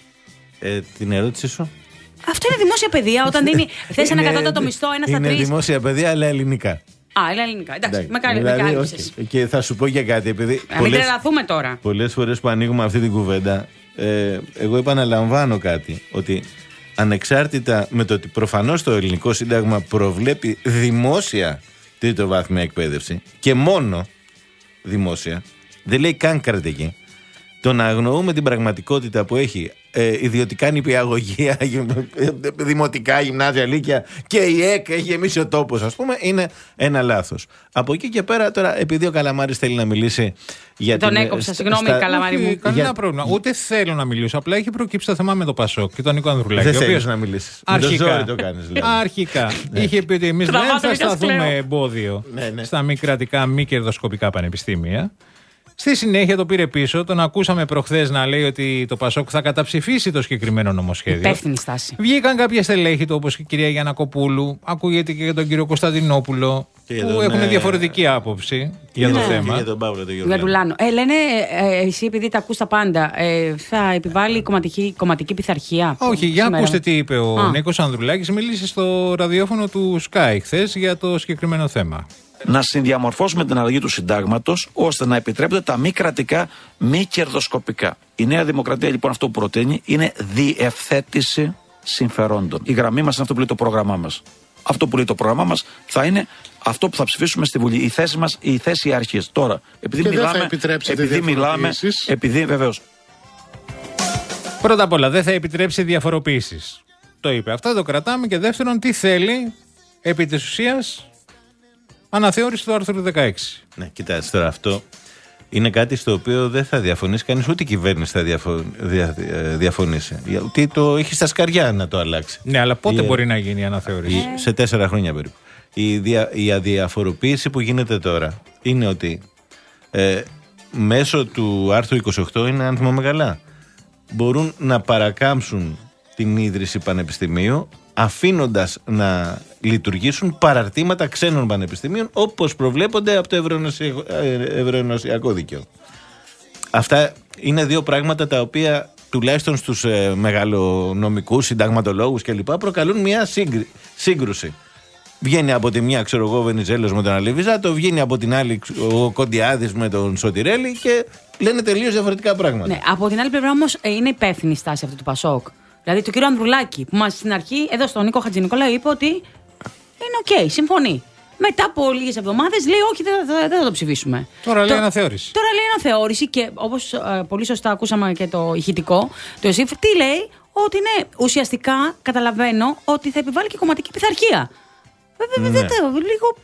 Ε, την ερώτηση σου. Αυτό είναι δημόσια παιδεία όταν δίνει θες ένα κατώτατο μισθό, ένα στα τρεις. Είναι δημόσια παιδεία, αλλά ελληνικά. Α, είναι ελληνικά. Εντάξει, Εντάξει. με κάνει δηλαδή, με κάλυψες. Okay. Και θα σου πω για κάτι. Επειδή να μην τρελαθούμε τώρα. Πολλές φορές που ανοίγουμε αυτή την κουβέντα, ε, εγώ επαναλαμβάνω κάτι. Ότι ανεξάρτητα με το ότι προφανώς το ελληνικό σύνταγμα προβλέπει δημόσια τρίτο βάθμια εκπαίδευση και μόνο δημόσια, δεν λέει καν κρατική. Το να αγνοούμε την πραγματικότητα που έχει ε, ιδιωτικά νηπιαγωγεία, δημοτικά, γυμνάζια, λύκεια και η ΕΚ έχει γεμίσει ο τόπος, ας πούμε, είναι ένα λάθος. Από εκεί και πέρα, τώρα, επειδή ο Καλαμάρης θέλει να μιλήσει για τον την. Τον έκοψα, συγγνώμη, Καλαμάρη μου. Κανένα για... πρόβλημα. Ούτε θέλω να μιλήσω. Απλά έχει προκύψει το θέμα με το Πασόκ και τον Νίκο Ανδρουλάκη. Δεν θέλεις να μιλήσεις. Αρχικά, με το ζόρι το κάνεις, δηλαδή. Αρχικά είχε πει ότι εμείς δεν θα σταθούμε εμπόδιο ναι, ναι. στα μη κρατικά, μη κερδοσκοπικά πανεπιστήμια. Στη συνέχεια το πήρε πίσω, τον ακούσαμε προχθές να λέει ότι το Πασόκ θα καταψηφίσει το συγκεκριμένο νομοσχέδιο. Υπεύθυνη στάση. Βγήκαν κάποια στελέχη του, όπως η κυρία Γιαννακοπούλου, ακούγεται και για τον κύριο Κωνσταντινόπουλο, και που τον, έχουν ε... διαφορετική άποψη για το ναι. θέμα. Και για τον Παύλο τον Γερουλάνο. Ε, λένε, ε, εσύ επειδή τα ακούς τα πάντα, ε, θα επιβάλλει κομματική, κομματική πειθαρχία. Όχι, για σήμερα. Ακούστε τι είπε ο Νίκος Ανδρουλάκης, μίλησε στο ραδιόφωνο του Sky χθες για το συγκεκριμένο θέμα. Να συνδιαμορφώσουμε την αλλαγή του συντάγματος ώστε να επιτρέπεται τα μη κρατικά, μη κερδοσκοπικά. Η Νέα Δημοκρατία λοιπόν αυτό που προτείνει είναι διευθέτηση συμφερόντων. Η γραμμή μας είναι αυτό που λέει το πρόγραμμά μας. Αυτό που λέει το πρόγραμμά μας θα είναι αυτό που θα ψηφίσουμε στη Βουλή. Η θέση μας, η θέση αρχής. Τώρα, επειδή και μιλάμε. Δεν θα επιτρέψετε επειδή μιλάμε. Επειδή βεβαίως. Πρώτα απ' όλα, δεν θα επιτρέψει διαφοροποίησεις. Το είπε. Αυτό το κρατάμε. Και δεύτερον, τι θέλει επί της ουσίας. Αναθεώρηση του άρθρου δεκαέξι. Ναι, κοιτάξτε τώρα, αυτό είναι κάτι στο οποίο δεν θα διαφωνήσει κανείς, ούτε η κυβέρνηση θα διαφο... δια... διαφωνήσει. Γιατί το έχει στα σκαριά να το αλλάξει. Ναι, αλλά πότε η... μπορεί να γίνει η αναθεώρηση? Η... Σε τέσσερα χρόνια περίπου. Η, δια... η αδιαφοροποίηση που γίνεται τώρα είναι ότι ε, μέσω του άρθρου είκοσι οκτώ, είναι αν θυμάμαι καλά, μπορούν να παρακάμψουν την ίδρυση πανεπιστημίου, αφήνοντας να λειτουργήσουν παραρτήματα ξένων πανεπιστημίων όπως προβλέπονται από το ευρωενωσιακό δίκαιο. Αυτά είναι δύο πράγματα τα οποία τουλάχιστον στους ε, μεγαλονομικούς, συνταγματολόγους κλπ. Προκαλούν μια σύγκρι, σύγκρουση. Βγαίνει από τη μια, ξέρω εγώ, Βενιζέλος με τον Αλεβιζάτο, βγαίνει από την άλλη ο Κοντιάδης με τον Σωτηρέλη και λένε τελείως διαφορετικά πράγματα. Ναι, από την άλλη πλευρά όμως είναι υπεύθυνη η στάση αυτή του Πασόκ. Δηλαδή το κύριο Ανδρουλάκη που μας στην αρχή εδώ στον Νίκο Χατζηνικολάου είπε ότι είναι οκ, okay, συμφωνεί. Μετά από λίγες εβδομάδες λέει όχι, δεν θα, δεν θα το ψηφίσουμε. Τώρα το, λέει αναθεώρηση. Τώρα λέει αναθεώρηση και όπως ε, πολύ σωστά ακούσαμε και το ηχητικό, το ΕΣΥΦ, τι λέει, ότι ναι, ουσιαστικά καταλαβαίνω ότι θα επιβάλλει και κομματική πειθαρχία. Βέβαια, ναι. Λίγο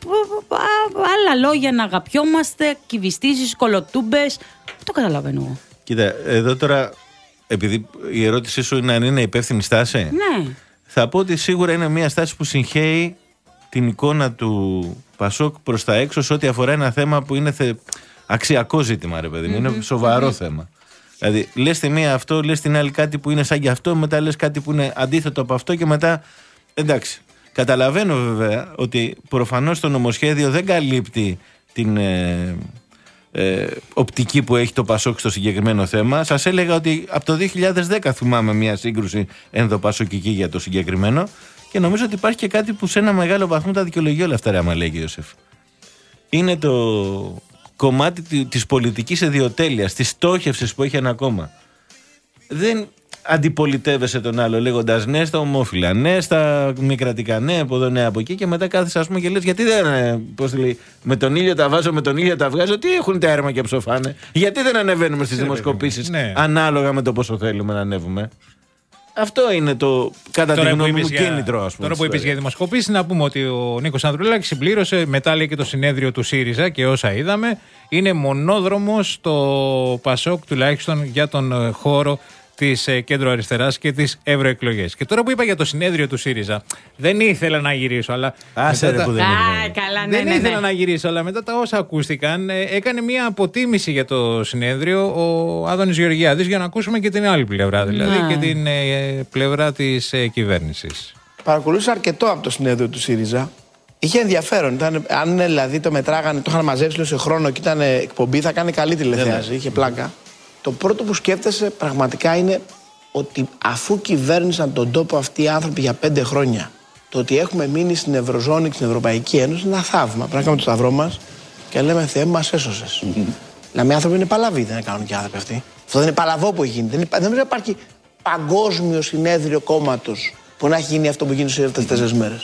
άλλα λόγια να αγαπιόμαστε, κυβιστήσεις, κολοτούμπες. Το καταλαβαίνω εγώ. Κοίτα, εδώ τώρα, επειδή η ερώτησή σου είναι αν είναι υπεύθυνη στάση, ναι. Θα πω ότι σίγουρα είναι μια στάση που συγχαίει την εικόνα του Πασόκ προς τα έξω σε ό,τι αφορά ένα θέμα που είναι θε... αξιακό ζήτημα, ρε παιδί μου. Mm-hmm. Είναι σοβαρό mm-hmm. θέμα. Δηλαδή, λες τη μία αυτό, λες την άλλη κάτι που είναι σαν και αυτό, μετά λες κάτι που είναι αντίθετο από αυτό και μετά. Εντάξει. Καταλαβαίνω βέβαια ότι προφανώς το νομοσχέδιο δεν καλύπτει την ε, ε, οπτική που έχει το Πασόκ στο συγκεκριμένο θέμα. Σας έλεγα ότι από το δύο χιλιάδες δέκα θυμάμαι μια σύγκρουση ενδοπασοκική για το συγκεκριμένο και νομίζω ότι υπάρχει και κάτι που σε ένα μεγάλο βαθμό τα δικαιολογεί όλα αυτά, ρε, άμα λέει ο Ιωσήφ. Είναι το κομμάτι της πολιτικής ιδιοτέλειας, της στόχευσης που έχει ένα κόμμα. Δεν, αντιπολιτεύεσαι τον άλλο λέγοντας ναι στα ομόφυλα, ναι στα μη κρατικά, ναι από εδώ, ναι από εκεί, και μετά κάθεσαι ας πούμε και λες γιατί δεν, πώς λέει, με τον ήλιο τα βάζω, με τον ήλιο τα βγάζω, τι έχουν τα έρμα και ψοφάνε, γιατί δεν ανεβαίνουμε στις δημοσκοπήσεις ναι. ανάλογα με το πόσο θέλουμε να ανέβουμε. Αυτό είναι το κατά τη γνώμη μου κίνητρο, ας πούμε. Τώρα που είπες για δημοσκοπήσεις, να πούμε ότι ο Νίκος Ανδρουλάκης συμπλήρωσε, μετά λέει και το συνέδριο του ΣΥΡΙΖΑ και όσα είδαμε, είναι μονόδρομος το ΠΑΣΟΚ τουλάχιστον για τον χώρο της κέντρο αριστεράς και τις ευρωεκλογές. Και τώρα που είπα για το συνέδριο του ΣΥΡΙΖΑ, δεν ήθελα να γυρίσω, αλλά. Άσε ρε που δεν ήθελα. Καλά, ναι, δεν ναι, ναι. ήθελα να γυρίσω, αλλά μετά τα όσα ακούστηκαν, έκανε μια αποτίμηση για το συνέδριο ο Άδωνης Γεωργιάδης, για να ακούσουμε και την άλλη πλευρά, δηλαδή ναι. και την ε, πλευρά της ε, κυβέρνησης. Παρακολούθησα αρκετό από το συνέδριο του ΣΥΡΙΖΑ. Είχε ενδιαφέρον. Ήταν, αν δηλαδή το μετράγανε, το είχαν μαζέψει σε χρόνο και ήταν εκπομπή, θα κάνει καλή τηλεθέαση. Είχε πλάκα. Το πρώτο που σκέφτεσαι πραγματικά είναι ότι αφού κυβέρνησαν τον τόπο αυτοί οι άνθρωποι για πέντε χρόνια, το ότι έχουμε μείνει στην Ευρωζώνη και στην Ευρωπαϊκή Ένωση είναι ένα θαύμα. Πρέπει να κάνουμε το σταυρό μας και λέμε Θεέ μου, μας έσωσες. Mm-hmm. Να μην άνθρωποι είναι παλαβοί, δεν κάνουν και άνθρωποι αυτοί. Αυτό δεν είναι παλαβό που έχει γίνει. Δεν, υπά... δεν υπάρχει παγκόσμιο συνέδριο κόμματος που να έχει γίνει αυτό που γίνει σε αυτές τις τέσσερις μέρες.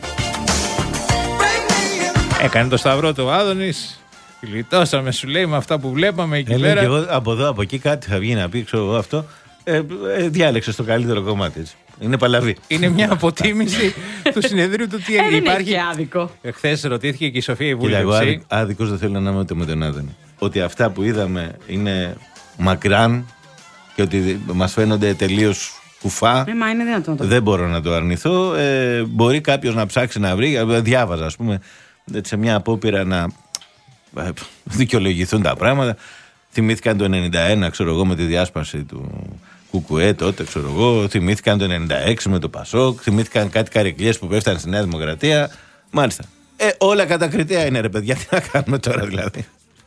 Έκανε το σταυρό του Άδωνης. Γλιτώσαμε, σου λέει, με αυτά που βλέπαμε εκεί πέρα. Και εγώ από εδώ, από εκεί κάτι θα βγει να πει, ξέρω εγώ αυτό. Ε, ε, διάλεξε το καλύτερο κομμάτι. Έτσι. Είναι παλαβή. Είναι μια αποτίμηση του συνεδρίου του τι ε, υπάρχει. Δεν άδικο. Χθες ρωτήθηκε και η Σοφία η Βούλευση. Εγώ άδικ, άδικος δεν θέλω να είμαι ούτε με τον Άδωνη. Ότι αυτά που είδαμε είναι μακράν και ότι μας φαίνονται τελείως κουφά. Ε, μα είναι δυνατόν το. Δεν μπορώ να το αρνηθώ. Ε, μπορεί κάποιος να ψάξει να βρει. Διάβαζα, ας πούμε, σε μια απόπειρα να δικαιολογηθούν τα πράγματα. Θυμήθηκαν το ενενήντα ένα, ξέρω εγώ, με τη διάσπαση του Κουκουέ τότε, ξέρω εγώ. Θυμήθηκαν το ενενήντα έξι με το Πασόκ. Θυμήθηκαν κάτι καρεκλιές που πέφτανε στη Νέα Δημοκρατία. Μάλιστα. Ε, όλα κατακριτέα είναι, ρε παιδιά. Τι να κάνουμε τώρα δηλαδή.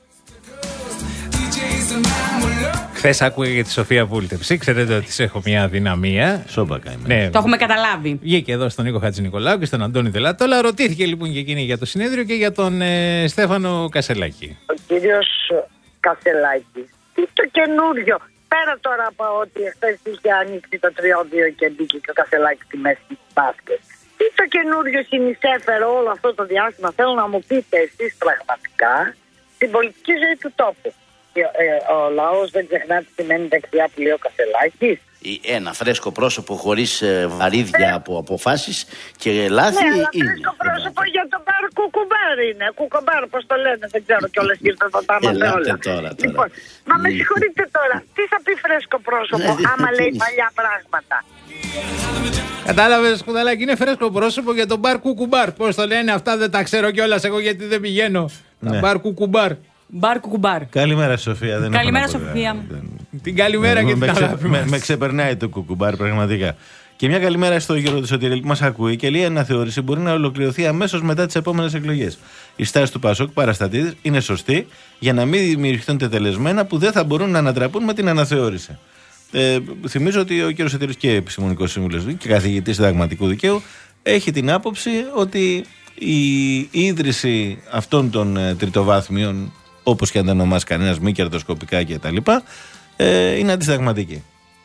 Χθες άκουγα για τη Σοφία Βούλτεψη. Ξέρετε ότι της έχω μια αδυναμία. Σώπακα είμαι. Ναι. Το έχουμε καταλάβει. Βγήκε εδώ στον Νίκο Χατζηνικολάου και στον Αντώνη Δελάτολα. Ρωτήθηκε λοιπόν και εκείνη για το συνέδριο και για τον ε, Στέφανο Κασελάκη. Ο κύριος Κασελάκη, τι το καινούριο. Πέρα τώρα από ότι χθες είχε ανοίξει το τριώδιο και μπήκε και ο Κασελάκη στη μέση της μπάσκετ. Τι το καινούριο συνεισέφερε όλο αυτό το διάστημα, θέλω να μου πείτε εσείς πραγματικά, στην πολιτική ζωή του τόπου. Ο λαός δεν ξεχνά τι σημαίνει δεξιά που λέει ο Κασελάκης. Ένα φρέσκο πρόσωπο χωρίς βαρύδια από αποφάσεις και λάθη. Ναι, αλλά φρέσκο πρόσωπο για τον Μπάρ Κουκουμπάρ είναι. Κουκουμπάρ, πώς το λένε, δεν ξέρω κιόλας ήρθε το τάμα με όλα. Τώρα, τώρα. Λοιπόν, μα με συγχωρείτε τώρα, τι θα πει φρέσκο πρόσωπο άμα λέει παλιά πράγματα. Κατάλαβες, Κουδαλάκη, είναι φρέσκο πρόσωπο για τον Μπάρ Κουκουμπάρ. Πώς το λένε, αυτά δεν τα ξέρω κιόλας εγώ γιατί δεν πηγαίνω. Τα Μπάρ Κουκουμπάρ. Μπάρ κουκουμπάρ. Καλημέρα, Σοφία. Δεν καλημέρα, Σοφία. Την καλημέρα και την αγάπη μας. Με ξεπερνάει το κουκουμπάρ, πραγματικά. Και μια καλημέρα στο Γιώργο του Σωτηρέλη που μας ακούει και λέει: η αναθεώρηση μπορεί να ολοκληρωθεί αμέσως μετά τις επόμενες εκλογές. Η στάση του Πασόκ παραστατής είναι σωστή για να μην δημιουργηθούν τετελεσμένα που δεν θα μπορούν να ανατραπούν με την αναθεώρηση. Ε, θυμίζω ότι ο κ. Σωτηρής και επιστημονικός σύμβουλος και καθηγητής συνταγματικού δικαίου έχει την άποψη ότι η ίδρυση αυτών των ε, τριτοβάθμιων, όπως και αν τα ονομάσει κανένας, μη κερδοσκοπικά κτλ., ε, είναι αντισυνταγματική.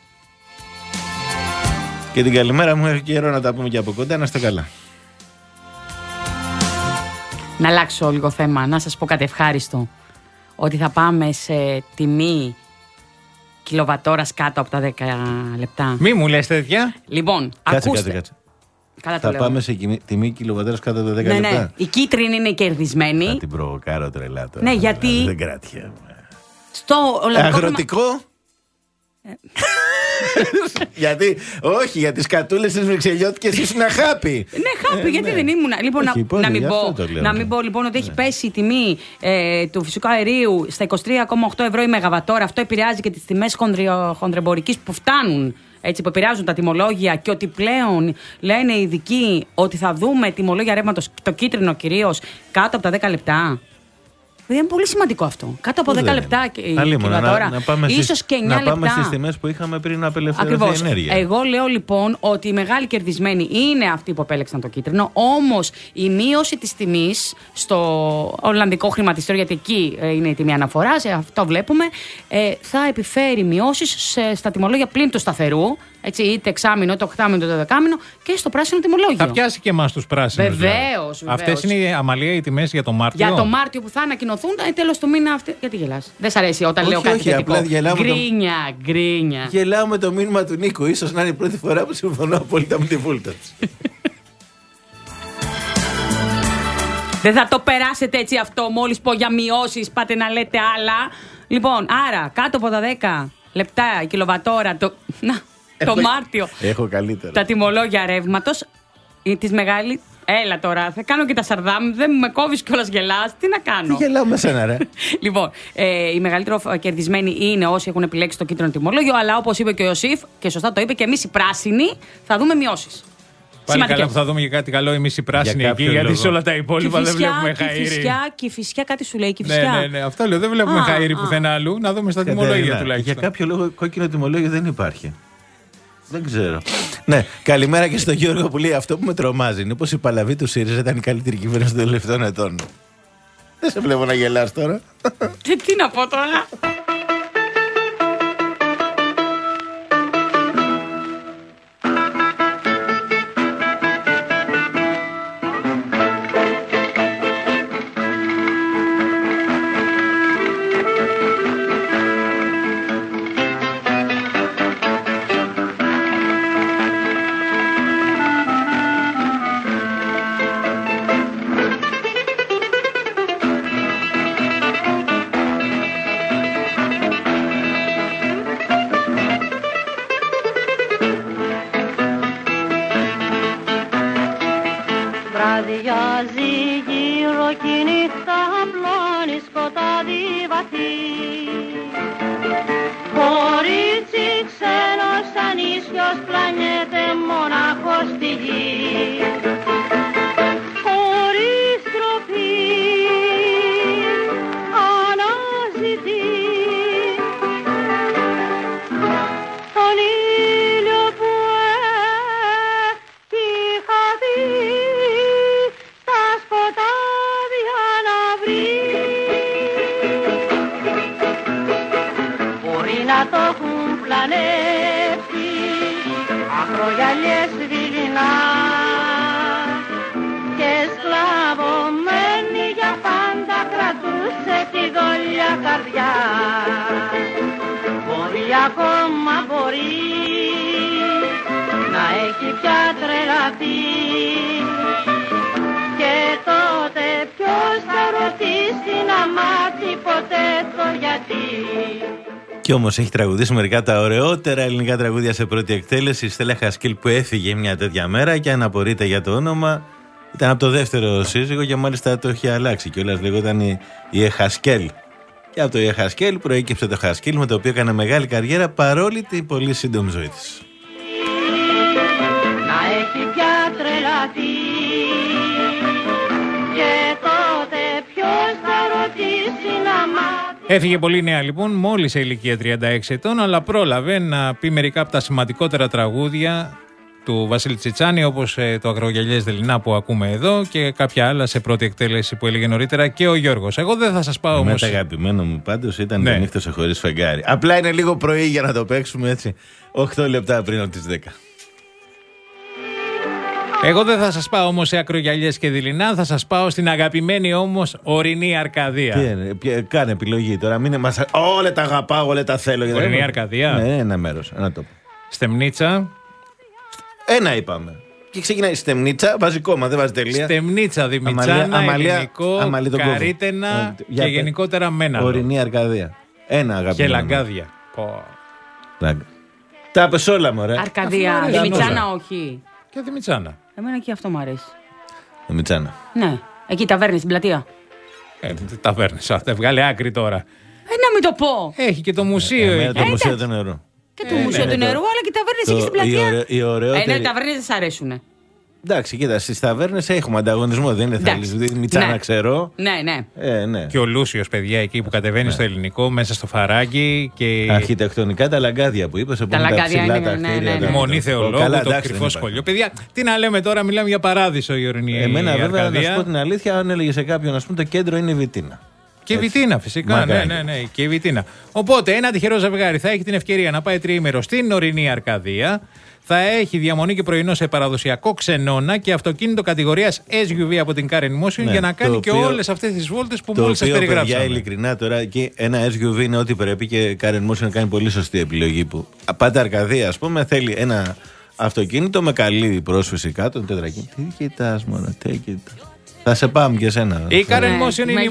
Και την καλημέρα μου, έχει καιρό να τα πούμε και από κοντά, να είστε καλά. Να αλλάξω λίγο θέμα, να σας πω κάτι ευχάριστο. Ότι θα πάμε σε τιμή κιλοβατόρας κάτω από τα δέκα λεπτά. Μη μου λες τέτοια. Λοιπόν, κάτσε, ακούστε. Κάτσε, κάτσε. Θα πάμε σε τιμή κιλοβατόρας κάτω από τα δέκα ναι, λεπτά. Ναι, η κίτρινη είναι κερδισμένη. Θα την προβοκάρω τρελά τώρα. Ναι, γιατί. Δεν κράτια. Στο Ολλανδικό αγροτικό. Γιατί, όχι, για τις κατούλες της Βρυξελιώτικες ήσουν χάπι. Ναι, χάπι, γιατί ναι. δεν ήμουν. Λοιπόν, όχι, να, πότε, να, μην πω, λέω, να μην πω λοιπόν ότι ναι. έχει πέσει η τιμή ε, του φυσικού αερίου στα είκοσι τρία κόμμα οκτώ ευρώ η μεγαβατόρα. Αυτό επηρεάζει και τις τιμές χονδρεμπορικής που φτάνουν. Έτσι, που επηρεάζουν τα τιμολόγια και ότι πλέον λένε οι ειδικοί ότι θα δούμε τιμολόγια ρεύματος, το κίτρινο κυρίως, κάτω από τα δέκα λεπτά. Είναι πολύ σημαντικό αυτό. Κάτω από δέκα λεπτά και να, να πάμε ίσως και εννιά να πάμε λεπτά. στις τιμές που είχαμε πριν απελευθερωθεί η ενέργεια. Εγώ λέω λοιπόν ότι οι μεγάλοι κερδισμένοι είναι αυτοί που επέλεξαν το κίτρινο. Όμως η μείωση της τιμής στο Ολλανδικό χρηματιστήριο, γιατί εκεί είναι η τιμή αναφοράς, αυτό βλέπουμε, ε, θα επιφέρει μειώσεις στα τιμολόγια πλην του σταθερού. Έτσι, είτε εξάμηνο, είτε οχτάμηνο, είτε δεκάμηνο και στο πράσινο τιμολόγιο. Θα πιάσει και εμάς τους πράσινους. Βεβαίως. Αυτές είναι, Αμαλία, οι τιμές για το Μάρτιο. Για το Μάρτιο που θα ανακοινωθούν, ε, τέλος του μήνα. Αυτή... Γιατί γελάς? Δεν σ' αρέσει όταν όχι, λέω κάτι όχι, θετικό? Γκρίνια, το... γκρίνια. Γελάω με το μήνυμα του Νίκου. Ίσως να είναι η πρώτη φορά που συμφωνώ απόλυτα με τη βούλτα της. Δεν θα το περάσετε έτσι αυτό μόλις πω για μειώσεις, πάτε να λέτε άλλα. Λοιπόν, άρα κάτω από τα δέκα λεπτά η κιλοβατόρα το, να, το έχω, Μάρτιο. Έχω καλύτερα. Τα τιμολόγια ρεύματος της μεγάλη. Έλα τώρα, θα κάνω και τα σαρδάμ. Δεν με κόβεις κιόλας, γελάς. Τι να κάνω. Τι γελάω με σένα, ρε. Λοιπόν, ε, οι μεγαλύτερο κερδισμένοι είναι όσοι έχουν επιλέξει το κίτρινο τιμολόγιο. Αλλά όπως είπε και ο Ιωσήφ, και σωστά το είπε, και εμείς οι πράσινοι θα δούμε μειώσεις. Πάλι καλά που θα δούμε και κάτι καλό εμείς οι πράσινοι εκεί, λόγο. Γιατί σε όλα τα υπόλοιπα δεν βλέπουμε χαΐρι. Και η φυσιά, κάτι σου λέει, και η ναι, ναι, ναι, αυτό λέω, δεν βλέπουμε α, χαΐρι πουθενά αλλού, να δούμε στα τιμολόγια τουλάχιστον. Για κάποιο λόγο κόκκινο τιμολόγιο δεν υπάρχει. Δεν ξέρω. Ναι, καλημέρα και στον Γιώργο που λέει αυτό που με τρομάζει είναι πως η Παλαβή του ΣΥΡΙΖΑ ήταν η καλύτερη κυβέρνηση των τελευταίων ετών. Δεν σε βλέπω να γελάς τώρα. Τι, τι να πω τώρα. Βραδιάζει γύρω κι η νύχτα απλώνει σκοτάδι βαθύ. Κορίτσι ξένος σαν ίσιος πλανιέται μονάχος στη γη. Χωρίς τροπή αναζητεί τον ήλιο που έχει χαθεί. Το έχουν πλανέψει ακρογιαλιές δειλινά και σκλαβωμένη για πάντα κρατούσε τη δόλια καρδιά. Μπορεί ακόμα μπορεί να έχει πια τρελαθεί και τότε ποιος θα ρωτήσει να μάθει ποτέ το γιατί. Κι όμως έχει τραγουδήσει μερικά τα ωραιότερα ελληνικά τραγούδια σε πρώτη εκτέλεση. Η Στέλλα Χασκίλ που έφυγε μια τέτοια μέρα και αν απορείτε για το όνομα, ήταν από το δεύτερο σύζυγο και μάλιστα το είχε αλλάξει κιόλας. Λεγόταν η, η Εχασκέλ. Και από το Εχασκέλ προέκυψε το Χασκίλ, με το οποίο έκανε μεγάλη καριέρα παρόλη την πολύ σύντομη ζωή της. Να έχει πια τρελαθεί και τότε ποιος θα ρωτήσει να μάθει. Έφυγε πολύ νέα λοιπόν, μόλις σε ηλικία τριάντα έξι ετών, αλλά πρόλαβε να πει μερικά από τα σημαντικότερα τραγούδια του Βασίλη Τσιτσάνη, όπως ε, το Ακρογιαλιές Δειλινά που ακούμε εδώ και κάποια άλλα σε πρώτη εκτέλεση που έλεγε νωρίτερα και ο Γιώργος. Εγώ δεν θα σας πάω όμως. Με το αγαπημένο μου πάντως ήταν ναι. Το νύχτωσε χωρίς φεγγάρι. Απλά είναι λίγο πρωί για να το παίξουμε έτσι, οκτώ λεπτά πριν από τις δέκα. Εγώ δεν θα σας πάω όμως σε Ακρογιαλιές και Δειλινά, θα σας πάω στην αγαπημένη όμως Ορεινή Αρκαδία. Τι είναι, ποια, κάνε επιλογή τώρα, μην μας... Όλα τα αγαπάω, όλα τα θέλω. Ορεινή δεν... Αρκαδία. Ναι, ένα μέρος, ένα τόπο. Στεμνίτσα. Ένα είπαμε. Και ξεκινάει Στεμνίτσα, βάζει κόμμα, δεν βάζει τελεία. Στεμνίτσα, Δημητσάνα, Αμαλία, Ελληνικό, Αμαλία, Καρύτενα και για γενικότερα Μέναλο. Ορεινή Αρκαδία. Ένα αγαπημένο. Και Λαγκάδια. Τα πες όλα, μωρέ. Αρκαδία, Δημητσάνα όχι. Και Δημητσάνα. Εμένα και αυτό μου αρέσει. Δημητσάνα. Ναι, εκεί ταβέρνη στην πλατεία. Ε, ταβέρνη, αυτά βγάλε άκρη τώρα. Ε, να μην το πω. Έχει και το μουσείο. Ε, ε, το ε, μουσείο του νερού. Και το ε, μουσείο ναι, του νερού, αλλά και οι ταβέρνες εκεί στην πλατεία. Οι ωραίοι. Ε, ναι, οι ταβέρνες δεν σ' αρέσουνε. Εντάξει, κοίτα, στις ταβέρνες έχουμε ανταγωνισμό, δεν είναι θέλεις. Μιτσάνα, ναι. ξέρω. Ναι, ναι. Ε, ναι. Και ο Λούσιος, παιδιά, εκεί που κατεβαίνει ναι. στο ελληνικό, μέσα στο φαράγγι. Και... Αρχιτεκτονικά τα λαγκάδια που είπες, τα λαγκάδια είναι, τα ναι, ναι, ναι. Μονή Θεολόγου, το εντάξει, κρυφό σχολείο. Παιδιά, τι να λέμε τώρα, μιλάμε για παράδεισο η ορεινή Εμένα, βέβαια, Αρκαδία. να σου πω την αλήθεια, αν έλεγε σε κάποιον, α πούμε, το κέντρο είναι η Βιτίνα. Και η Βιτίνα, φυσικά. Ναι, ναι, ναι, και η Βιτίνα. Οπότε, ένα τυχερό ζευγάρι θα έχει την ευκαιρία να πάει τριήμερο στην ορεινή Αρκαδία. Θα έχει διαμονή και πρωινό σε παραδοσιακό ξενώνα και αυτοκίνητο κατηγορίας ες γιου βι από την Car in Motion ναι, για να κάνει οποίο, και όλες αυτές τις βόλτες που μόλις σας περιγράψαμε. Για ειλικρινά τώρα, εκεί ένα ες γιου βι είναι ό,τι πρέπει και Car in Motion κάνει πολύ σωστή επιλογή που. Πάτε Αρκαδία, ας πούμε, θέλει ένα αυτοκίνητο με καλή πρόσφυση κάτω, τετρακίνητο. Τι κοιτάς μόνο, τι κοιτάς. Θα σε πάμε και εσένα. Η Car in Motion είναι η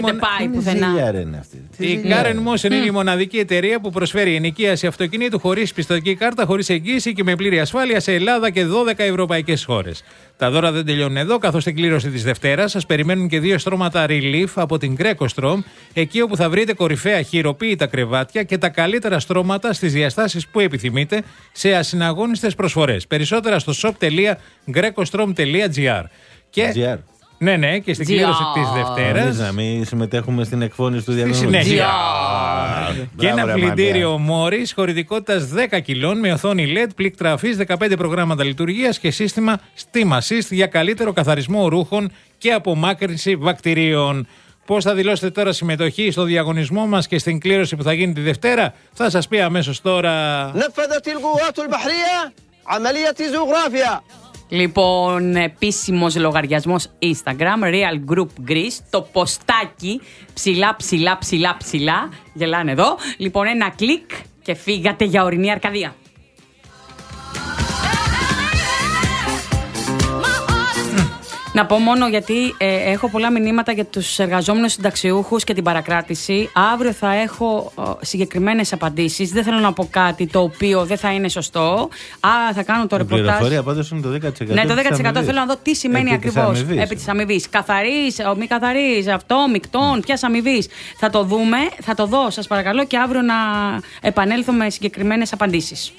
Η Car in Motion είναι η μοναδική εταιρεία που προσφέρει ενοικίαση αυτοκινήτου χωρίς πιστωτική κάρτα, χωρίς εγγύηση και με πλήρη ασφάλεια σε Ελλάδα και δώδεκα ευρωπαϊκές χώρες. Τα δώρα δεν τελειώνουν εδώ, καθώς στην κλήρωση της Δευτέρας σας περιμένουν και δύο στρώματα Relief από την Greco-Strom, εκεί όπου θα βρείτε κορυφαία χειροποίητα κρεβάτια και τα καλύτερα στρώματα στις διαστάσεις που επιθυμείτε σε ασυναγώνιστες προσφορές. Περισσότερα στο shop τελεία greco-strom τελεία gr. Και... Ναι, ναι, και στην κλήρωση της Δευτέρας. Εμείς να μην συμμετέχουμε στην εκφώνηση του διαγωνισμού. Στη συνέχεια. Και ένα πλυντήριο Μόρις χωρητικότητας δέκα κιλών με οθόνη ελ ι ντι, πλήκτρα αφής, δεκαπέντε προγράμματα λειτουργίας και σύστημα Steam Assist για καλύτερο καθαρισμό ρούχων και απομάκρυνση βακτηρίων. Πώς θα δηλώσετε τώρα συμμετοχή στο διαγωνισμό μας και στην κλήρωση που θα γίνει τη Δευτέρα, θα σας πει αμέσως τώρα. Λοιπόν, επίσημος λογαριασμός Instagram, Real Group Greece, το ποστάκι, ψηλά, ψηλά, ψηλά, ψηλά, γελάνε εδώ. Λοιπόν, ένα κλικ και φύγατε για ορεινή Αρκαδία. Να πω μόνο γιατί ε, έχω πολλά μηνύματα για τους εργαζόμενους συνταξιούχους και την παρακράτηση. Αύριο θα έχω ε, συγκεκριμένες απαντήσεις. Δεν θέλω να πω κάτι το οποίο δεν θα είναι σωστό. Άρα θα κάνω το ρεπορτάζ. Η πληροφορία πάντως είναι το δέκα τοις εκατό. Ναι, το δέκα τοις εκατό θέλω να δω τι σημαίνει ακριβώς επί της αμοιβής. Καθαρής, μη καθαρής, αυτό, μεικτών, mm. ποιας αμοιβής. Θα το δούμε, θα το δω σας παρακαλώ και αύριο να επανέλθω με συγκεκριμένες απαντήσεις.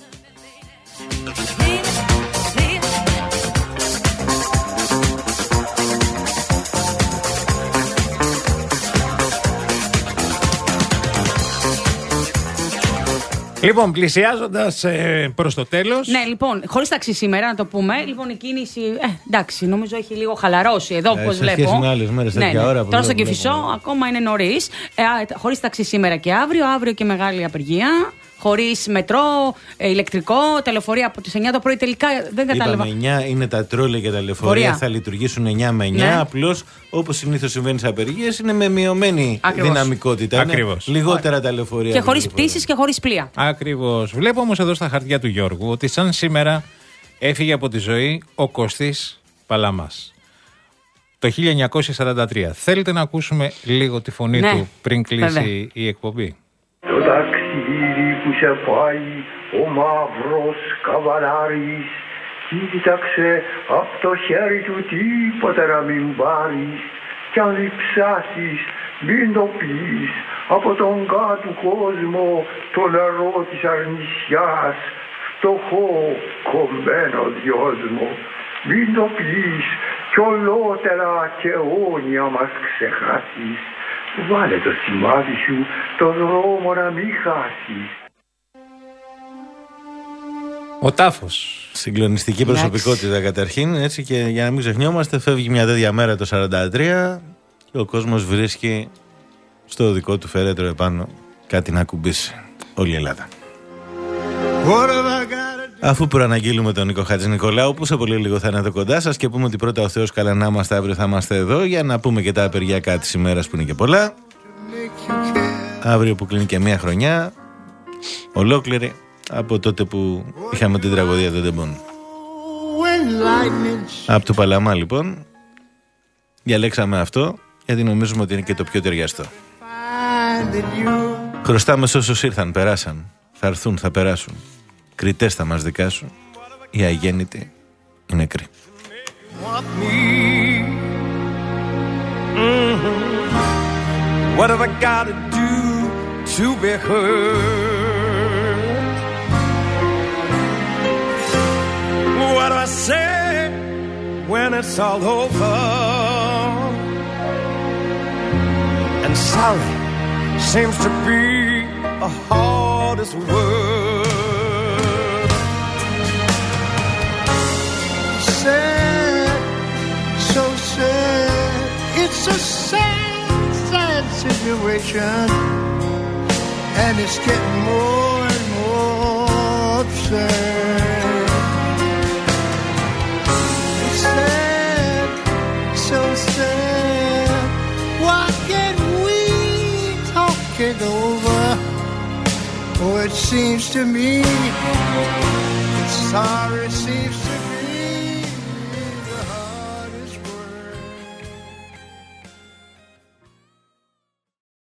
Λοιπόν, πλησιάζοντας ε, προς το τέλος. Ναι, λοιπόν, χωρίς ταξί σήμερα, να το πούμε. Λοιπόν, η κίνηση. Ε, εντάξει, νομίζω έχει λίγο χαλαρώσει εδώ, όπως βλέπω. Σε σχέση με άλλες μέρες, τέτοια ναι, ναι. ώρα που τώρα στο βλέπω, Κηφισό, βλέπω. ακόμα είναι νωρίς. Ε, χωρίς ταξί σήμερα και αύριο. Αύριο και μεγάλη απεργία. Χωρίς μετρό, ε, ηλεκτρικό, τα λεωφορεία από τις εννιά το πρωί. Τελικά δεν κατάλαβα. Είπαμε εννιά είναι τα τρόλια και τα λεωφορεία. Θα λειτουργήσουν εννιά με εννιά. Ναι. Απλώς όπως συνήθως συμβαίνει στις απεργίες είναι με μειωμένη Ακριβώς. δυναμικότητα. Ακριβώς. Λιγότερα τα λεωφορεία. Και χωρίς πτήσεις και χωρίς πλοία. Ακριβώς. Βλέπω όμως εδώ στα χαρτιά του Γιώργου ότι σαν σήμερα έφυγε από τη ζωή ο Κωστής Παλαμάς. Το χίλια εννιακόσια σαράντα τρία. Θέλετε να ακούσουμε λίγο τη φωνή ναι. του πριν κλείσει Βέβαια. η εκπομπή. Το ταξίδι που σε πάει ο μαύρος καβαλάρης, κοίταξε απ' το χέρι του τίποτα να μην πάρεις, κι αν διψάσεις μην το πεις από τον κάτω κόσμο το νερό της αρνησιάς, φτωχό κομμένο δυόσμο. Μην το πεις κι ολότερα και αιώνια μας ξεχάσεις. Βάλε το σημάδι σου, το δρόμο να μην χάσεις. Ο Τάφος. Συγκλονιστική προσωπικότητα καταρχήν, έτσι, και για να μην ξεχνιόμαστε, φεύγει μια τέτοια μέρα το σαράντα τρία και ο κόσμος βρίσκει στο δικό του φερέτρο επάνω κάτι να κουμπίσει. Όλη η Ελλάδα. Αφού προαναγγείλουμε τον Νίκο Χατζηνικολάου, που σε πολύ λίγο θα είναι εδώ κοντά σας, και πούμε ότι πρώτα ο Θεός καλά να είμαστε, αύριο θα είμαστε εδώ για να πούμε και τα απεργιακά της ημέρας που είναι και πολλά. Αύριο που κλείνει και μία χρονιά ολόκληρη από τότε που είχαμε την τραγωδία των Τεμπών. Από το Παλαμά λοιπόν διαλέξαμε αυτό γιατί νομίζουμε ότι είναι και το πιο ταιριαστό. Χρωστάμε σε όσους ήρθαν, περάσαν, θα έρθουν, θα περάσουν. Κριτές θα μας δικάσουν. Οι αγέννητοι οι νεκροί. What have I got to do to be heard? What do I say when it's all over. And sorry seems to be the hardest word. Sad, so sad. It's a sad, sad situation, and it's getting more and more absurd. It's sad, so sad. Why can't we talk it over? Oh, it seems to me, it's sorry seems to